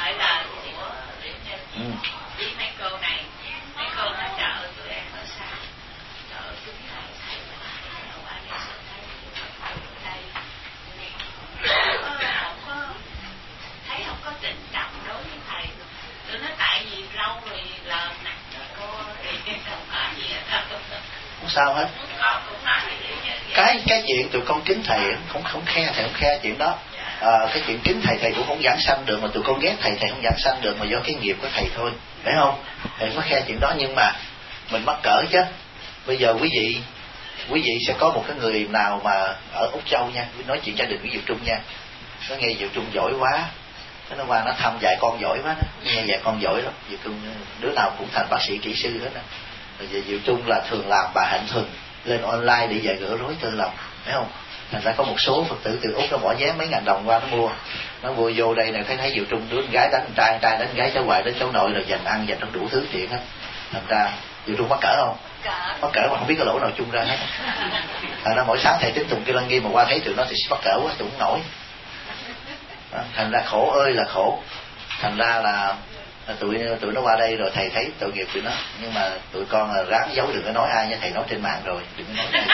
Thấy không có trịnh trọng đối với thầy. Tụi nó tại vì lâu rồi lờ nặng cô thì không có gì hết. Không sao hết. Con cũng nói cái chuyện tụi con kính thầy không khe, thầy không khe chuyện đó. Cái chuyện kính thầy cũng không giảng sanh được, mà tụi con ghét thầy không giảng sanh được, mà do cái nghiệp của thầy thôi, phải không? Thầy không có khe chuyện đó, nhưng mà mình mắc cỡ chứ. Bây giờ quý vị sẽ có một cái người nào mà ở Úc Châu nha, nói chuyện gia đình với Diệu Trung nha, nó nghe Diệu Trung giỏi quá, nó qua nó thăm dạy con giỏi quá đó, nghe dạy con giỏi lắm, Diệu Trung đứa nào cũng thành bác sĩ kỹ sư hết á. Rồi Diệu Trung là thường làm bà Hạnh Thuần lên online để dạy gỡ rối tư lòng, phải không? Thành ra có một số Phật tử từ Úc nó bỏ vé mấy ngàn đồng qua nó mua vô đây này, thấy Diệu Trung đứa con gái đánh trai đánh gái cháu ngoại đến cháu nội, rồi dành ăn dành trong đủ thứ chuyện hết. Thành ra Diệu Trung mắc cỡ không? Mắc cỡ mà không biết cái lỗ nào chung ra hết. Thành ra mỗi sáng thầy tính tụng Kinh Lăng Nghiêm mà qua thấy tụi nó thì mắc cỡ quá, tụi nó nổi. Thành ra khổ ơi là khổ. Thành ra là tụi nó qua đây rồi thầy thấy tội nghiệp tụi nó, nhưng mà tụi con là ráng giấu, đừng có nói ai nha, thầy nói trên mạng rồi, đừng có nói.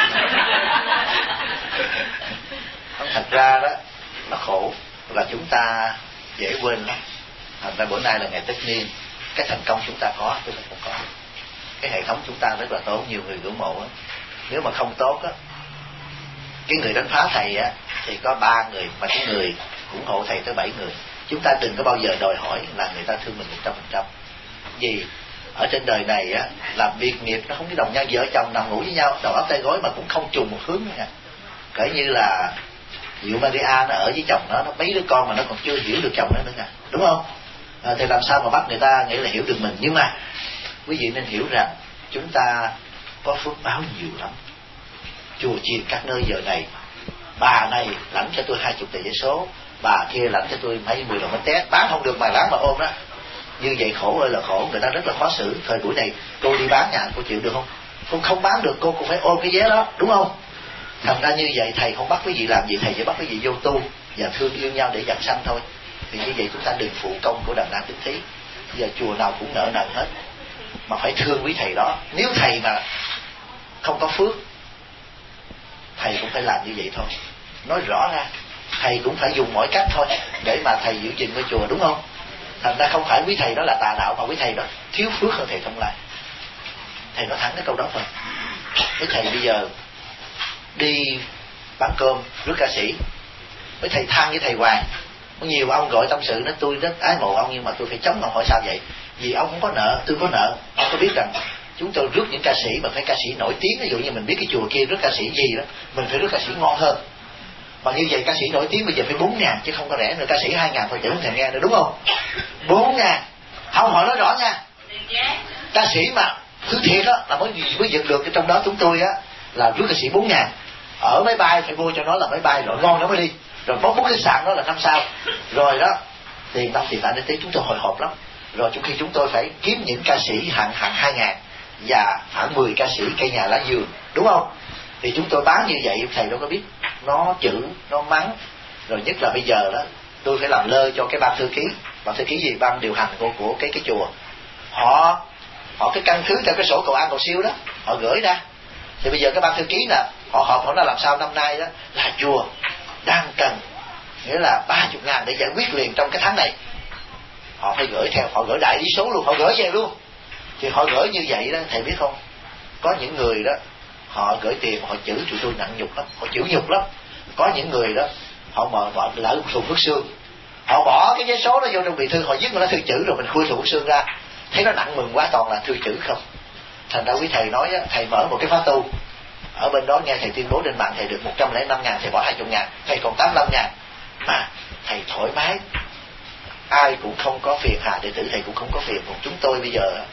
Thật ra đó nó khổ là chúng ta dễ quên lắm. Thành ra bữa nay là ngày tất niên, cái thành công chúng ta có, chúng ta không có. Cái hệ thống chúng ta rất là tốt, nhiều người ngưỡng mộ á. Nếu mà không tốt á, cái người đánh phá thầy á thì có 3 người, mà cái người ủng hộ thầy tới 7 người. Chúng ta đừng có bao giờ đòi hỏi là người ta thương mình 100%. Vì ở trên đời này á, làm việc nghiệp nó không có đồng nhau, vợ chồng nằm ngủ với nhau đầu óc tay gối mà cũng không trùng một hướng nữa nha. Kể như là Diệu Maria nó ở với chồng nó mấy đứa con mà nó còn chưa hiểu được chồng nó nữa nha, đúng không? Thì làm sao mà bắt người ta nghĩ là hiểu được mình. Nhưng mà quý vị nên hiểu rằng chúng ta có phước báo nhiều lắm. Chùa chiền các nơi giờ này, bà này lãnh cho tôi 20 tờ giấy số, bà kia lãnh cho tôi mấy 10 đồng bánh tét, bán không được mà láng mà ôm đó. Như vậy khổ ơi là khổ, người ta rất là khó xử. Thời buổi này cô đi bán nhà cô chịu được không? Cô không bán được cô cũng phải ôm cái vé đó, đúng không? Thành ra như vậy thầy không bắt quý vị làm gì, thầy chỉ bắt quý vị vô tu và thương yêu nhau để giảng sanh thôi. Thì như vậy chúng ta đừng phụ công của đàn na tính thí. Giờ chùa nào cũng nợ nần hết, mà phải thương quý thầy đó. Nếu thầy mà không có phước, thầy cũng phải làm như vậy thôi. Nói rõ ra, thầy cũng phải dùng mọi cách thôi để mà thầy giữ gìn ngôi chùa, đúng không? Thành ra không phải quý thầy đó là tà đạo, mà quý thầy đó thiếu phước hơn thầy Thông Lai. Thầy nói thẳng cái câu đó thôi. Quý thầy bây giờ đi bán cơm rước ca sĩ, với thầy than với thầy Hoàng, có nhiều ông gọi tâm sự nói tôi rất ái mộ ông, nhưng mà tôi phải chống ông. Hỏi sao vậy? Vì ông không có nợ, tôi có nợ. Ông có biết rằng chúng tôi rước những ca sĩ mà phải ca sĩ nổi tiếng, ví dụ như mình biết cái chùa kia rước ca sĩ gì đó, mình phải rước ca sĩ ngon hơn. Mà như vậy ca sĩ nổi tiếng bây giờ phải 4.000 chứ không có rẻ nữa. Ca sĩ 2.000 thôi, chẳng thèm nghe nữa, đúng không? 4.000. Không, hỏi nói rõ nha. Ca sĩ mà thứ thiệt đó là mới dựng được cái trong đó chúng tôi á là rước ca sĩ 4.000. Ở máy bay phải mua cho nó là máy bay rồi ngon nó mới đi, rồi bốc khách sạn đó là 5 sao rồi đó, tiền đâu tiền tại đến tí chúng tôi hồi hộp lắm. Rồi trong khi chúng tôi phải kiếm những ca sĩ hạng 2.000 và hạng 10 ca sĩ cây nhà lá dừa, đúng không? Thì chúng tôi bán như vậy thầy đâu có biết nó chữ nó mắng. Rồi nhất là bây giờ đó tôi phải làm lơ cho cái ban thư ký gì, ban điều hành của cái chùa, họ cái căn cứ theo cái sổ cầu an cầu siêu đó họ gửi ra. Thì bây giờ cái ban thư ký nè, họ họp họ nói làm sao năm nay đó là chùa đang cần, nghĩa là 30.000 để giải quyết liền trong cái tháng này. Họ phải gửi theo, họ gửi đại lý số luôn, họ gửi về luôn. Thì họ gửi như vậy đó, thầy biết không, có những người đó họ gửi tiền họ chửi tụi tôi nặng nhục lắm, họ chửi nhục lắm. Có những người đó họ mở lỡ thùng Phước Sương, họ bỏ cái giấy số đó vô trong bì thư, họ viết nó thư chữ rồi mình khui thùng Phước Sương ra, thấy nó nặng mừng quá, toàn là thư chữ không. Thành ra quý thầy nói á, thầy mở một cái khóa tu ở bên đó, nghe thầy tuyên bố trên mạng thầy được 105.000, thầy bỏ 20.000, thầy còn 85.000 mà thầy thoải mái, ai cũng không có phiền hà, đệ tử thầy cũng không có phiền. Còn chúng tôi bây giờ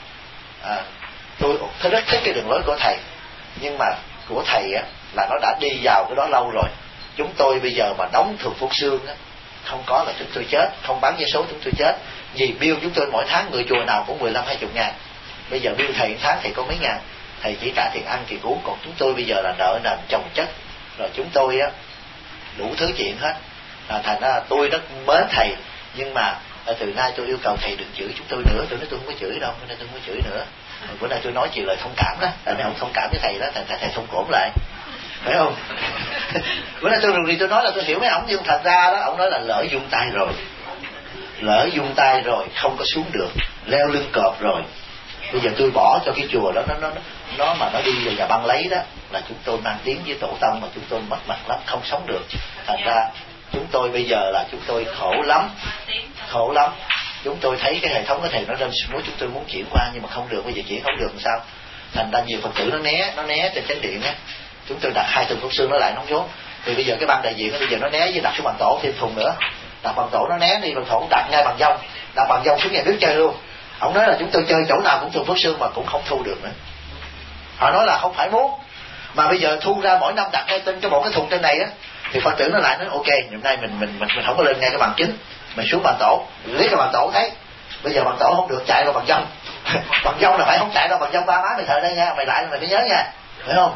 tôi rất thích cái đường lối của thầy, nhưng mà của thầy á là nó đã đi vào cái đó lâu rồi. Chúng tôi bây giờ mà đóng thường Phúc Xương á, không có là chúng tôi chết, không bán vé số chúng tôi chết. Vì bill chúng tôi mỗi tháng người chùa nào cũng 15-20 ngàn. Bây giờ bill thầy tháng thầy có mấy ngàn, thầy chỉ trả tiền ăn tiền uống. Còn chúng tôi bây giờ là nợ nần chồng chất, rồi chúng tôi á đủ thứ chuyện hết. Thành ra tôi rất mến thầy, nhưng mà từ nay tôi yêu cầu thầy đừng chửi chúng tôi nữa. Tôi nói tôi không có chửi đâu, nên tôi không có chửi nữa. Bữa nay tôi nói chuyện lời thông cảm đó, tại vì ông thông cảm với thầy đó, thầy thông cảm lại, phải không? Bữa nay tôi nói là tôi hiểu mấy ông, nhưng thật ra đó ông nói là lỡ dung tay rồi, lỡ dung tay rồi không có xuống được, leo lưng cọp rồi. Bây giờ tôi bỏ cho cái chùa đó nó mà nó đi về nhà băng lấy đó, là chúng tôi mang tiếng với tổ tông mà chúng tôi mất mặt lắm, không sống được. Thành ra chúng tôi bây giờ là chúng tôi khổ lắm. Chúng tôi thấy cái hệ thống của thầy nó rơi xuống, chúng tôi muốn chuyển qua nhưng mà không được. Bây giờ chuyển không được làm sao? Thành ra nhiều Phật tử nó né trên chánh điện á. Chúng tôi đặt 2 thùng Phúc Xương nó lại nó không xuống. Thì bây giờ cái ban đại diện bây giờ nó né với đặt xuống bằng tổ thêm thùng nữa. Đặt bằng tổ nó né đi bằng tổ, đặt ngay bằng dông, đặt bằng dông xuống nhà nước chơi luôn. Ông nói là chúng tôi chơi chỗ nào cũng thùng Phúc Xương mà cũng không thu được nữa. Họ nói là không phải muốn, mà bây giờ thu ra mỗi năm đặt ngay tên cho một cái thùng trên này á, thì Phật tử nó lại nói ok, hôm nay mình không có lên ngay cái bằng chính, mình xuống bằng tổ, lấy cái bằng tổ thấy. Bây giờ bằng tổ không được, chạy vào bằng dông. Bằng dông là phải không chạy đâu, bằng dông ba má mày thờ đây nha, mày lại mày phải nhớ nha, phải không?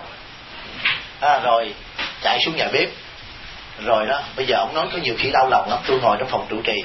Rồi chạy xuống nhà bếp, rồi đó. Bây giờ ông nói có nhiều khi đau lòng lắm. Tôi ngồi trong phòng trụ trì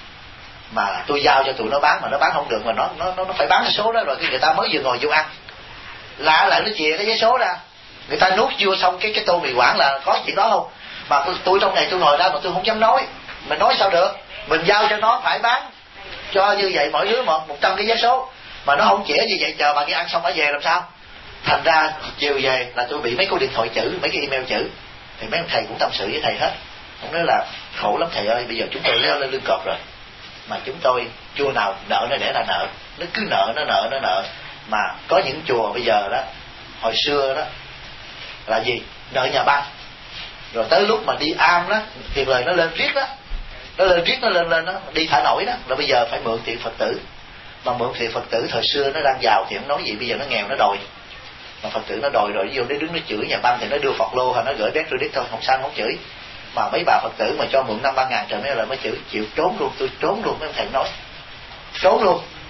mà tôi giao cho tụi nó bán mà nó bán không được, mà nó phải bán cái số đó rồi. Cái người ta mới vừa ngồi vô ăn lạ lại nó chìa cái giấy số ra, người ta nuốt chưa xong cái tô mì Quảng là có chuyện đó không. Mà tôi trong này tôi ngồi ra mà tôi không dám nói, mình nói sao được. Mình giao cho nó phải bán cho như vậy, mỗi đứa 100 cái vé số, mà nó không chĩa như vậy, chờ bà kia ăn xong bà về làm sao? Thành ra chiều về là tôi bị mấy câu điện thoại chữ, mấy cái email chữ. Thì mấy ông thầy cũng tâm sự với thầy hết. Ông nói là khổ lắm thầy ơi, bây giờ chúng tôi leo lên lưng cọp rồi, mà chúng tôi chùa nào nợ nó để là nợ, nó cứ nợ. Mà có những chùa bây giờ đó, hồi xưa đó là gì, nợ nhà băng, rồi tới lúc mà đi am đó tiền lời nó lên riết đó, nó lên đó, đi thả nổi đó, là bây giờ phải mượn tiền Phật tử. Mà mượn tiền Phật tử thời xưa nó đang giàu thì không nói gì, bây giờ nó nghèo nó đòi. Mà Phật tử nó đòi rồi vô nó đứng nó chửi nhà băng thì nó đưa Phật lô hay nó gửi bé credit thôi, không sao, không chửi. Mà mấy bà Phật tử mà cho mượn 5-3 ngàn trời mấy lời mới chịu trốn luôn. Tôi trốn luôn, mấy ông thầy nói trốn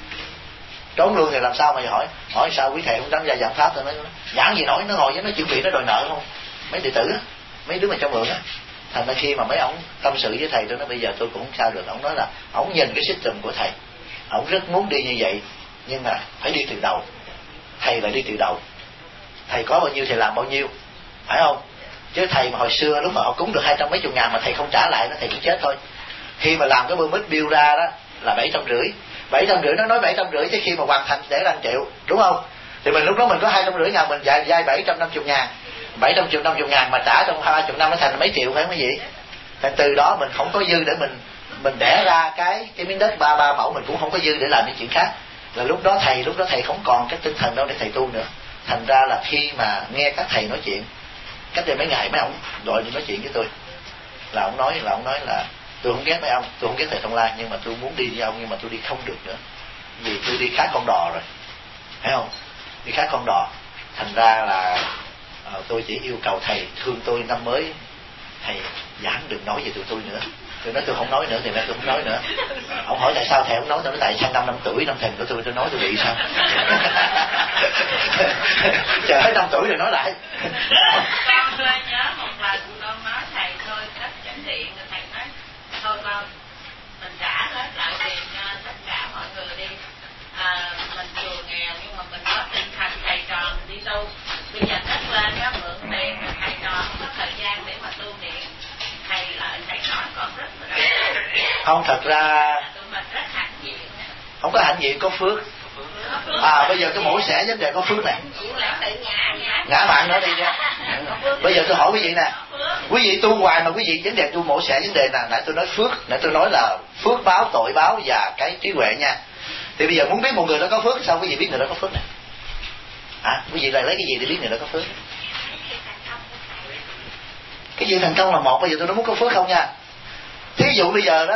luôn thì làm sao mà hỏi sao quý thầy không đánh ra giảng pháp? Tôi nói giảng gì nổi, nó ngồi với nó chuẩn bị nó đòi nợ không, mấy đệ tử á, mấy đứa mà cho mượn á. Thành ra khi mà mấy ông tâm sự với thầy tôi nói bây giờ tôi cũng không sao được. Ông nói là ông nhìn cái system của thầy, ông rất muốn đi như vậy, nhưng mà phải đi từ đầu. Thầy lại đi từ đầu, thầy có bao nhiêu thầy làm bao nhiêu, phải không? Chứ thầy mà hồi xưa lúc mà họ cúng được 200 mấy chục ngàn mà thầy không trả lại nó, thầy cũng chết thôi. Khi mà làm cái permit bill ra đó là 750, nó nói 750 chứ khi mà hoàn thành để là 1 triệu, đúng không? Thì mình lúc đó mình có 250 ngàn, mình vay 750 ngàn, 750 ngàn mà trả trong 20 năm nó thành mấy triệu, phải không quý vị? Thì từ đó mình không có dư để mình đẻ ra cái miếng đất 3 mẫu, mình cũng không có dư để làm những chuyện khác. Là lúc đó thầy không còn cái tinh thần đâu để thầy tu nữa. Thành ra là khi mà nghe các thầy nói chuyện, cách đây mấy ngày mấy ông gọi đi nói chuyện với tôi, là ông nói là tôi không ghét mấy ông, tôi không ghét thầy Thông Lai, nhưng mà tôi muốn đi với ông, nhưng mà tôi đi không được nữa, vì tôi đi khác con đò rồi, thấy không? Đi khác con đò. Thành ra là tôi chỉ yêu cầu thầy thương tôi năm mới, thầy giảng đừng nói về tụi tôi nữa. Tôi nói tôi không nói nữa, thì tôi không nói nữa. Ông hỏi tại sao thầy không nói, tôi nói tại sang năm tuổi năm thìn của tôi nói tôi bị sao? Chờ hết 5 tuổi rồi nói lại. Con nhớ một lần con nói thầy thôi cách chánh điện, thầy nói thôi con mình trả hết lại tiền cho tất cả mọi người đi. Mình chùa nghèo nhưng mà mình có tinh thần thầy trò mình đi tu. Bây giờ tất lên đó mượn tiền, thầy trò không có thời gian để mà tu niệm. Thầy nói còn rất là không, thật ra tụi mình rất hãnh diện, không có hãnh diện, có phước. Bây giờ cái mỗi sẽ vấn đề có phước này, ngã mạng nữa đi nha. Bây giờ tôi hỏi quý vị nè, quý vị tu hoài mà quý vị vấn đề tu mỗi sẽ vấn đề nè. Nãy tôi nói phước, nãy tôi nói là phước báo, tội báo và cái trí huệ nha. Thì bây giờ muốn biết một người đó có phước, sao quý vị biết người đó có phước này? Quý vị lại lấy cái gì để biết người đó có phước? Cái gì thành công là một, bây giờ tôi nói muốn có phước không nha. Thí dụ bây giờ đó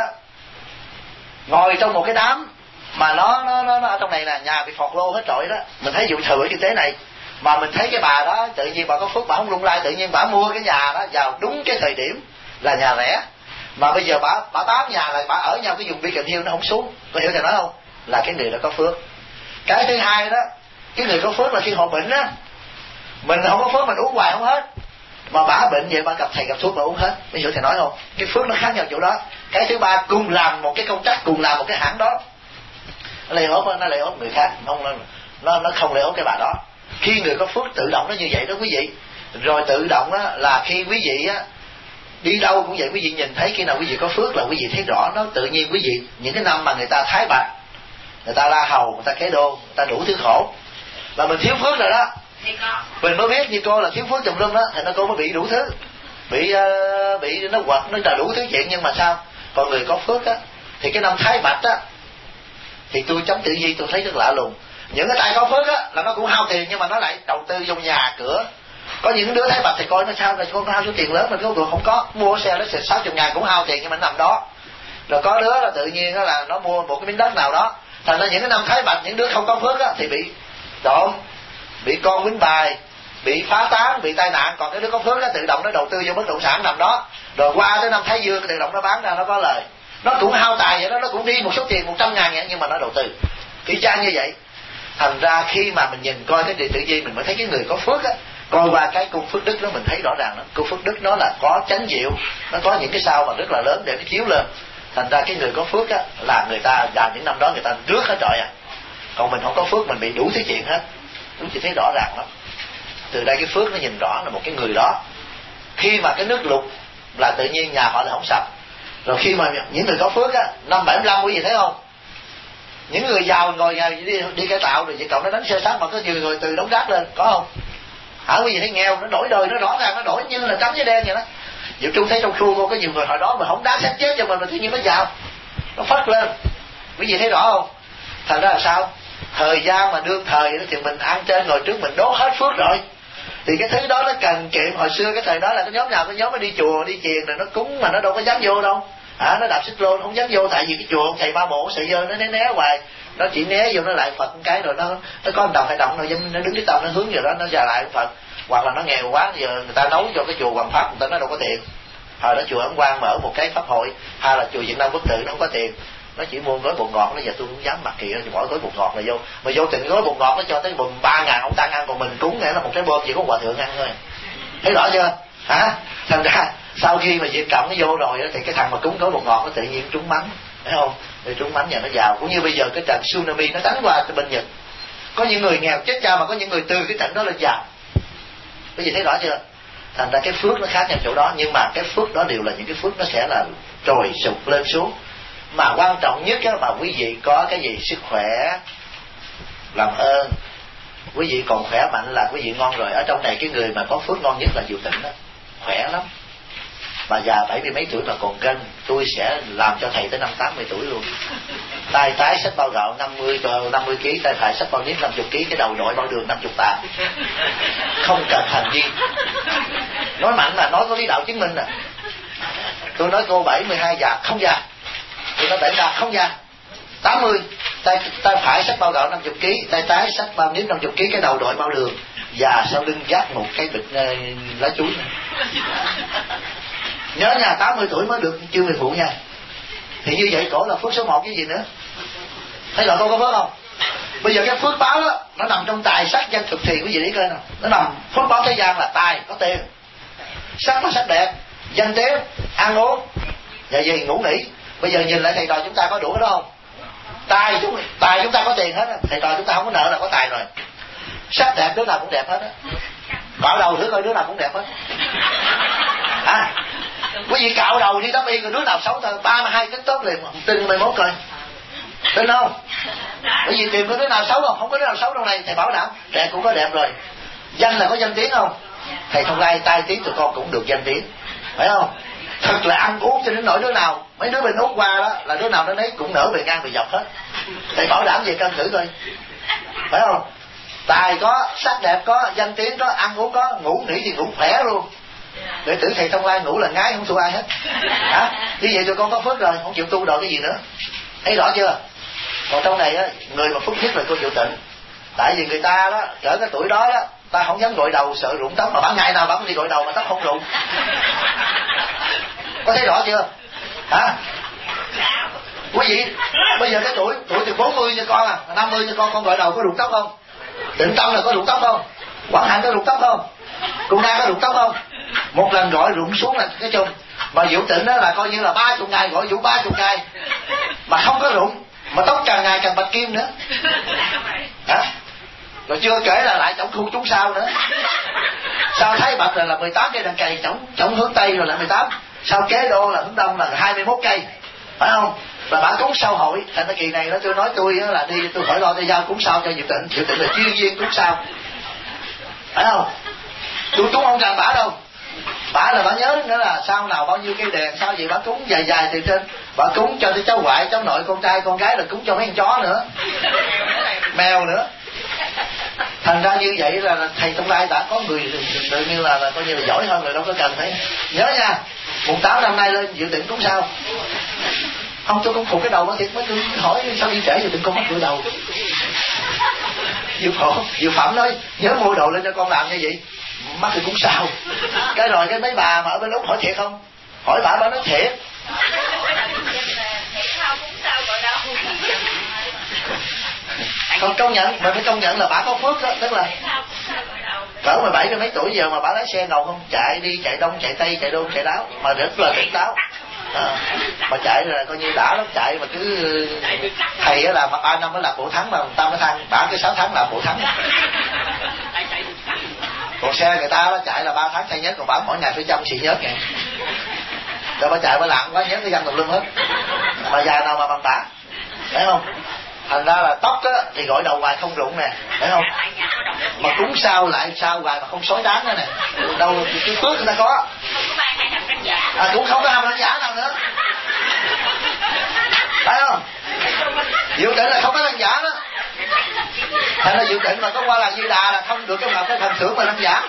ngồi trong một cái đám mà nó ở trong này là nhà bị phọt lô hết trọi đó, mình thấy vụ thời buổi kinh tế này mà mình thấy cái bà đó tự nhiên bà có phước, bà không lung lay, tự nhiên bà mua cái nhà đó vào đúng cái thời điểm là nhà rẻ, mà bây giờ bà bán nhà lại bà ở nhau cái vùng Beacon Hill nó không xuống, có hiểu thầy nói không? Là cái người đó có phước. Cái thứ hai đó, cái người có phước là khi họ bệnh á, mình không có phước mình uống hoài không hết, mà bả bệnh vậy bà gặp thầy gặp thuốc bà uống hết, có hiểu thầy nói không? Cái phước nó khác nhau chỗ đó. Cái thứ ba, cùng làm một cái công tác, cùng làm một cái hãng đó, nó lay ốp người khác, nó không lay ốp cái bà đó. Khi người có phước tự động nó như vậy đó quý vị. Rồi tự động đó là khi quý vị á đi đâu cũng vậy, quý vị nhìn thấy khi nào quý vị có phước là quý vị thấy rõ nó tự nhiên. Quý vị những cái năm mà người ta thái bạch, người ta la hầu, người ta kế đô, người ta đủ thứ khổ, là mình thiếu phước rồi đó, mình mới biết như cô là thiếu phước tùm lum đó, thì nó cô mới bị đủ thứ, bị nó quật, nó là đủ thứ chuyện. Nhưng mà sao còn người có phước á thì cái năm thái bạch á thì tôi chấm tự nhiên tôi thấy rất lạ lùng. Những cái tay có phước á là nó cũng hao tiền nhưng mà nó lại đầu tư vô nhà cửa. Có những đứa thái bạch thì coi nó sao là con hao số tiền lớn, mình không có mua xe nó xịt 60.000 cũng hao tiền nhưng mà nó nằm đó. Rồi có đứa là tự nhiên đó là nó mua một cái miếng đất nào đó, thành ra những cái năm thái bạch những đứa không có phước á thì bị trộm, bị con quýnh bài, bị phá tán, bị tai nạn. Còn cái đứa có phước á tự động nó đầu tư vô bất động sản nằm đó, rồi qua tới năm thái dương tự động nó bán ra nó có lời. Nó cũng hao tài vậy đó, nó cũng đi một số tiền 100.000 vậy nhưng mà nó đầu tư y chang như vậy. Thành ra khi mà mình nhìn coi cái điều tự nhiên mình mới thấy cái người có phước á, coi qua cái cung phước đức đó mình thấy rõ ràng đó, cung phước đức nó là có chánh diệu, nó có những cái sao mà rất là lớn để nó chiếu lên. Thành ra cái người có phước á là người ta vào những năm đó người ta rước hết trọi à. Còn mình không có phước mình bị đủ thứ chuyện hết. Đúng chỉ thấy rõ ràng lắm. Từ đây cái phước nó nhìn rõ là một cái người đó khi mà cái nước lụt là tự nhiên nhà họ là không sập. Rồi khi mà những người có phước á, năm 75 quý vị thấy không? Những người giàu ngồi đi cải tạo rồi chỉ cộng nó đánh xe sát mà có nhiều người từ đống rác lên, có không? Hả quý vị thấy nghèo nó đổi đời nó rõ ràng, nó đổi như là trắng với đen vậy đó. Diệu Trung thấy trong khu cô có nhiều người hồi đó mà không đá xét chết cho mình mà tự nhiên nó giàu, nó phát lên. Quý vị thấy rõ không? Thành ra là sao? Thời gian mà đương thời thì mình ăn trên ngồi trước mình đốt hết phước rồi. Thì cái thứ đó nó cần kiệm. Hồi xưa cái thời đó là cái nhóm nào cái nhóm nó đi chùa đi chiền rồi nó cúng mà nó đâu có dám vô đâu. Nó đạp xích lô nó không dám vô, tại vì cái chùa ông thầy ba bộ sợi dơ nó né hoài, nó chỉ né vô nó lại Phật một cái rồi nó có một đồng hai đồng nó đứng cái tâm nó hướng vào đó nó ra lại Phật. Hoặc là nó nghèo quá giờ người ta nấu cho cái chùa Hoàng Pháp người ta nói đâu có tiền. Hồi đó chùa Ấn Quang mở một cái pháp hội, hay là chùa Việt Nam Quốc Tự nó không có tiền, nó chỉ mua gói bột ngọt. Nó giờ tôi không dám mặc kệ nó bỏ gói bột ngọt này vô, mà vô tình gói bột ngọt nó cho tới 3.000 ông ta ăn, còn mình cúng nghĩa là một cái bơm chỉ có hòa thượng ăn thôi. Thấy rõ chưa? Thành ra sau khi mà việc cộng nó vô rồi thì cái thằng mà cúng gói bột ngọt nó tự nhiên trúng mánh, thấy không? Thì trúng mánh nhà nó giàu. Cũng như bây giờ cái trận tsunami nó đánh qua bên Nhật, có những người nghèo chết cha mà có những người từ cái trận đó lên giàu. Cái gì thấy rõ chưa? Thành ra cái phước nó khác nhau chỗ đó, nhưng mà cái phước đó đều là những cái phước nó sẽ là trồi sụp lên xuống. Mà quan trọng nhất á, mà quý vị có cái gì sức khỏe, làm ơn quý vị còn khỏe mạnh là quý vị ngon rồi. Ở trong này cái người mà có phước ngon nhất là Diệu Tịnh đó, khỏe lắm. Bà già 70 mấy tuổi mà còn cân, tôi sẽ làm cho thầy tới năm 80 tuổi luôn. Tay trái xách bao gạo 50 kg, tay phải xách bao nếp 50 kg, cái đầu đội bao đường 50 tạ. Không cần hành vi. Nói mạnh mà nói có lý đạo chứng minh nè. Tôi nói cô 72 già không già. Tôi nói 73 không già. 80 tay phải xách bao gạo 50 kg, tay trái xách bao nếp 50 kg, cái đầu đội bao đường. Già sau lưng dắt một cái bịch lá chuối này. Nhớ nhà 80 tuổi mới được chưa người phụ nha. Thì như vậy cổ là phước số 1 cái gì nữa. Thấy rõ tôi có phước không? Bây giờ cái phước báo đó nó nằm trong tài sắc danh thực thì quý vị để coi nào. Nó nằm phước báo thế gian là tài có tiền, sắc là sắc đẹp, danh tiếng, ăn uống, và gì ngủ nghỉ. Bây giờ nhìn lại thầy trò chúng ta có đủ cái đó không? Tài chúng ta có tiền hết á. Thầy trò chúng ta không có nợ là có tài rồi. Sắc đẹp đứa nào cũng đẹp hết á. Cạo đầu thử coi đứa nào cũng đẹp hết. Quý vị cạo đầu đi đắp y rồi đứa nào xấu thôi 32 tính tốt liền, tin 11 coi. Tin không? Bởi vì tìm có đứa nào xấu không? Không có đứa nào xấu trong này, thầy bảo đảm. Trẻ cũng có đẹp rồi. Danh là có danh tiếng không? Thầy Thông Lai tai tiếng tụi con cũng được danh tiếng, phải không? Thật là ăn uống cho đến nỗi đứa nào mấy đứa bên Úc qua đó là đứa nào nó nấy cũng nở bề ngang bề dọc hết. Thầy bảo đảm về cân thử coi, phải không? tài có, sắc đẹp có, danh tiếng có, ăn uống có, ngủ nghỉ thì ngủ khỏe luôn. Đệ tử thầy Thông Lai ngủ là ngái không thua ai hết. Hả? Như vậy tụi con có phước rồi, không chịu tu đòi cái gì nữa. Thấy rõ chưa? Còn trong này á, người mà phước nhất là cô Diệu Tịnh. Tại vì người ta đó, ở cái tuổi đó đó, ta không dám gội đầu sợ rụng tóc, mà bả ngày nào bả cũng đi gội đầu mà tóc không rụng. Có thấy rõ chưa? Hả? Quý vị, bây giờ cái tuổi từ 40 cho con 50 cho con gội đầu có rụng tóc không? Tịnh Tâm là có rụng tóc không? Quảng Hạnh có rụng tóc không? Cung Nam có rụng tóc không? Một lần gọi rụng xuống là cái chung. Mà Diệu Tịnh đó là coi như là 30 ngày gọi Vũ 30 ngày mà không có rụng, mà tóc càng ngày càng bạch kim nữa. Hả? Rồi chưa kể là lại trọng thu chúng sao nữa. Sao thấy bạch là 18 cây đàn cày, trọng hướng Tây rồi là 18. Sao kế đô là hướng Đông là 21 cây. Phải không? Và bà cúng sao hội. Thành kỳ này nó tôi nói tôi là đi tôi khỏi lo tôi giao cúng sao cho Diệu Tịnh. Diệu Tịnh là chuyên viên cúng sao. Phải không? Tôi cúng ông rằng bả đâu. Bả là bả nhớ nữa là sau nào bao nhiêu cây đèn, sao vậy bả cúng dài dài từ trên. Bả cúng cho cháu ngoại, cháu nội, con trai, con gái, là cúng cho mấy con chó nữa, mèo nữa. Thành ra như vậy là thầy Thông Lai đã có người tự nhiên là coi như là giỏi hơn rồi, đâu có cần phải nhớ nha. Mùng 8 năm nay lên Diệu Tịnh cúng sao. Không, tôi cũng phụ cái đầu nó thiệt, mới tôi hỏi sao đi trễ Diệu Tịnh con mắc bữa đầu. Diệu Phẩm nói nhớ mua đồ lên cho con làm như vậy. Mắc thì cũng sao. Cái rồi cái mấy bà mà ở bên Úc hỏi thiệt không? Hỏi bà nói thiệt. Còn công nhận, mà phải công nhận là bà có phước đó, tức là cỡ 17 mấy tuổi giờ mà bà lái xe ngầu không, chạy đi chạy đông chạy tây chạy đông chạy đáo mà rất là tỉnh táo. Mà chạy là coi như đã lắm, chạy mà cứ thầy á là 3 năm mới làm bộ thắng mà ta mới thăng, bả cứ 6 tháng làm bộ thắng. Còn xe người ta đó chạy là 3 tháng thay nhất, còn bả mỗi ngày phải chăm xị nhớt nè. Rồi bà chạy bà lạng quá nhớt cái răng tùm lum hết. Mà già nào mà bằng bả, thấy không? Thành ra là tóc á thì gọi đầu hoài không rụng nè, thấy không? Mà cúng sao lại sao hoài mà không xói đáng nữa nè. Đâu cái phước người ta có. Cũng không có ham răng giả nào nữa. Thấy không? Diệu Tịnh là không có răng giả đó. Thành ra Diệu Tịnh mà có qua là Như Đà là không được cái nào cái thần thưởng mà răng giả.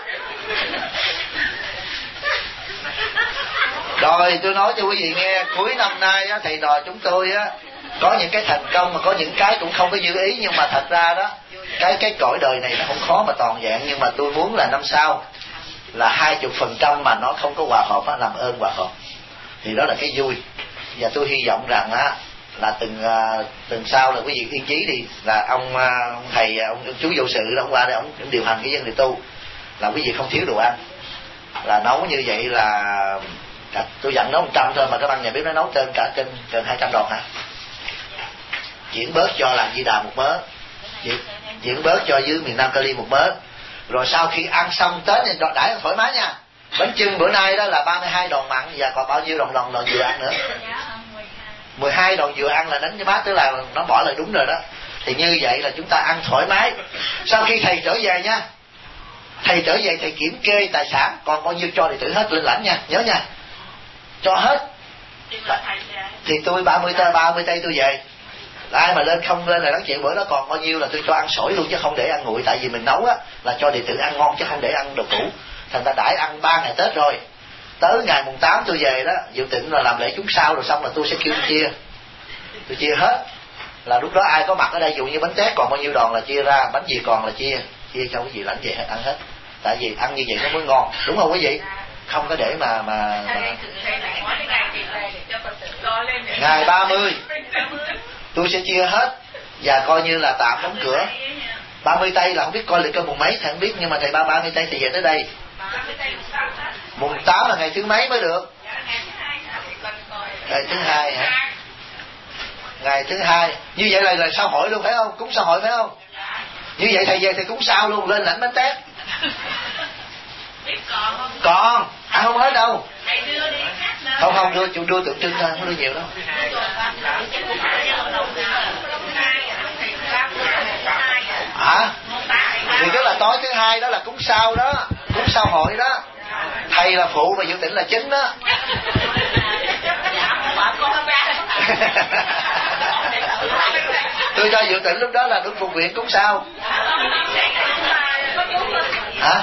Rồi tôi nói cho quý vị nghe, cuối năm nay á, thầy trò chúng tôi á có những cái thành công mà có những cái cũng không có như ý, nhưng mà thật ra đó cái cõi đời này nó không khó mà toàn vẹn, nhưng mà tôi muốn là năm sau là 20% mà nó không có hòa hợp á, làm ơn hòa hợp, thì đó là cái vui. Và tôi hy vọng rằng á là từng sau là quý vị yên chí đi, là ông thầy ông chú vô sự đó, ông qua đây ông điều hành cái dân đề tu, là quý vị không thiếu đồ ăn, là nấu như vậy là tôi dặn nấu 100 thôi mà các bạn nhà bếp nó nấu trên 200 đòn hả? Chuyển bớt cho làm Di Đà một mớ, chuyển bớt cho dưới miền Nam Cali một mớ. Rồi sau khi ăn xong Tết thì đãi thoải mái nha. Bánh chưng bữa nay đó là 32 đòn mặn, và còn bao nhiêu đòn dừa ăn nữa. 12 đòn dừa ăn là đánh cho bác, tức là nó bỏ lại đúng rồi đó. Thì như vậy là chúng ta ăn thoải mái. Sau khi thầy trở về nha, thầy trở về thầy kiểm kê tài sản còn bao nhiêu cho đệ tử hết lên lãnh nha, nhớ nha, cho hết. Thì tôi 30 tây tôi về. Ai mà lên không lên là nói chuyện bữa đó còn bao nhiêu là tôi cho ăn sổi luôn, chứ không để ăn nguội. Tại vì mình nấu á là cho đệ tử ăn ngon chứ không để ăn đồ cũ. Thành ta đãi ăn 3 ngày Tết rồi, tới ngày mùng 8 tôi về đó, Diệu Tịnh là làm lễ cúng sao rồi xong là tôi sẽ kêu tôi chia hết. Là lúc đó ai có mặt ở đây, dụ như bánh tét còn bao nhiêu đòn là chia ra, bánh gì còn là chia cho quý vị lãnh về ăn hết. Tại vì ăn như vậy nó mới ngon, đúng không quý vị? Không có để mà ngày 30 tôi sẽ chia hết và coi như là tạm đóng cửa. 30 tây là không biết coi lịch cơ mùng mấy thầy không biết, nhưng mà thầy 30 tây thì về tới đây. Mùng 8 là ngày thứ mấy mới được? Ngày thứ 2 hả? Ngày thứ 2. Như vậy là sao hội luôn phải không? Cúng sao hội phải không? Như vậy thầy về thầy cúng sao luôn, lên lãnh bánh tét. Còn ăn không hết đâu. Không đưa tượng trưng thôi, không đưa nhiều đâu. Hả? Thì tức là tối thứ 2 đó là cúng sao đó, cúng sao hội đó. Thầy là phụ mà Diệu Tịnh là chính đó. Tôi cho Diệu Tịnh lúc đó là đứng phục viện cúng sao. Hả?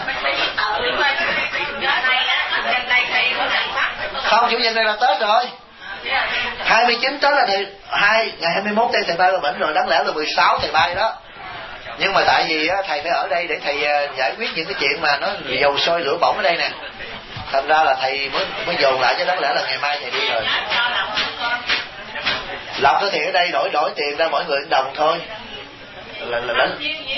Không, chủ nhật này là Tết rồi. 29 Tết là ngày 21 thầy bay qua bển rồi, đáng lẽ là 16 thầy bay đó. Nhưng mà tại vì thầy phải ở đây để thầy giải quyết những cái chuyện mà nó dầu sôi lửa bỏng ở đây nè, thành ra là thầy mới dồn lại, chứ đáng lẽ là ngày mai thầy đi rồi. Lọc thì ở đây đổi tiền ra mỗi người 1 đồng thôi. Là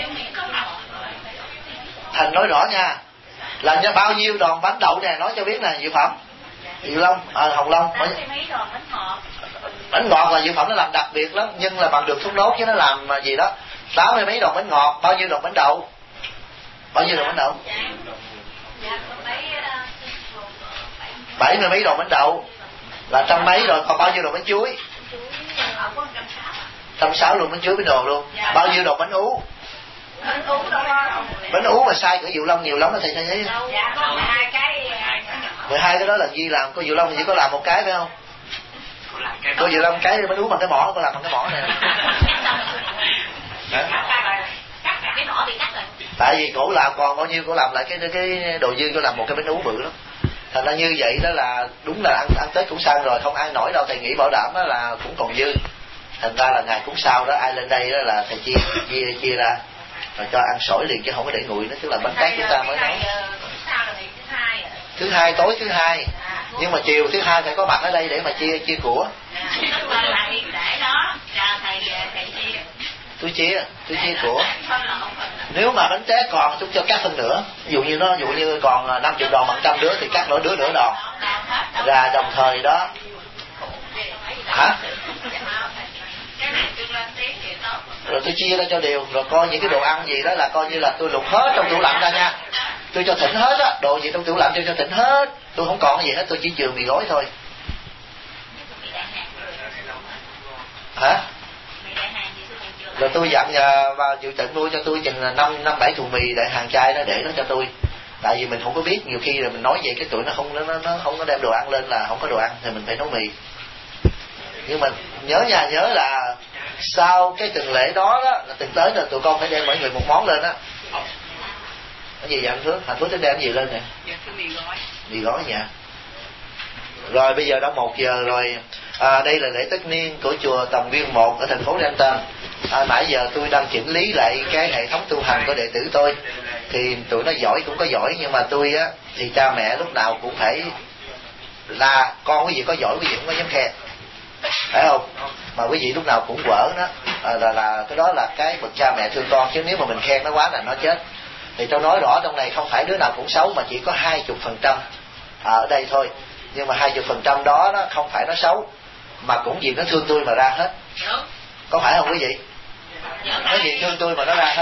Thành nói rõ nha, là cho bao nhiêu đòn bánh đậu nè, nói cho biết nè, dự phẩm Diệu Long, Hồng Long. Bánh ngọt là dự phẩm nó làm đặc biệt lắm, nhưng là bằng được thuốc nốt chứ nó làm gì đó. 80 mấy đòn bánh ngọt, bao nhiêu đòn bánh đậu? Bao nhiêu đòn bánh đậu? 70 mấy đòn bánh đậu là 100 mấy rồi, còn bao nhiêu đòn bánh chuối? 160 luôn, bánh chuối với đồ luôn. Bao nhiêu đòn bánh ú? Bánh ú mà sai của Diệu Long nhiều lắm đó thầy thấy. 12 cái đó là Duy làm, cô Diệu Long chỉ có làm 1 cái phải không? Cô Diệu Long cái bánh ú bằng cái mỏ, cô làm bằng cái mỏ này. Tại vì cổ làm còn bao nhiêu cổ làm lại cái đồ dư, cô làm một cái bánh ú bự lắm. Thành ra như vậy đó là đúng là ăn Tết cũng sang rồi, không ai nổi đâu, thầy nghĩ bảo đảm đó là cũng còn dư. Thành ra là ngày cúng sau đó ai lên đây đó là thầy chia ra rồi cho ăn sổi liền, chứ không có để nguội nữa, tức là bánh tét chúng ta mới nấu. Thứ hai, tối thứ hai, nhưng mà chiều thứ hai phải có mặt ở đây để mà chia của. Tôi chia của. Nếu mà bánh tét còn chúng cho cắt phân nữa, ví dụ như còn 50 đòn bằng 100 đứa thì cắt nửa đòn ra đồng thời đó. Hả? Rồi tôi chia ra cho đều, rồi coi những cái đồ ăn gì đó là coi như là tôi lục hết trong tủ lạnh ra nha, tôi cho thịnh hết á, đồ gì trong tủ lạnh tôi cho thịnh hết, tôi không còn cái gì hết, tôi chỉ chừa mì gói thôi. Hả? Rồi tôi dặn và chịu trận nuôi cho tôi chừng 5-7 thùng mì để hàng chai đó để nó cho tôi, tại vì mình không có biết, nhiều khi là mình nói vậy cái tụi nó không có đem đồ ăn lên là không có đồ ăn thì mình phải nấu mì. Nhưng mà nhớ là sau cái tuần lễ đó là tuần tới là tụi con phải đem mỗi người 1 món lên á. Cái gì vậy anh Phước? Anh Phước tính đem cái gì lên nè? Mì gói nha. Rồi bây giờ đã 1 giờ rồi. Đây là lễ tất niên của chùa Tầm Nguyên 1 ở thành phố Denton. Nãy giờ tôi đang chỉnh lý lại cái hệ thống tu hành của đệ tử tôi. Thì tụi nó giỏi cũng có giỏi, nhưng mà tôi á thì cha mẹ lúc nào cũng phải là con quý vị có giỏi quý vị cũng có dám khen, phải không? Mà quý vị lúc nào cũng quở đó, là cái đó là cái bậc cha mẹ thương con, chứ nếu mà mình khen nó quá là nó chết. Thì tôi nói rõ trong này không phải đứa nào cũng xấu, mà chỉ có 20% ở đây thôi. Nhưng mà 20% đó không phải nó xấu, mà cũng vì nó thương tôi mà ra hết. Có phải không quý vị? Nó vì thương tôi mà nó ra hết.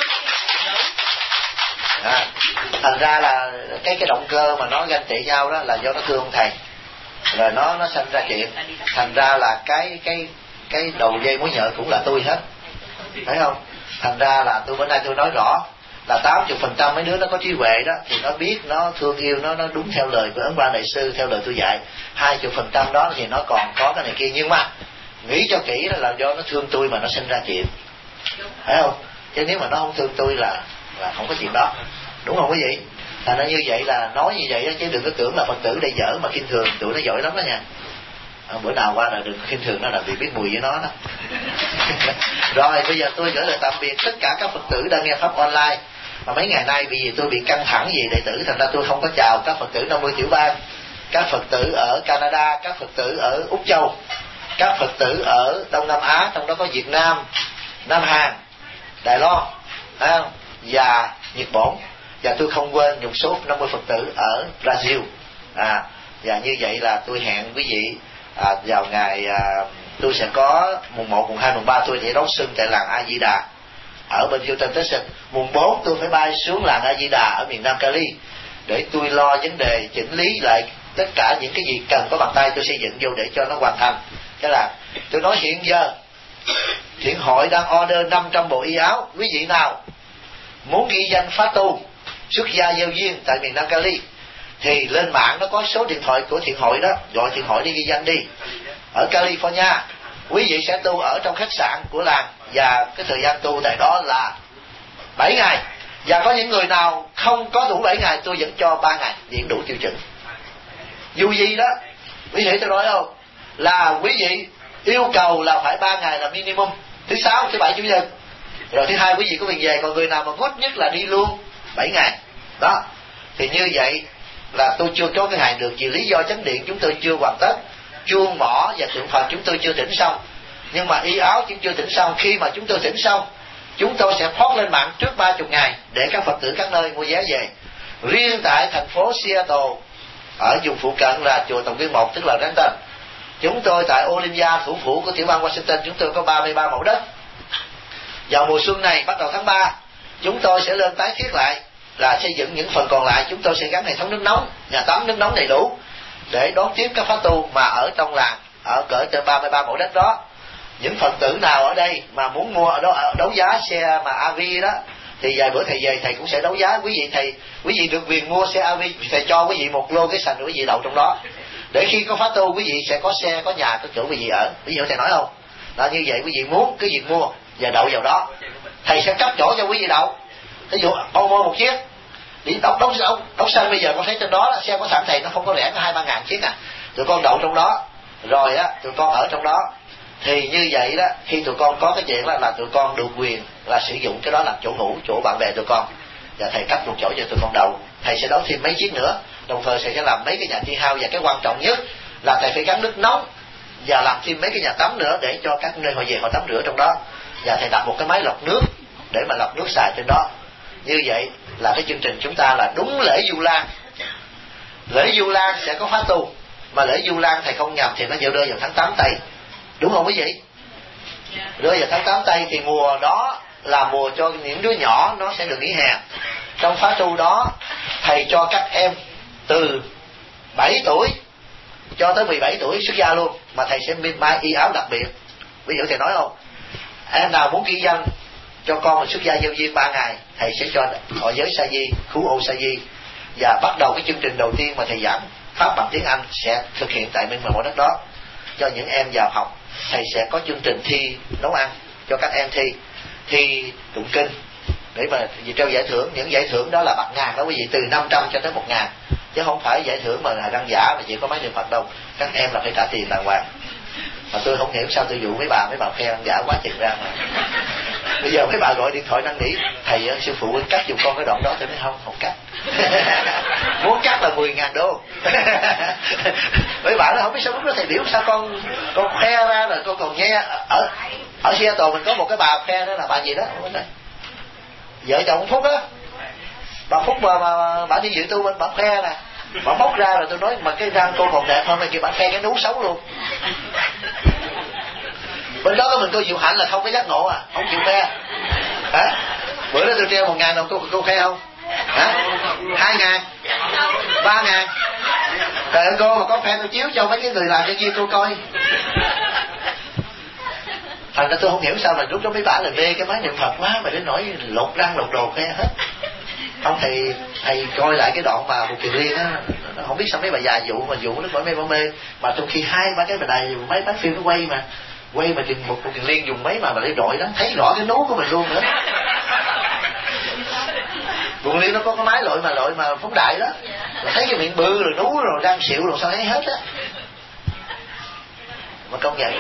Thành ra là cái động cơ mà nó ganh tị nhau đó là do nó thương ông thầy, rồi nó sanh ra chuyện. Thành ra là cái đầu dây mối nhợ cũng là tôi hết, phải không? Thành ra là tôi bữa nay tôi nói rõ là 80% mấy đứa nó có trí huệ đó thì nó biết, nó thương yêu, nó đúng theo lời của Ấn Quang Đại Sư, theo lời tôi dạy. 20% đó thì nó còn có cái này kia, nhưng mà nghĩ cho kỹ là do nó thương tôi mà nó sinh ra chuyện, phải không? Chứ nếu mà nó không thương tôi là không có chuyện đó, đúng không quý vị? Thành ra như vậy là nói như vậy đó, chứ đừng có tưởng là Phật tử đây dở mà khinh thường, tụi nó giỏi lắm đó nha. Bữa nào qua là đừng khinh thường nó, là vì biết mùi với nó đó. Rồi bây giờ tôi gửi lời tạm biệt tất cả các Phật tử đang nghe pháp online. Mà mấy ngày nay vì tôi bị căng thẳng gì đệ tử, thành ra tôi không có chào các Phật tử 50 tiểu bang, các Phật tử ở Canada, các Phật tử ở Úc Châu, các Phật tử ở Đông Nam Á, trong đó có Việt Nam, Nam Hàn, Đài Loan và Nhật Bản. Và tôi không quên một số 50 Phật tử ở Brazil. Và như vậy là tôi hẹn quý vị vào ngày tôi sẽ có mùng 1, mùng 2, mùng 3 tôi sẽ đón xuân tại làng A Di Đà ở bên Houston, Texas. Mùng 4 tôi phải bay xuống làng A Di Đà ở miền Nam Cali để tôi lo vấn đề chỉnh lý lại tất cả những cái gì cần có bàn tay tôi xây dựng vô để cho nó hoàn thành. Thế là tôi nói hiện giờ Thiện hội đang order 500 bộ y áo. Quý vị nào muốn ghi danh phát tu xuất gia gieo duyên tại miền Nam Cali thì lên mạng nó có số điện thoại của Thiện hội đó, gọi Thiện hội đi ghi danh đi. Ở California quý vị sẽ tu ở trong khách sạn của làng, và cái thời gian tu tại đó là 7 ngày. Và có những người nào không có đủ 7 ngày tôi vẫn cho 3 ngày vẫn đủ tiêu chuẩn. Dù gì đó, quý vị tôi nói không, là quý vị yêu cầu là phải 3 ngày là minimum, thứ 6, thứ 7, chủ nhật, rồi thứ 2 quý vị có việc về. Còn người nào mà tốt nhất là đi luôn 7 ngày đó, thì như vậy là tôi chưa có cái ngày được, vì lý do chánh điện chúng tôi chưa hoàn tất, chuông mỏ và tượng Phật chúng tôi chưa thỉnh xong, nhưng mà y áo chúng chưa thỉnh xong. Khi mà chúng tôi thỉnh xong, chúng tôi sẽ post lên mạng trước 30 ngày để các Phật tử các nơi mua vé về. Riêng tại thành phố Seattle, ở vùng phụ cận là chùa Tòng Nguyên 1, tức là Renton, chúng tôi tại Olympia, thủ phủ của tiểu bang Washington, chúng tôi có 33 mẫu đất. Vào mùa xuân này, bắt đầu tháng 3, chúng tôi sẽ lên tái thiết lại, là xây dựng những phần còn lại. Chúng tôi sẽ gắn hệ thống nước nóng, nhà tắm nước nóng đầy đủ để đón tiếp các pháp tu mà ở trong làng, ở cỡ trên 33 mẫu đất đó. Những Phật tử nào ở đây mà muốn mua ở đó, đấu giá xe mà AV đó, thì vài bữa thầy về thầy cũng sẽ đấu giá. Quý vị được quyền mua xe AV, thầy cho quý vị một lô cái sành quý vị đậu trong đó, để khi có pháp tu quý vị sẽ có xe, có nhà, có chỗ quý vị ở. Quý vị hiểu thầy nói không? Là như vậy, quý vị muốn cái việc mua và đậu vào đó, thầy sẽ cấp chỗ cho quý vị đậu. Ví dụ ông mua một chiếc đi đóng xanh, bây giờ con thấy trên đó là xe có sẵn thầy, nó không có rẻ, có 2-3 ngàn chiếc à. Tụi con đậu trong đó, rồi á tụi con ở trong đó. Thì như vậy đó, khi tụi con có cái chuyện là tụi con được quyền là sử dụng cái đó làm chỗ ngủ, chỗ bạn bè tụi con, và thầy cấp một chỗ cho tụi con đậu. Thầy sẽ đấu thêm mấy chiếc nữa, đồng thời thầy sẽ làm mấy cái nhà thi hao, và cái quan trọng nhất là thầy phải gắn nước nóng và làm thêm mấy cái nhà tắm nữa để cho các nơi họ về họ tắm rửa trong đó. Và thầy đặt một cái máy lọc nước để mà lọc nước xài trên đó. Như vậy là cái chương trình chúng ta là đúng lễ Vu Lan. Lễ Vu Lan sẽ có pháp tu, mà lễ Vu Lan thầy không nhầm thì nó sẽ rơi vào tháng 8 Tây, đúng không quý vị? Rơi vào tháng 8 Tây thì mùa đó là mùa cho những đứa nhỏ nó sẽ được nghỉ hè. Trong khóa tu đó thầy cho các em từ 7 tuổi cho tới 17 tuổi xuất gia luôn, mà thầy sẽ may y áo đặc biệt. Ví dụ thầy nói không, em nào muốn ghi danh cho con mình xuất gia giao duyên 3 ngày, thầy sẽ cho họ giới sa di, cứu ô sa di. Và bắt đầu cái chương trình đầu tiên mà thầy giảng pháp bằng tiếng Anh sẽ thực hiện tại Minh Mẫu đất đó. Cho những em vào học, thầy sẽ có chương trình thi nấu ăn cho các em, thi tụng kinh để mà trao giải thưởng. Những giải thưởng đó là bạc ngàn đó quý vị, từ 500 cho tới 1.000, chứ không phải giải thưởng mà là đăng giả mà chỉ có mấy niệm Phật đâu. Các em là phải trả tiền đàng hoàng. Mà tôi không hiểu sao tôi dụ mấy bà phe đăng giả quá chừng ra mà. Bây giờ mấy bà gọi điện thoại năn nỉ thầy, sư phụ cắt giùm con cái đoạn đó. Tôi nói không cắt. Muốn cắt là 10.000 đô. Mấy bà nó không biết sao lúc đó thầy biểu sao con khoe ra rồi con còn nghe. Ở Seattle mình có một cái bà khoe đó là bà gì đó, vợ chồng Phúc á, bà Phúc mà bà đi dự tu bên bà khoe nè, bà móc ra rồi tôi nói mà cái răng cô còn đẹp hơn này kia, bà khoe cái nú xấu luôn. Bên đó mình cô Diệu Hạnh là không có giác ngộ à, không chịu khoe hả? Bữa đó tôi treo 1.000 đồng cô khoe không hả? 2.000, 3.000. Trời ơi, cô mà có khoe tôi chiếu cho mấy cái người làm cho kia cô coi. Thành ra tôi không hiểu sao mà lúc đó mấy bà là mê cái máy niệm Phật quá mà đến nỗi lột răng lột đồ khoe hết. Không thầy coi lại cái đoạn mà một Kiền Liên á, không biết sao mấy bà già dụ nó khỏi mê mà trong khi 2-3 cái bà đài mấy bác phim nó quay mà một Kiền Liên dùng mấy mà để đội đó, thấy rõ cái nú của mình luôn nữa. Một Kiền Liên nó có cái máy loại mà phóng đại đó, mà thấy cái miệng bự rồi nú rồi răng xịu rồi sao thấy hết á. Mà công nhận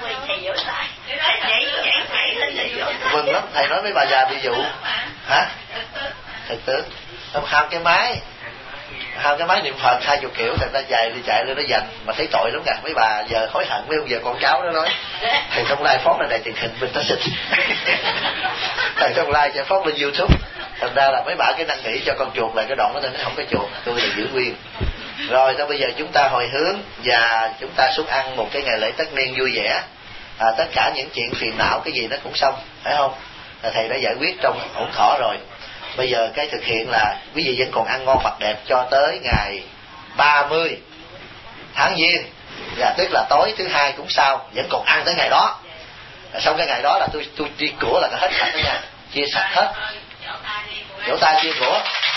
vâng lắm, thầy nói mấy bà già bị dụ hả? Thực tướng ham cái máy niệm Phật 20 kiểu, thành ra chạy lên nó dành mà thấy tội lắm kìa. Mấy bà giờ hối hận mấy ông giờ con cháu nó nói thầy Thông Lai phóng lên đài truyền hình mình ta xịt. Thầy Thông Lai sẽ phóng lên YouTube, thành ra là mấy bà cái năn nỉ cho con chuột lại cái đoạn đó, tôi nói không có chuột, tôi là giữ nguyên. Rồi bây giờ chúng ta hồi hướng và chúng ta xúc ăn một cái ngày lễ tất niên vui vẻ. Tất cả những chuyện phiền não cái gì nó cũng xong, phải không? Thầy đã giải quyết trong ổn thỏa rồi. Bây giờ cái thực hiện là quý vị vẫn còn ăn ngon mặc đẹp cho tới ngày 30 tháng Giêng, và tức là tối thứ Hai cũng sao, vẫn còn ăn tới ngày đó. Xong cái ngày đó là tôi chia của là hết sạch đó nha, chia sạch hết, vỗ tay chia của.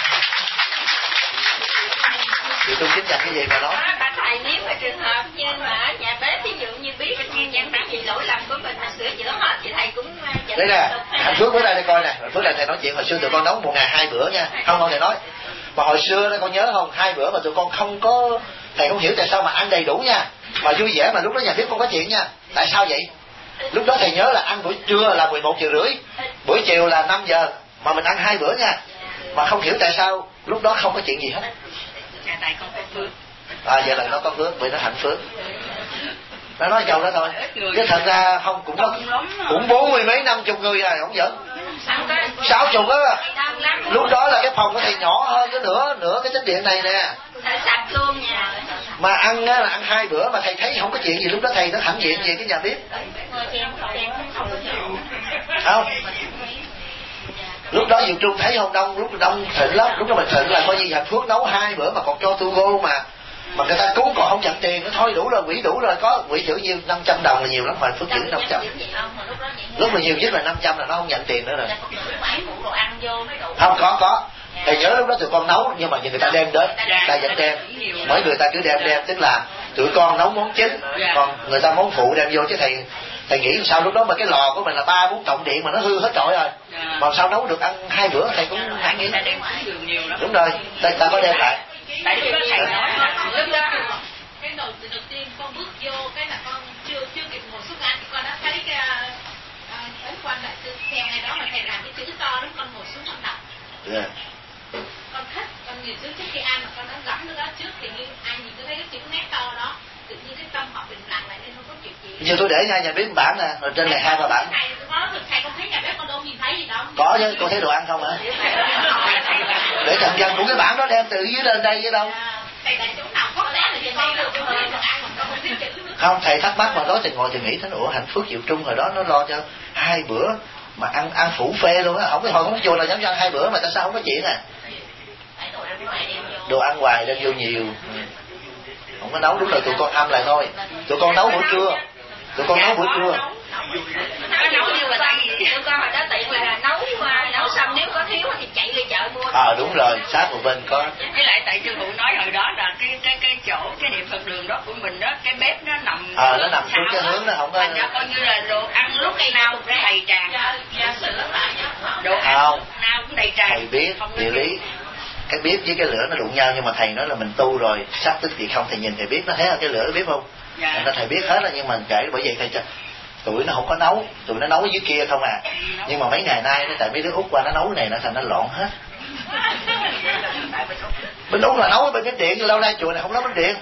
Thì tôi chính nhận cái gì mà nói. Thầy nếu mà trường hợp như mà nhà bếp ví dụ như biết nhân bản gì lỗi lầm của mình mà sửa chữa hết thì thầy cũng Đây nè, hạnh phước bữa nay đây coi nè, hạnh phước này thầy nói chuyện hồi xưa tụi con nấu một ngày 2 bữa nha, không thầy nói. Mà hồi xưa đó con nhớ không, 2 bữa mà tụi con không có, thầy không hiểu tại sao mà ăn đầy đủ nha, mà vui vẻ mà lúc đó nhà bếp không có chuyện nha. Tại sao vậy? Lúc đó thầy nhớ là ăn buổi trưa là 11:30, buổi chiều là 5 giờ, mà mình ăn 2 bữa nha. Mà không hiểu tại sao lúc đó không có chuyện gì hết. Tại con có phước. Vậy là nó có phước, vì nó hạnh phước. Nó nói câu đó thôi. Chứ thật ra không cũng có, cũng 40 mấy 50 người rồi, không giỡn. 60 á. Lúc đó là cái phòng của thầy nhỏ hơn cái nửa cái chánh điện này nè. Sạch luôn nha. Mà ăn á là ăn 2 bữa mà thầy thấy không có chuyện gì, lúc đó thầy nó hãnh diện về cái nhà bếp. Không. Lúc đó Diệu Trung thấy không đông, lúc đông thịnh lắm, lúc đó mình thịnh là coi như hạnh phước nấu 2 bữa mà còn cho tu vô mà người ta cúng còn không nhận tiền nữa, thôi đủ rồi, quỹ đủ rồi, có quỹ chữ nhiêu 500 đồng là nhiều lắm, mà phước chữ 500. Lúc mà nhiều nhất là 500 là nó không nhận tiền nữa rồi. Không có. Thầy nhớ lúc đó tụi con nấu nhưng mà người ta đem đến, ta vẫn đem, mấy người ta cứ đem, tức là tụi con nấu món chính, còn người ta món phụ đem vô, chứ thầy nghĩ sao lúc đó mà cái lò của mình là 3-4 trọng điện mà nó hư hết trọi rồi, mà sao nấu được ăn 2 bữa, thầy cũng ngạc nhiên. Đúng rồi, ta có đem lại. Tại vì thầy nói lúc đó cái đầu tiên con bước vô cái là con chưa kịp ngồi xuống ăn thì con đã thấy cái ấn quan đại sư theo ngày đó mà thầy làm cái chữ to đó, con ngồi xuống con đọc. Con thích, con nhìn xuống trước khi ăn mà con đã gắm nó đó trước thì như ai nhìn tôi thấy cái chữ nét to đó, tự nhiên cái tâm họ bình lặng lại nên không có chuyện gì. Giờ tôi để nhà bếp bản nè, rồi trên này 2-3 bản. Thầy con thấy nhà bếp con đâu nhìn thấy gì đâu. Có chứ, con thấy đồ ăn không hả? Để thằng dân cũng cái bản đó đem từ dưới lên đây chứ đâu. Không, thầy thắc mắc mà đó thì ngồi thì nghĩ thế, ủa hạnh phước Diệu Trung hồi đó nó lo cho 2 bữa mà ăn phủ phê luôn á, không cái hồi không vô là dám cho ăn 2 bữa mà tại sao không có chuyện à? Đồ ăn hoài đem vô nhiều, không có nấu, đúng là tụi con âm lại thôi. Tụi con nấu buổi trưa, Nấu như là tại vì tụi con hồi đó tiện là nấu xong nếu có thiếu thì chạy đi chợ mua. Đúng rồi, sát một bên có. Với lại tại sư phụ nói hồi đó là cái chỗ cái niệm Phật đường đó của mình đó, cái bếp nó nằm nó nằm xuống cái hướng nó không có. Nó coi như là đồ ăn lúc nào cũng đầy tràn. Đồ ăn nào cũng đầy tràn. Thầy biết địa lý. Cái bếp với cái lửa nó đụng nhau, nhưng mà thầy nói là mình tu rồi sát tức gì không, thầy nhìn thầy biết, nó thấy là cái lửa biết không? Nên thầy biết hết là, nhưng mà kể bởi vậy thầy cho tụi nó không có nấu, tụi nó nấu dưới kia không à. Nhưng mà mấy ngày nay nó tại mấy đứa Úc qua nó nấu này nó thành nó loạn hết. Bên Úc là nấu bên bếp điện, lâu nay chùa này không nấu bếp điện.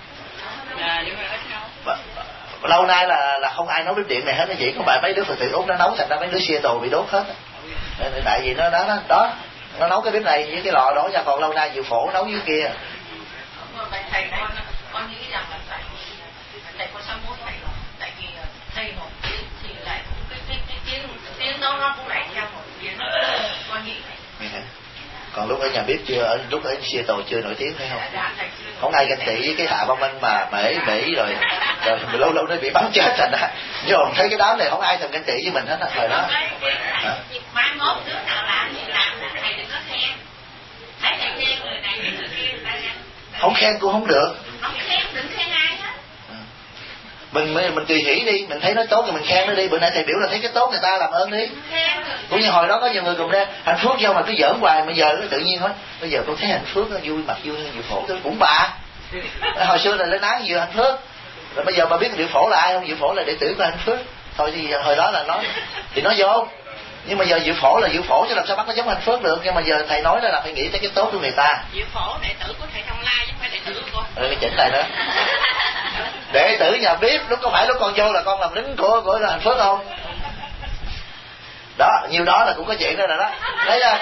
Lâu nay là không ai nấu bếp điện này hết, nó chỉ có mấy đứa Phật tử Úc nó nấu, thành ra mấy đứa Seattle bị đốt hết. Tại vì nó đó nó nấu cái bếp này với cái lò đó nha, còn lâu nay Diệu Phổ nấu dưới kia. Thầy con nghĩ rằng là thầy có sám hối thầy rồi, tại vì thầy một thì lại cái tiếng đó nó cũng lại theo một tiếng, con nghĩ vậy. Còn lúc ở nhà bếp chưa, lúc ở Seattle chưa nổi tiếng phải không? Không ai ganh tị với cái Hạ Văn Minh mà bể rồi lâu nó bị bắn chết thành ra. Nhưng mà thấy cái đám này không ai thèm ganh tị với mình hết á, thời đó. Mai mốt đứa nào làm thì làm, thầy đừng có khen. Thấy thầy khen người này người kia không khen cũng không được. Không khen, đừng khen ai hết. Mình tùy hỷ đi, mình thấy nó tốt thì mình khen nó đi. Bữa nay thầy biểu là thấy cái tốt người ta làm ơn đi. Cũng như hồi đó có nhiều người cùng đây hạnh phước vô mà cứ giỡn hoài, mà giờ nó tự nhiên nói bây giờ con thấy hạnh phước nó vui, mặt vui hơn Diệu Phổ. Tôi cũng bà hồi xưa là lên án vừa hạnh phước, rồi bây giờ bà biết Diệu Phổ là ai không? Diệu Phổ là đệ tử của hạnh phước thôi, thì hồi đó là nói thì nó vô, nhưng mà giờ Diệu Phổ là Diệu Phổ chứ làm sao bắt nó giống hạnh phước được. Nhưng mà giờ thầy nói là phải nghĩ tới cái tốt của người ta. Diệu Phổ đệ tử của thầy Thông Lai chứ không phải đệ tử của con. Cái chỉnh thầy đó. Đệ tử nhà bếp lúc có phải lúc con vô là con làm lính của hạnh phước không? Đó, nhiêu đó là cũng có chuyện đó rồi đó. Thấy không?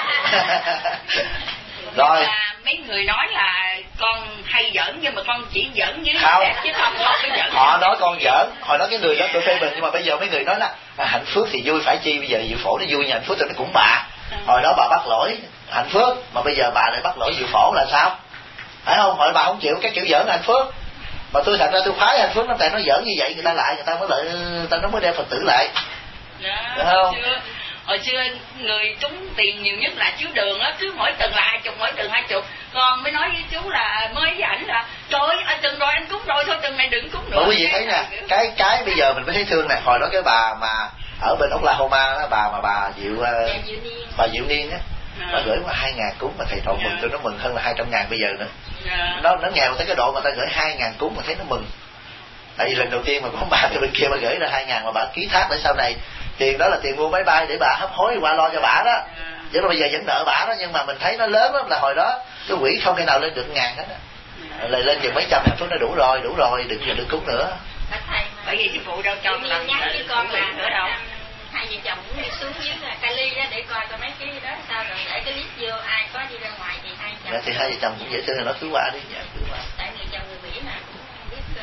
Rồi. Mấy người nói là con hay giỡn, nhưng mà con chỉ giỡn với không, chứ không có giỡn. Họ nói con giỡn, hồi đó cái người đó tôi phê bình, nhưng mà bây giờ mấy người nói là hạnh phước thì vui phải chi, bây giờ Diệu Phổ nó vui nhưng hạnh phước thì nó cũng bà. Hồi đó bà bắt lỗi hạnh phước, mà bây giờ bà lại bắt lỗi Diệu Phổ là sao? Phải không? Hồi bà không chịu cái kiểu giỡn hạnh phước. Mà tôi thật ra tôi phái hạnh phước lắm, tại nó giỡn như vậy người ta lại, người ta mới đem Phật tử lại. Được không? Hồi xưa người trúng tiền nhiều nhất là chú Đường á, cứ mỗi tuần là 20, mỗi tuần 20. Con mới nói với chú là mới với ảnh là trời ơi, tuần rồi anh cúng rồi, thôi tuần này đừng cúng nữa. Quý vị thấy nè, cái bây giờ mình mới thấy thương nè. Hồi đó cái bà mà ở bên Oklahoma đó, bà Diệu Niên á, bà gửi qua 2.000 cuốn mà thầy Thọ mừng, tôi nó mừng hơn là 200.000 bây giờ nữa. Nó nghèo tới cái độ mà ta gửi 2.000 cuốn mà thấy nó mừng. Tại vì lần đầu tiên mà có bà cái bên kia bà gửi ra 2.000 mà bà ký thác để sau này tiền đó là tiền mua máy bay để bà hấp hối qua lo cho bà đó. Chứ bây giờ vẫn nợ bà đó, nhưng mà mình thấy nó lớn lắm, là hồi đó cái quỹ không thể nào lên được 1.000 hết á. Lại lên chừng mấy trăm ngàn nó đủ rồi, đừng cúng nữa. Bởi vì sư phụ đâu cho làm nhắn với con là nữa đâu. Hai vợ chồng cũng đi xuống dưới Cali đó để coi mấy cái đó sao, rồi để cái list vô ai có đi ra ngoài thì hai chồng. Thì hai vợ chồng cũng dễ thương là nó cứ qua đi, cứ qua. Tại người chồng người Mỹ mà cũng biết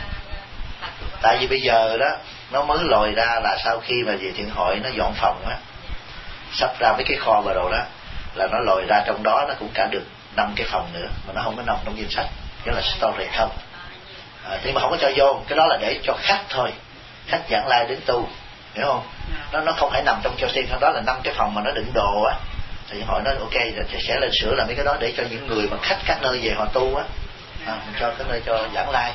tại vì bây giờ đó nó mới lòi ra là sau khi mà về Thiện Hội nó dọn phòng á, sắp ra mấy cái kho và đồ đó, là nó lòi ra trong đó nó cũng cả được 5 cái phòng nữa mà nó không có nằm trong danh sách, cái là storage không. Thì mà không có cho vô, cái đó là để cho khách thôi, khách giảng lai đến tu, hiểu không? Nó không phải nằm trong cho tiên, đó là 5 cái phòng mà nó đựng đồ á. Thì họ nói ok sẽ lên sửa là mấy cái đó để cho những người mà khách các nơi về họ tu á, mình cho cái nơi cho giảng lai.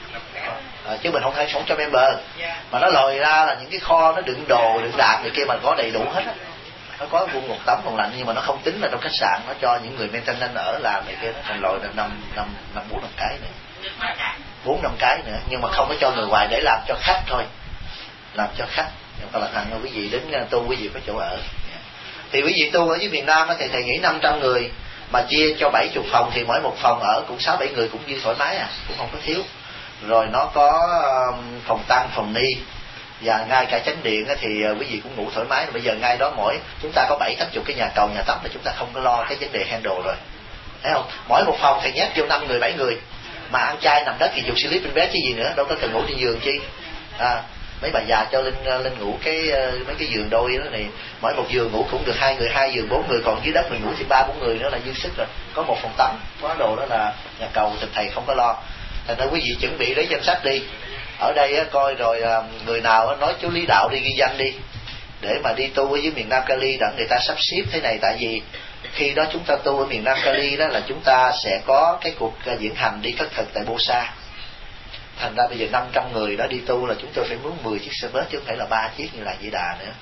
Chứ mình không thể sống cho member, mà nó lòi ra là những cái kho nó đựng đồ đựng đạc này kia mà có đầy đủ hết á. Nó có vuông một tấm phòng lạnh nhưng mà nó không tính là trong khách sạn, nó cho những người maintenance ở làm này kia, nó thành lòi là 4-5 cái nữa, 4-5 cái nữa, nhưng mà không có cho người ngoài để làm cho khách thôi, làm cho khách. Còn là thằng quý vị đến tu quý vị có chỗ ở. Thì quý vị tu ở dưới miền Nam thì thầy nghĩ 500 người mà chia cho 70 phòng thì mỗi một phòng ở cũng 6-7 người cũng dư thoải mái cũng không có thiếu. Rồi nó có phòng tăng, phòng ni và ngay cả chánh điện thì quý vị cũng ngủ thoải mái. Bây giờ ngay đó mỗi chúng ta có 7-80 cái nhà cầu nhà tắm thì chúng ta không có lo cái vấn đề handle rồi, thấy không? Mỗi một phòng thì nhét vô 5 người 7 người mà ăn chay nằm đất thì dùng sleeping bed chứ gì nữa, đâu có cần ngủ trên giường chi. Mấy bà già cho lên ngủ mấy cái giường đôi đó này, mỗi một giường ngủ cũng được 2 người, 2 giường 4 người, còn dưới đất mình ngủ thì 3-4 người nữa là dư sức rồi. Có một phòng tắm, có đồ đó là nhà cầu thì thầy không có lo. Thành ra quý vị chuẩn bị lấy danh sách đi. Ở đây coi rồi người nào nói chú Lý Đạo đi ghi danh đi, để mà đi tu ở dưới miền Nam Cali đặng người ta sắp xếp thế này. Tại vì khi đó chúng ta tu ở miền Nam Cali đó là chúng ta sẽ có cái cuộc diễn hành đi khất thực tại Bosa. Thành ra bây giờ 500 người đó đi tu là chúng tôi phải mướn 10 chiếc xe bus chứ không phải là 3 chiếc như là Di Đà nữa.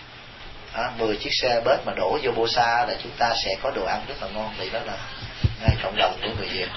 10 chiếc xe bus mà đổ vô Bosa là chúng ta sẽ có đồ ăn rất là ngon. Thì đó là ngay cộng đồng của người Việt.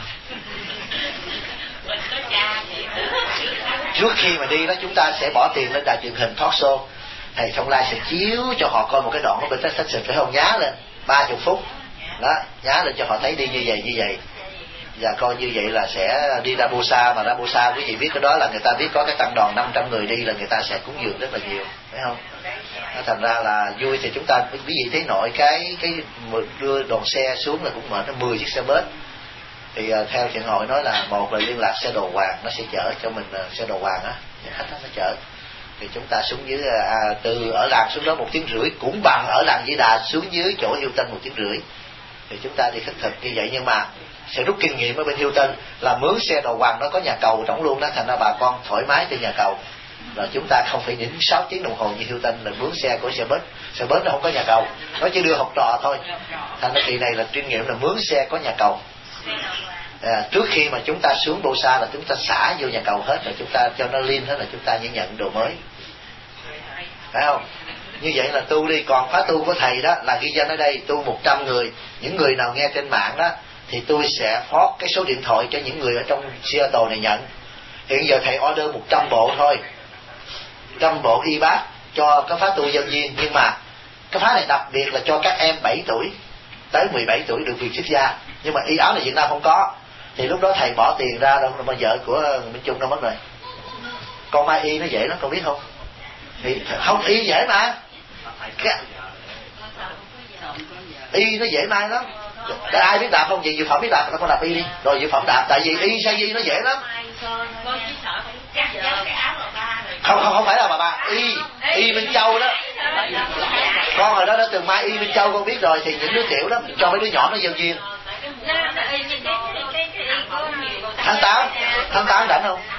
Trước khi mà đi đó chúng ta sẽ bỏ tiền lên đài truyền hình talk show, thầy Thông Lai sẽ chiếu cho họ coi một cái đoạn ở bên Texas, phải không, nhá lên 30 phút đó, nhá lên cho họ thấy đi như vậy và coi như vậy là sẽ đi ra Bosa. Mà ra Bosa quý vị biết cái đó là người ta biết có cái tăng đoàn 500 người đi là người ta sẽ cúng dường rất là nhiều, phải không? Thành ra là vui. Thì chúng ta quý vị thấy nội cái đưa đoàn xe xuống là cũng mở nó 10 chiếc xe bus. Thì theo Thiện Hội nói là một là liên lạc xe đồ hoàng, nó sẽ chở cho mình xe đồ hoàng á, khách nó chở. Thì chúng ta xuống dưới từ ở làng xuống đó 1 tiếng rưỡi, cũng bằng ở làng Di Đà xuống dưới chỗ Hilton 1 tiếng rưỡi. Thì chúng ta đi khất thực như vậy, nhưng mà sẽ rút kinh nghiệm ở bên Hilton là mướn xe đồ hoàng nó có nhà cầu trong luôn đó, thành ra bà con thoải mái trên nhà cầu. Rồi chúng ta không phải những 6 tiếng đồng hồ như Hilton là mướn xe của xe bus nó không có nhà cầu, nó chỉ đưa học trò thôi. Thành ra kỳ này là kinh nghiệm là mướn xe có nhà cầu. Trước khi mà chúng ta xuống Bosa là chúng ta xả vô nhà cầu hết, rồi chúng ta cho nó liên hết, là chúng ta nhận đồ mới, phải không? Như vậy là tu đi. Còn khóa tu của thầy đó là ghi danh ở đây tu 100 người. Những người nào nghe trên mạng đó thì tôi sẽ phát cái số điện thoại cho những người ở trong Seattle này nhận. Hiện giờ thầy order 100 bộ thôi, 100 bộ y bát cho cái khóa tu dân viên. Nhưng mà cái khóa này đặc biệt là cho các em 7 tuổi tới 17 tuổi được việc xuất gia. Nhưng mà y áo này Việt Nam không có, thì lúc đó thầy bỏ tiền ra đâu mà vợ của Minh Trung đâu mất rồi. Con mai y nó dễ lắm, con biết không? Thì không, y dễ mà, y nó dễ mai lắm. Để ai biết đạp không? Gì Dược Phẩm biết đạp, con đạp y đi. Rồi Dược Phẩm đạp, tại vì y say y nó dễ lắm. Không phải là bà y Minh Châu đó. Con hồi đó đã từng mai y Minh Châu, con biết rồi. Thì những đứa tiểu đó cho mấy đứa nhỏ nó giao duyên. Tháng 8 rảnh không?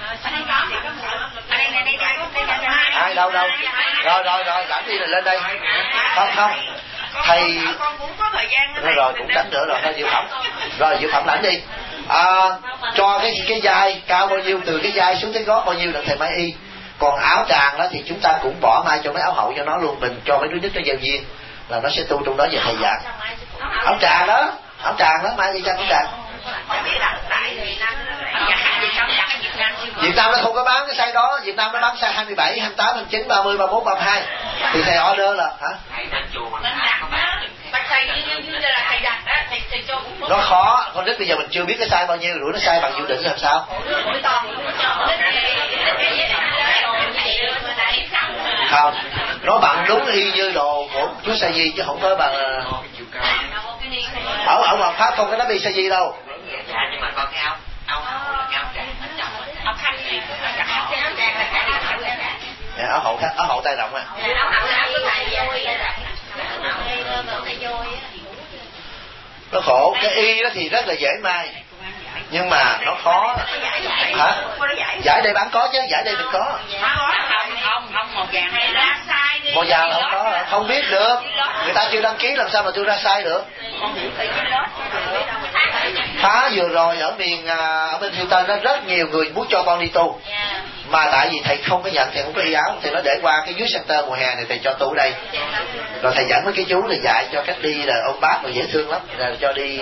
Ai đâu rồi rảnh đi là lên đây. Không thầy rồi cũng tránh nữa rồi. Thôi Dược Phẩm lãnh đi. Cho cái vai cao bao nhiêu, từ cái vai xuống tới gót bao nhiêu là thầy mai y. Còn áo tràng đó thì chúng ta cũng bỏ mai cho mấy áo hậu cho nó luôn, mình cho mấy đứa nít nó giao duyên là nó sẽ tu trong đó về thầy giảng. Áo tràng đó mai đi chăng áo tràng. Việt Nam nó không có bán cái size đó, Việt Nam nó bán size 27, 28, 29, 30, 31, 32. Thì thầy order là hả? Nó khó, con nít bây giờ mình chưa biết cái size bao nhiêu, rồi nó size bằng dự định làm sao? Không, nó bằng đúng y như đồ của chú Sa Di chứ không có bằng. Ở ngoài Pháp không có nó bị Sa Di đâu. Nhưng mà con cái áo áo hậu tay rộng à. Nó khổ, cái y đó thì rất là dễ mai, nhưng mà nó khó. Hả? Giải đây bán có chứ, giải đây mình có. Không màu vàng hay ra sai đi. Màu vàng không có, không biết được. Người ta chưa đăng ký làm sao mà tôi ra sai được. Phá vừa rồi ở miền ở bên Hilton đó rất nhiều người muốn cho con đi tu, mà tại vì thầy không có nhận, thầy không có y áo, thì nó để qua cái dưới center mùa hè này thầy cho tu ở đây, rồi thầy dẫn mấy cái chú này dạy cho cách đi là ôm bác rồi dễ thương lắm, rồi cho đi.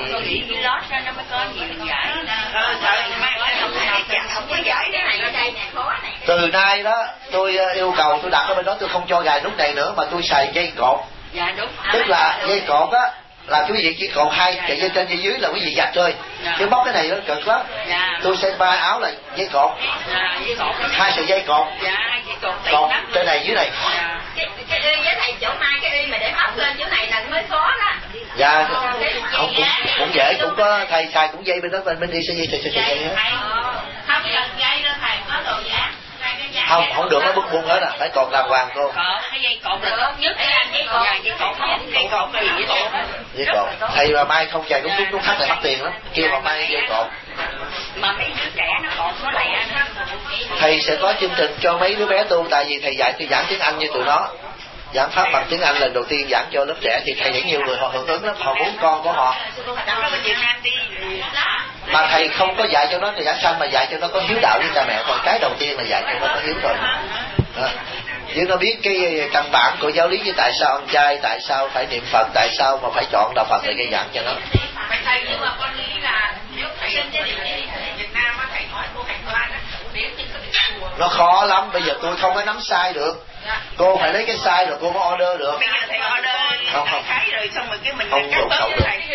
Từ nay đó tôi yêu cầu tôi đặt ở bên đó tôi không cho gài nút này nữa mà tôi xài dây cột. Tức là dây cột á là quý vị chỉ cột hai sợi dây trên dây dưới là quý vị giặt thôi, chứ bóc cái này nó cực lắm. Tôi sẽ ba áo là dây cột, hai sợi dây cột, cột trên này dưới này. Cái đi với thầy chỗ mai cái đi mà để móc lên chỗ này là mới khó đó. Dạ, không cũng dễ, cũng có thầy xài cũng dây bên đó, bên đi sợi dây hết. Không cần dây đâu thầy, có đồ giá. Không được, nó bung bung hết à, phải cột đàng hoàng cô. Cái dây cột là tốt nhất, dây cột dây cột. Thầy mà mai không chài đúng khách lại mất tiền lắm, kêu mà mai dây cột. Mà mấy đứa trẻ nó còn có lẹ. Thầy sẽ có chương trình cho mấy đứa bé tu, tại vì thầy tôi giảng tiếng Anh như tụi nó, giảng pháp bằng tiếng Anh lần đầu tiên giảng cho lớp trẻ, thì thầy thấy nhiều người họ hưởng ứng lắm, họ muốn con của họ. Mà thầy không có dạy cho nó thì giảng sanh, mà dạy cho nó có hiếu đạo với cha mẹ thôi. Cái đầu tiên là dạy cho nó có hiếu thôi. Chứ nó biết cái căn bản của giáo lý, như tại sao ăn chay, tại sao phải niệm Phật, tại sao mà phải chọn đạo Phật để gây giảng cho nó. Thầy nhưng mà con nghĩ là nếu thầy sinh cái Việt Nam á, thầy hỏi cô Hạnh Loan á, nếu như có bị chùa. Nó khó lắm, bây giờ tôi không có nắm sai được. Cô phải lấy cái size rồi cô mới order được. Bây giờ thầy order không thấy rồi xong rồi cái mình không cắt bớt cho thầy.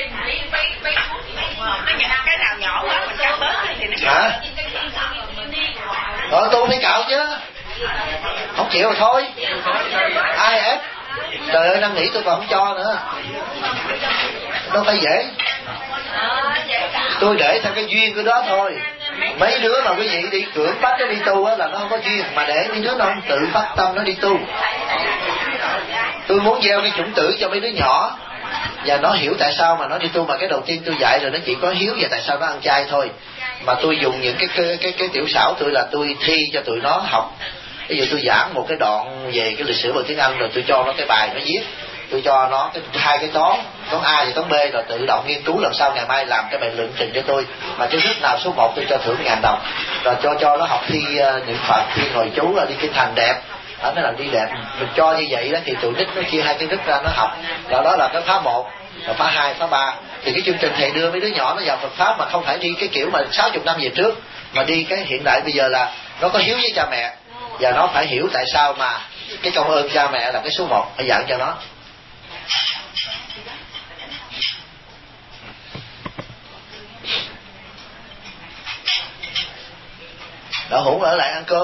Nó nhận cái nào nhỏ quá mình cắt bớt thì nó. Hả? Tôi phải cạo chứ. Không chịu rồi thôi. Ai ép? Trời ơi, năn nỉ tôi còn không cho nữa. Đâu phải dễ. Tôi để theo cái duyên của đó thôi. Mấy đứa mà quý vị đi cưỡng bắt nó đi tu á là nó không có duyên, mà để mấy đứa nó không tự phát tâm nó đi tu. Tôi muốn gieo cái chủng tử cho mấy đứa nhỏ và nó hiểu tại sao mà nó đi tu, mà cái đầu tiên tôi dạy rồi nó chỉ có hiếu và tại sao nó ăn chay thôi. Mà tôi dùng những cái tiểu xảo tôi là tôi thi cho tụi nó học. Ví dụ tôi giảng một cái đoạn về cái lịch sử bằng tiếng Anh rồi tôi cho nó cái bài nó viết, tôi cho nó hai cái toán A và toán B, rồi tự động nghiên cứu làm sao ngày mai làm cái bài luận trình cho tôi, mà cái thức nào số 1 tôi cho thưởng 1.000 đồng, rồi cho nó học thi niệm Phật, thi ngồi chú, là đi kinh thành đẹp, nó làm đi đẹp. Mình cho như vậy đó thì tụi nít nó chia hai cái thức ra nó học, rồi đó là cái phá 1, rồi phá 2, phá 3. Thì cái chương trình thầy đưa mấy đứa nhỏ nó vào Phật pháp, mà không phải đi cái kiểu mà 60 năm về trước, mà đi cái hiện đại bây giờ là nó có hiếu với cha mẹ, và nó phải hiểu tại sao mà cái công ơn cha mẹ là cái số 1, phải dạy cho nó. Đậu Hũ ở lại ăn cơm.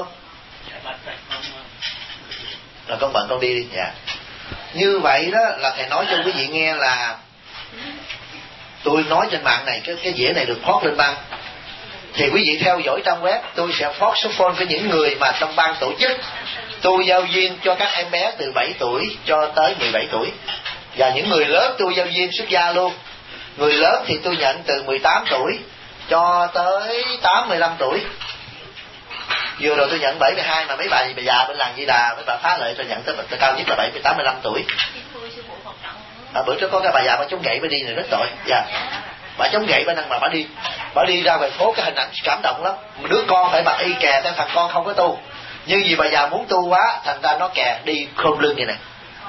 Rồi con bận con đi. Dạ. Như vậy đó là thầy nói cho quý vị nghe là tôi nói trên mạng này, cái dĩa này được post lên băng, thì quý vị theo dõi trang web, tôi sẽ post số phone với những người mà trong ban tổ chức tu giao duyên cho các em bé từ 7 tuổi cho tới 17 tuổi, và những người lớn tu giao duyên xuất gia luôn. Người lớn thì tôi nhận từ 18 tuổi cho tới 85 tuổi. Vừa rồi tôi nhận 72, mà mấy bà già bên làng Di Đà, mấy bà Phá Lệ tôi nhận tới cao nhất là 85 tuổi. Bữa trước có cái bà già bà chống gậy bà đi này rất tội. Dạ. Bà chống gậy bà năng mà bà đi ra ngoài phố, cái hình ảnh cảm động lắm. Đứa con phải mặc y kè, theo thằng con không có tu, Nhưng vì bà già muốn tu quá, thành ra nó kè đi khom lưng vậy nè.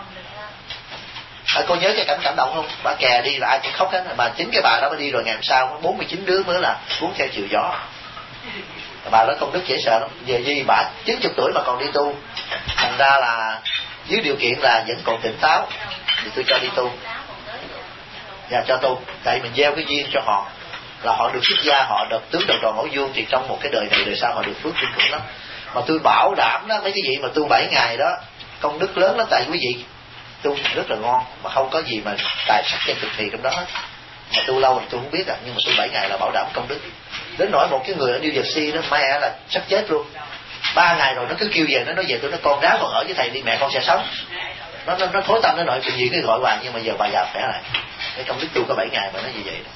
Cô nhớ cái cảnh cảm động không? Bà kè đi là ai cũng khóc hết, mà chính cái bà đó bà đi rồi ngày hôm sau 49 đứa mới là cuốn theo chiều gió. Bà đó công đức dễ sợ lắm. Về vì bà 90 tuổi mà còn đi tu, thành ra là dưới điều kiện là vẫn còn tỉnh táo thì tôi cho đi tu và cho tu, tại mình gieo cái duyên cho họ là họ được xuất gia, họ được tướng đầu tròn hổ vuông, thì trong một cái đời này đời sau họ được phước kinh khủng lắm. Mà tôi bảo đảm đó, mấy cái vị mà tu 7 ngày đó công đức lớn lắm, tại quý vị tu rất là ngon mà không có gì mà tài sắc trên thực thì trong đó hết. Mà tu lâu thì tôi không biết à, nhưng mà tu 7 ngày là bảo đảm công đức. Đến nỗi một cái người ở New Jersey đó, mẹ là sắp chết luôn, 3 ngày rồi nó cứ kêu về, nó nói về tôi, nó con ráo còn ở với thầy đi, mẹ con sẽ sống. Nó thối tâm, nó nội chuyện gì cái gọi hoài, nhưng mà giờ bà già khỏe lại. Cái công đức tu có 7 ngày mà nó như vậy đó.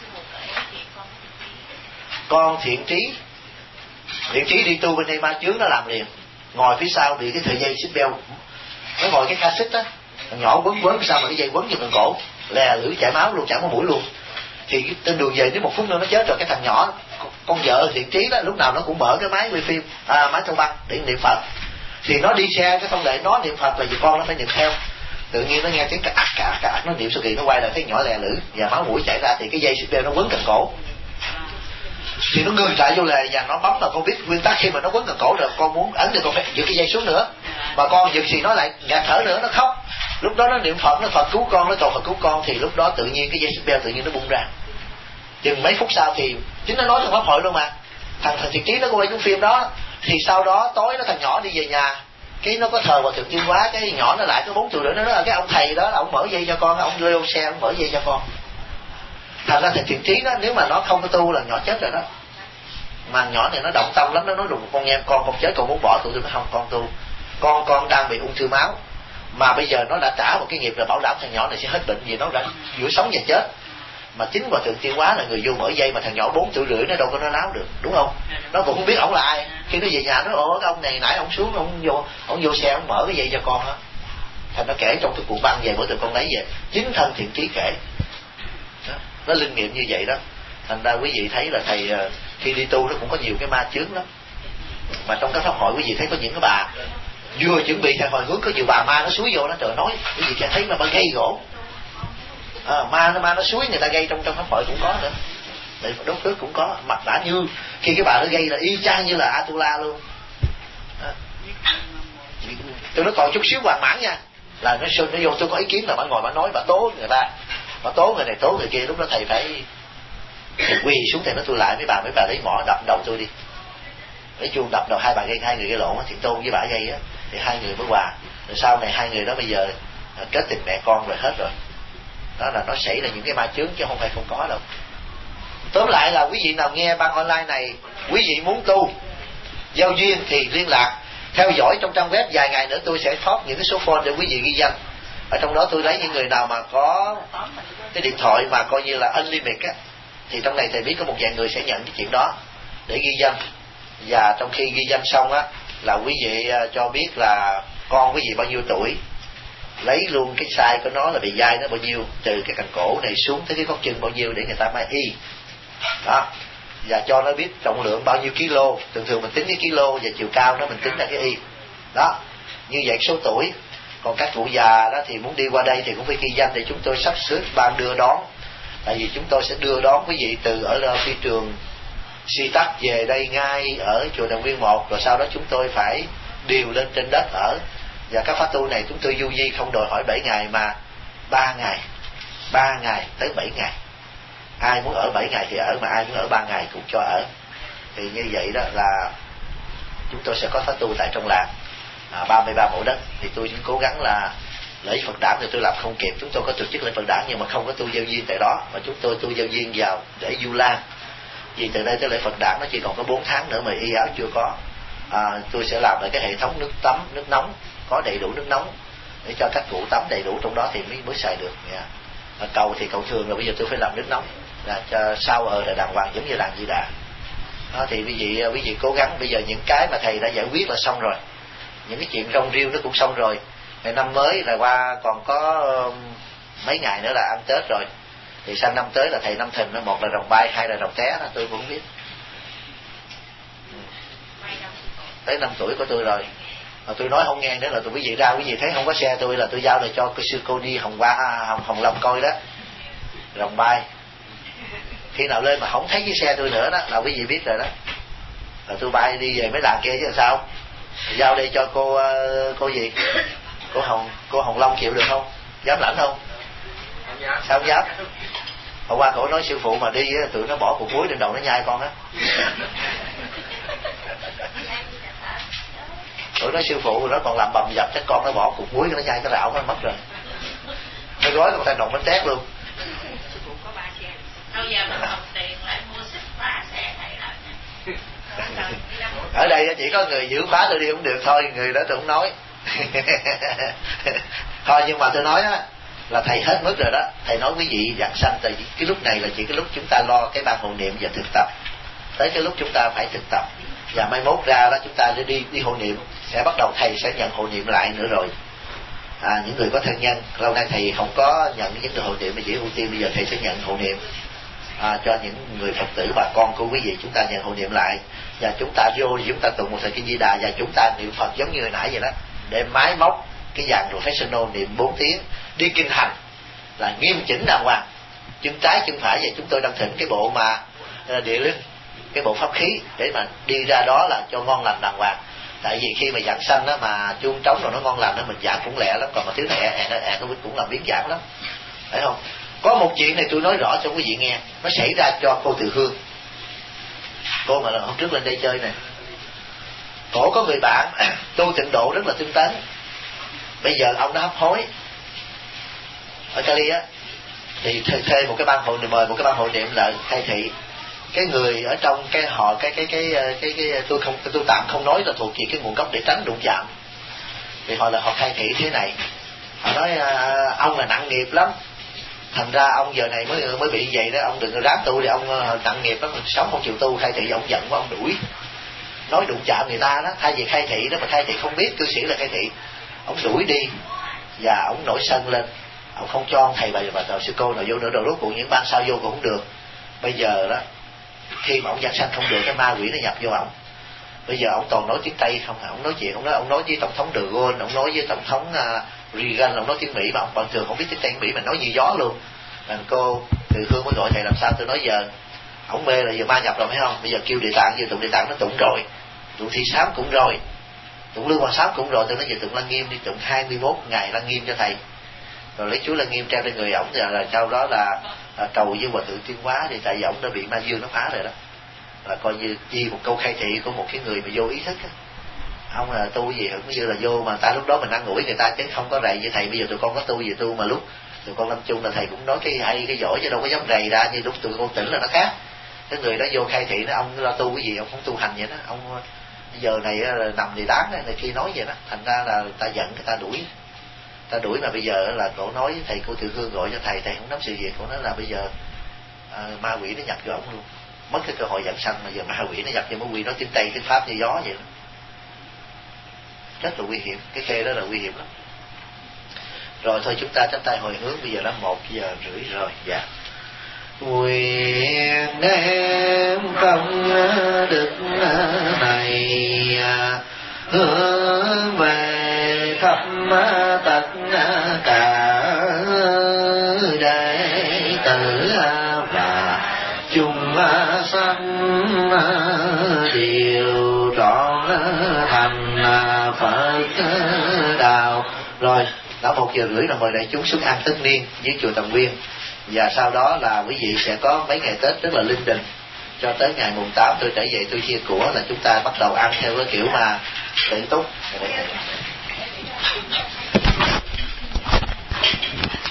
Con thiện trí đi tu bên đây ma chướng nó làm liền, ngồi phía sau bị cái sợi dây xích beo, nó ngồi cái ca xích á, nhỏ quấn sao mà cái dây quấn vào gần cổ, lè lưỡi chảy máu luôn, chẳng có mũi luôn. Thì trên đường về nếu một phút nữa nó chết rồi, cái thằng nhỏ con vợ thiện trí đó lúc nào nó cũng mở cái máy quay phim, máy thông băng để niệm Phật. Thì nó đi xe cái thông lệ nó niệm Phật là vì con nó phải niệm theo. Tự nhiên nó nghe tiếng cả nó niệm số kỳ, nó quay lại thấy nhỏ lè lưỡi và máu mũi chảy ra, thì cái dây xích beo nó quấn gần cổ. Thì nó ngừng lại vô lề và nó bấm, mà con biết nguyên tắc khi mà nó quấn gần cổ rồi con muốn ấn thì con phải giữ cái dây xuống nữa, mà con giật thì nó lại ngạt thở nữa, nó khóc. Lúc đó nó niệm Phật, nó Phật cứu con, nó cầu Phật cứu con, thì lúc đó tự nhiên cái dây xích beo tự nhiên nó bung ra. Chừng mấy phút sau thì chính nó nói trong pháp hội luôn mà, thằng thiện trí nó quay trong phim đó. Thì sau đó tối nó thằng nhỏ đi về nhà, cái nó có thờ vào Thượng Thiên Hóa, cái nhỏ nó lại có 4 tuổi nữa, nó nói là cái ông thầy đó là ông mở dây cho con, ông leo xe ông mở dây cho con. Thật ra thằng thiện trí đó nếu mà nó không có tu là nhỏ chết rồi đó. Mà nhỏ này nó động tâm lắm, nó nói đùng con em con chết con muốn bỏ tụi tôi, nó không, con tu, con đang bị ung thư máu, mà bây giờ nó đã trả một cái nghiệp là bảo đảm thằng nhỏ này sẽ hết bệnh, vì nó đã giữa sống và chết. Mà chính Hòa Thượng Tiên Hóa là người vô mở dây, mà thằng nhỏ 4 tuổi rưỡi nó đâu có nói láo được, đúng không? Nó cũng không biết ổng là ai. Khi nó về nhà nó ồ cái ông này nãy ổng xuống, ổng vô xe ổng mở cái dây cho con á. Thành nó kể trong cái cuộn băng về, bữa tụi con lấy về, chính thân thiện trí kể đó, nó linh nghiệm như vậy đó. Thành ra quý vị thấy là thầy khi đi tu nó cũng có nhiều cái ma chướng lắm. Mà trong các pháp hội quý vị thấy có những cái bà vừa chuẩn bị thầy hồi hướng, có nhiều bà ma nó xúi vô nó, trời nói quý vị thấy mà bà gây gỗ. Ma nó xúi người ta gây trong pháp hội cũng có nữa, để đốt rước cũng có. Mặt đã như khi cái bà nó gây là y chang như là Atula luôn. Tôi nói còn chút xíu hoàn mãn nha, là nó vô tôi có ý kiến là bà ngồi bà nói, bà tố người ta, bà tố người này tố người kia. Lúc đó thầy phải quỳ xuống, thầy nói tôi lại mấy bà lấy mỏ đập đầu tôi đi, lấy chuông đập đầu hai người gây lộn, Thiện Tôn với bà gây á, thì hai người mới hòa. Rồi sau này hai người đó bây giờ kết tình mẹ con rồi hết rồi. Đó là nó xảy ra những cái ma chướng chứ không phải không có đâu. Tóm lại là quý vị nào nghe băng online này, quý vị muốn tu giao duyên thì liên lạc theo dõi trong trang web. Vài ngày nữa tôi sẽ thoát những cái số phone để quý vị ghi danh. Ở trong đó tôi lấy những người nào mà có cái điện thoại mà coi như là unlimited á, thì trong này thầy biết có một vài người sẽ nhận cái chuyện đó để ghi danh. Và trong khi ghi danh xong á là quý vị cho biết là con quý vị bao nhiêu tuổi, lấy luôn cái size của nó là bề dai nó bao nhiêu, từ cái cẳng cổ này xuống tới cái gót chân bao nhiêu để người ta mai y đó, và cho nó biết trọng lượng bao nhiêu kilo. Thường mình tính cái kilo và chiều cao nó mình tính ra cái y đó, như vậy số tuổi. Còn các cụ già đó thì muốn đi qua đây thì cũng phải ghi danh để chúng tôi sắp xếp ban đưa đón. Tại vì chúng tôi sẽ đưa đón quý vị từ ở phi trường Si Tắc về đây ngay ở chùa Đồng Nguyên 1, rồi sau đó chúng tôi phải điều lên trên đất ở. Và các khóa tu này chúng tôi du di không đòi hỏi 7 ngày mà 3 ngày tới 7 ngày. Ai muốn ở 7 ngày thì ở, mà ai muốn ở 3 ngày cũng cho ở. Thì như vậy đó là chúng tôi sẽ có khóa tu tại trong làng 33 mẫu đất. Thì tôi cũng cố gắng là lễ Phật đản thì tôi làm không kịp, chúng tôi có tổ chức lễ Phật đản nhưng mà không có tu giao duyên tại đó, mà chúng tôi tu giao duyên vào để Du Lan. Vì từ đây tới lễ Phật đản nó chỉ còn có 4 tháng nữa mà y áo chưa có. Tôi sẽ làm lại cái hệ thống nước tắm, nước nóng, có đầy đủ nước nóng để cho các cụ tắm đầy đủ trong đó thì mới xài được. Cầu thì cầu thường, rồi bây giờ tôi phải làm nước nóng là cho sau là đàng hoàng giống như làng Di Đà. Đó thì quý vị cố gắng. Bây giờ những cái mà thầy đã giải quyết là xong rồi, những cái chuyện rong riêu nó cũng xong rồi. Ngày năm mới là qua còn có mấy ngày nữa là ăn Tết rồi, thì sang năm tới là thầy năm Thìn, một là rồng bay, hai là rồng té, tôi cũng không biết. Tới 5 tuổi của tôi rồi, Mà tôi nói không nghe nữa là tụi quý vị ra, quý vị thấy không có xe tôi là tôi giao lại cho sư cô đi Hồng Long coi đó, Rồng Bay. Khi nào lên mà không thấy cái xe tôi nữa đó là quý vị biết rồi đó, là tôi bay đi về mấy làng kia chứ sao. Giao đây cho cô gì, cô Hồng Long chịu được không, dám lãnh không? Sao không dám? Hôm qua cổ nói sư phụ mà đi tụi nó bỏ cục muối trên đầu nó nhai con á. Cổ nói sư phụ nó còn làm bầm dập chắc con nó bỏ cục muối nó nhai cái rạo nó mất rồi. Nó gói người ta nồng bánh tét luôn. Đâu giờ mình đồng tiền lại mua xích phá xe thầy lại. Ở đây chỉ có người giữ phá tôi đi cũng được thôi, người đó tôi không nói. Thôi nhưng mà tôi nói á là thầy hết mức rồi đó. Thầy nói quý vị giảng sanh tại cái lúc này là chỉ cái lúc chúng ta lo cái ban hộ niệm và thực tập, tới cái lúc chúng ta phải thực tập và mai mốt ra đó chúng ta đi hộ niệm sẽ bắt đầu thầy sẽ nhận hộ niệm lại nữa rồi. Những người có thân nhân lâu nay thầy không có nhận những người hộ niệm mà chỉ ưu tiên bây giờ thầy sẽ nhận hộ niệm cho những người Phật tử bà con của quý vị, chúng ta nhận hộ niệm lại và chúng ta vô chúng ta tụng một thời kinh Di Đà và chúng ta niệm Phật giống như hồi nãy vậy đó, để máy móc cái dàn professional niệm 4 tiếng đi kinh hành là nghiêm chỉnh đàng hoàng, chân trái chân phải. Và chúng tôi đang thỉnh cái bộ mà địa linh, cái bộ pháp khí để mà đi ra đó là cho ngon lành đàng hoàng. Tại vì khi mà giảng sanh đó mà chuông trống rồi nó ngon lành đó mình giảng cũng lẹ lắm, còn mà thứ này nó cũng làm biến giảng lắm, phải không? Có một chuyện này tôi nói rõ cho quý vị nghe, nó xảy ra cho cô Từ Hương, cô mà hôm trước lên đây chơi nè. Cổ có người bạn tu tịnh độ rất là tinh tấn, bây giờ ông đã hấp hối ở Cali á, thì thuê một cái ban hội niệm, mời một cái ban hội niệm lại khai thị. Cái người ở trong cái họ tôi tạm không nói là thuộc về cái nguồn gốc để tránh đụng chạm, thì họ khai thị thế này. Họ nói ông là nặng nghiệp lắm, thành ra ông giờ này mới bị vậy đó, ông đừng ráng tu đi, ông nặng nghiệp lắm, sống không chịu tu. Khai thị ông giận quá, ông đuổi, nói đụng chạm người ta đó, thay vì khai thị đó mà khai thị không biết cư sĩ là khai thị, ông đuổi đi và ông nổi sân lên, ông không cho ông thầy bà sư cô nào vô nữa. Rồi rốt cuộc những ban sau vô cũng không được. Bây giờ đó khi mà ông giảng sanh không được, cái ma quỷ nó nhập vô ông. Bây giờ ông toàn nói tiếng Tây không, ông nói chuyện, ông nói với tổng thống De Gaulle, ông nói với tổng thống Reagan, ông nói tiếng Mỹ mà ông bình thường không biết tiếng Tây Mỹ mà nói như gió luôn. Là cô Từ Hương mới gọi thầy làm sao. Tôi nói giờ ông mê là giờ ma nhập rồi phải không? Bây giờ kêu Địa Tạng, giờ tụng Địa Tạng nó tụng rồi, tụng Thị Sám cũng rồi, tụng Lương Hoàng Sám cũng rồi. Tôi nói giờ tụng Lăng Nghiêm đi, tụng 21 ngày Lăng Nghiêm cho thầy, rồi lấy chú Lăng Nghiêm treo trên người ổng, là sau đó là trầu với Hòa Thượng Tiên Hóa. Thì tại vì ổng đã bị ma dương nó phá rồi đó, là coi như chi một câu khai thị của một cái người mà vô ý thức á. Ông là tu gì cũng như là vô mà ta lúc đó mình ăn ủi người ta chứ không có rầy như thầy. Bây giờ tụi con có tu gì tu mà lúc tụi con lâm chung là thầy cũng nói cái hay cái giỏi chứ đâu có dám rầy ra như lúc tụi con tỉnh là nó khác. Cái người đó vô khai thị nó ông lo tu cái gì, ông không tu hành vậy đó. Ông giờ này là nằm thì đáng này khi nói vậy đó, thành ra là ta giận người ta đuổi mà bây giờ là cổ nói với thầy cô Từ Hương gọi cho thầy không nắm sự việc. Cổ nói là bây giờ ma quỷ nó nhập vô ổng luôn, mất cái cơ hội giảng sanh mà giờ ma quỷ nó nhập vô, ma quỷ nói tiếng Tây tiếng Pháp như gió vậy đó. Rất là nguy hiểm, cái khê đó là nguy hiểm lắm. Rồi thôi chúng ta chắp tay hồi hướng, bây giờ là 1:30 rồi. Dạ. Nguyện đem công đức này hướng về khắp tất cả đệ tử và chúng sanh đều trọn thành Phật đạo. Rồi đã 1:30 rồi, mời đại chúng xuống ăn tất niên với chùa Tầm Nguyên. Và sau đó là quý vị sẽ có mấy ngày Tết rất là linh đình, cho tới ngày mùng 8 tôi trở về tôi chia của, là chúng ta bắt đầu ăn theo cái kiểu mà tự túc.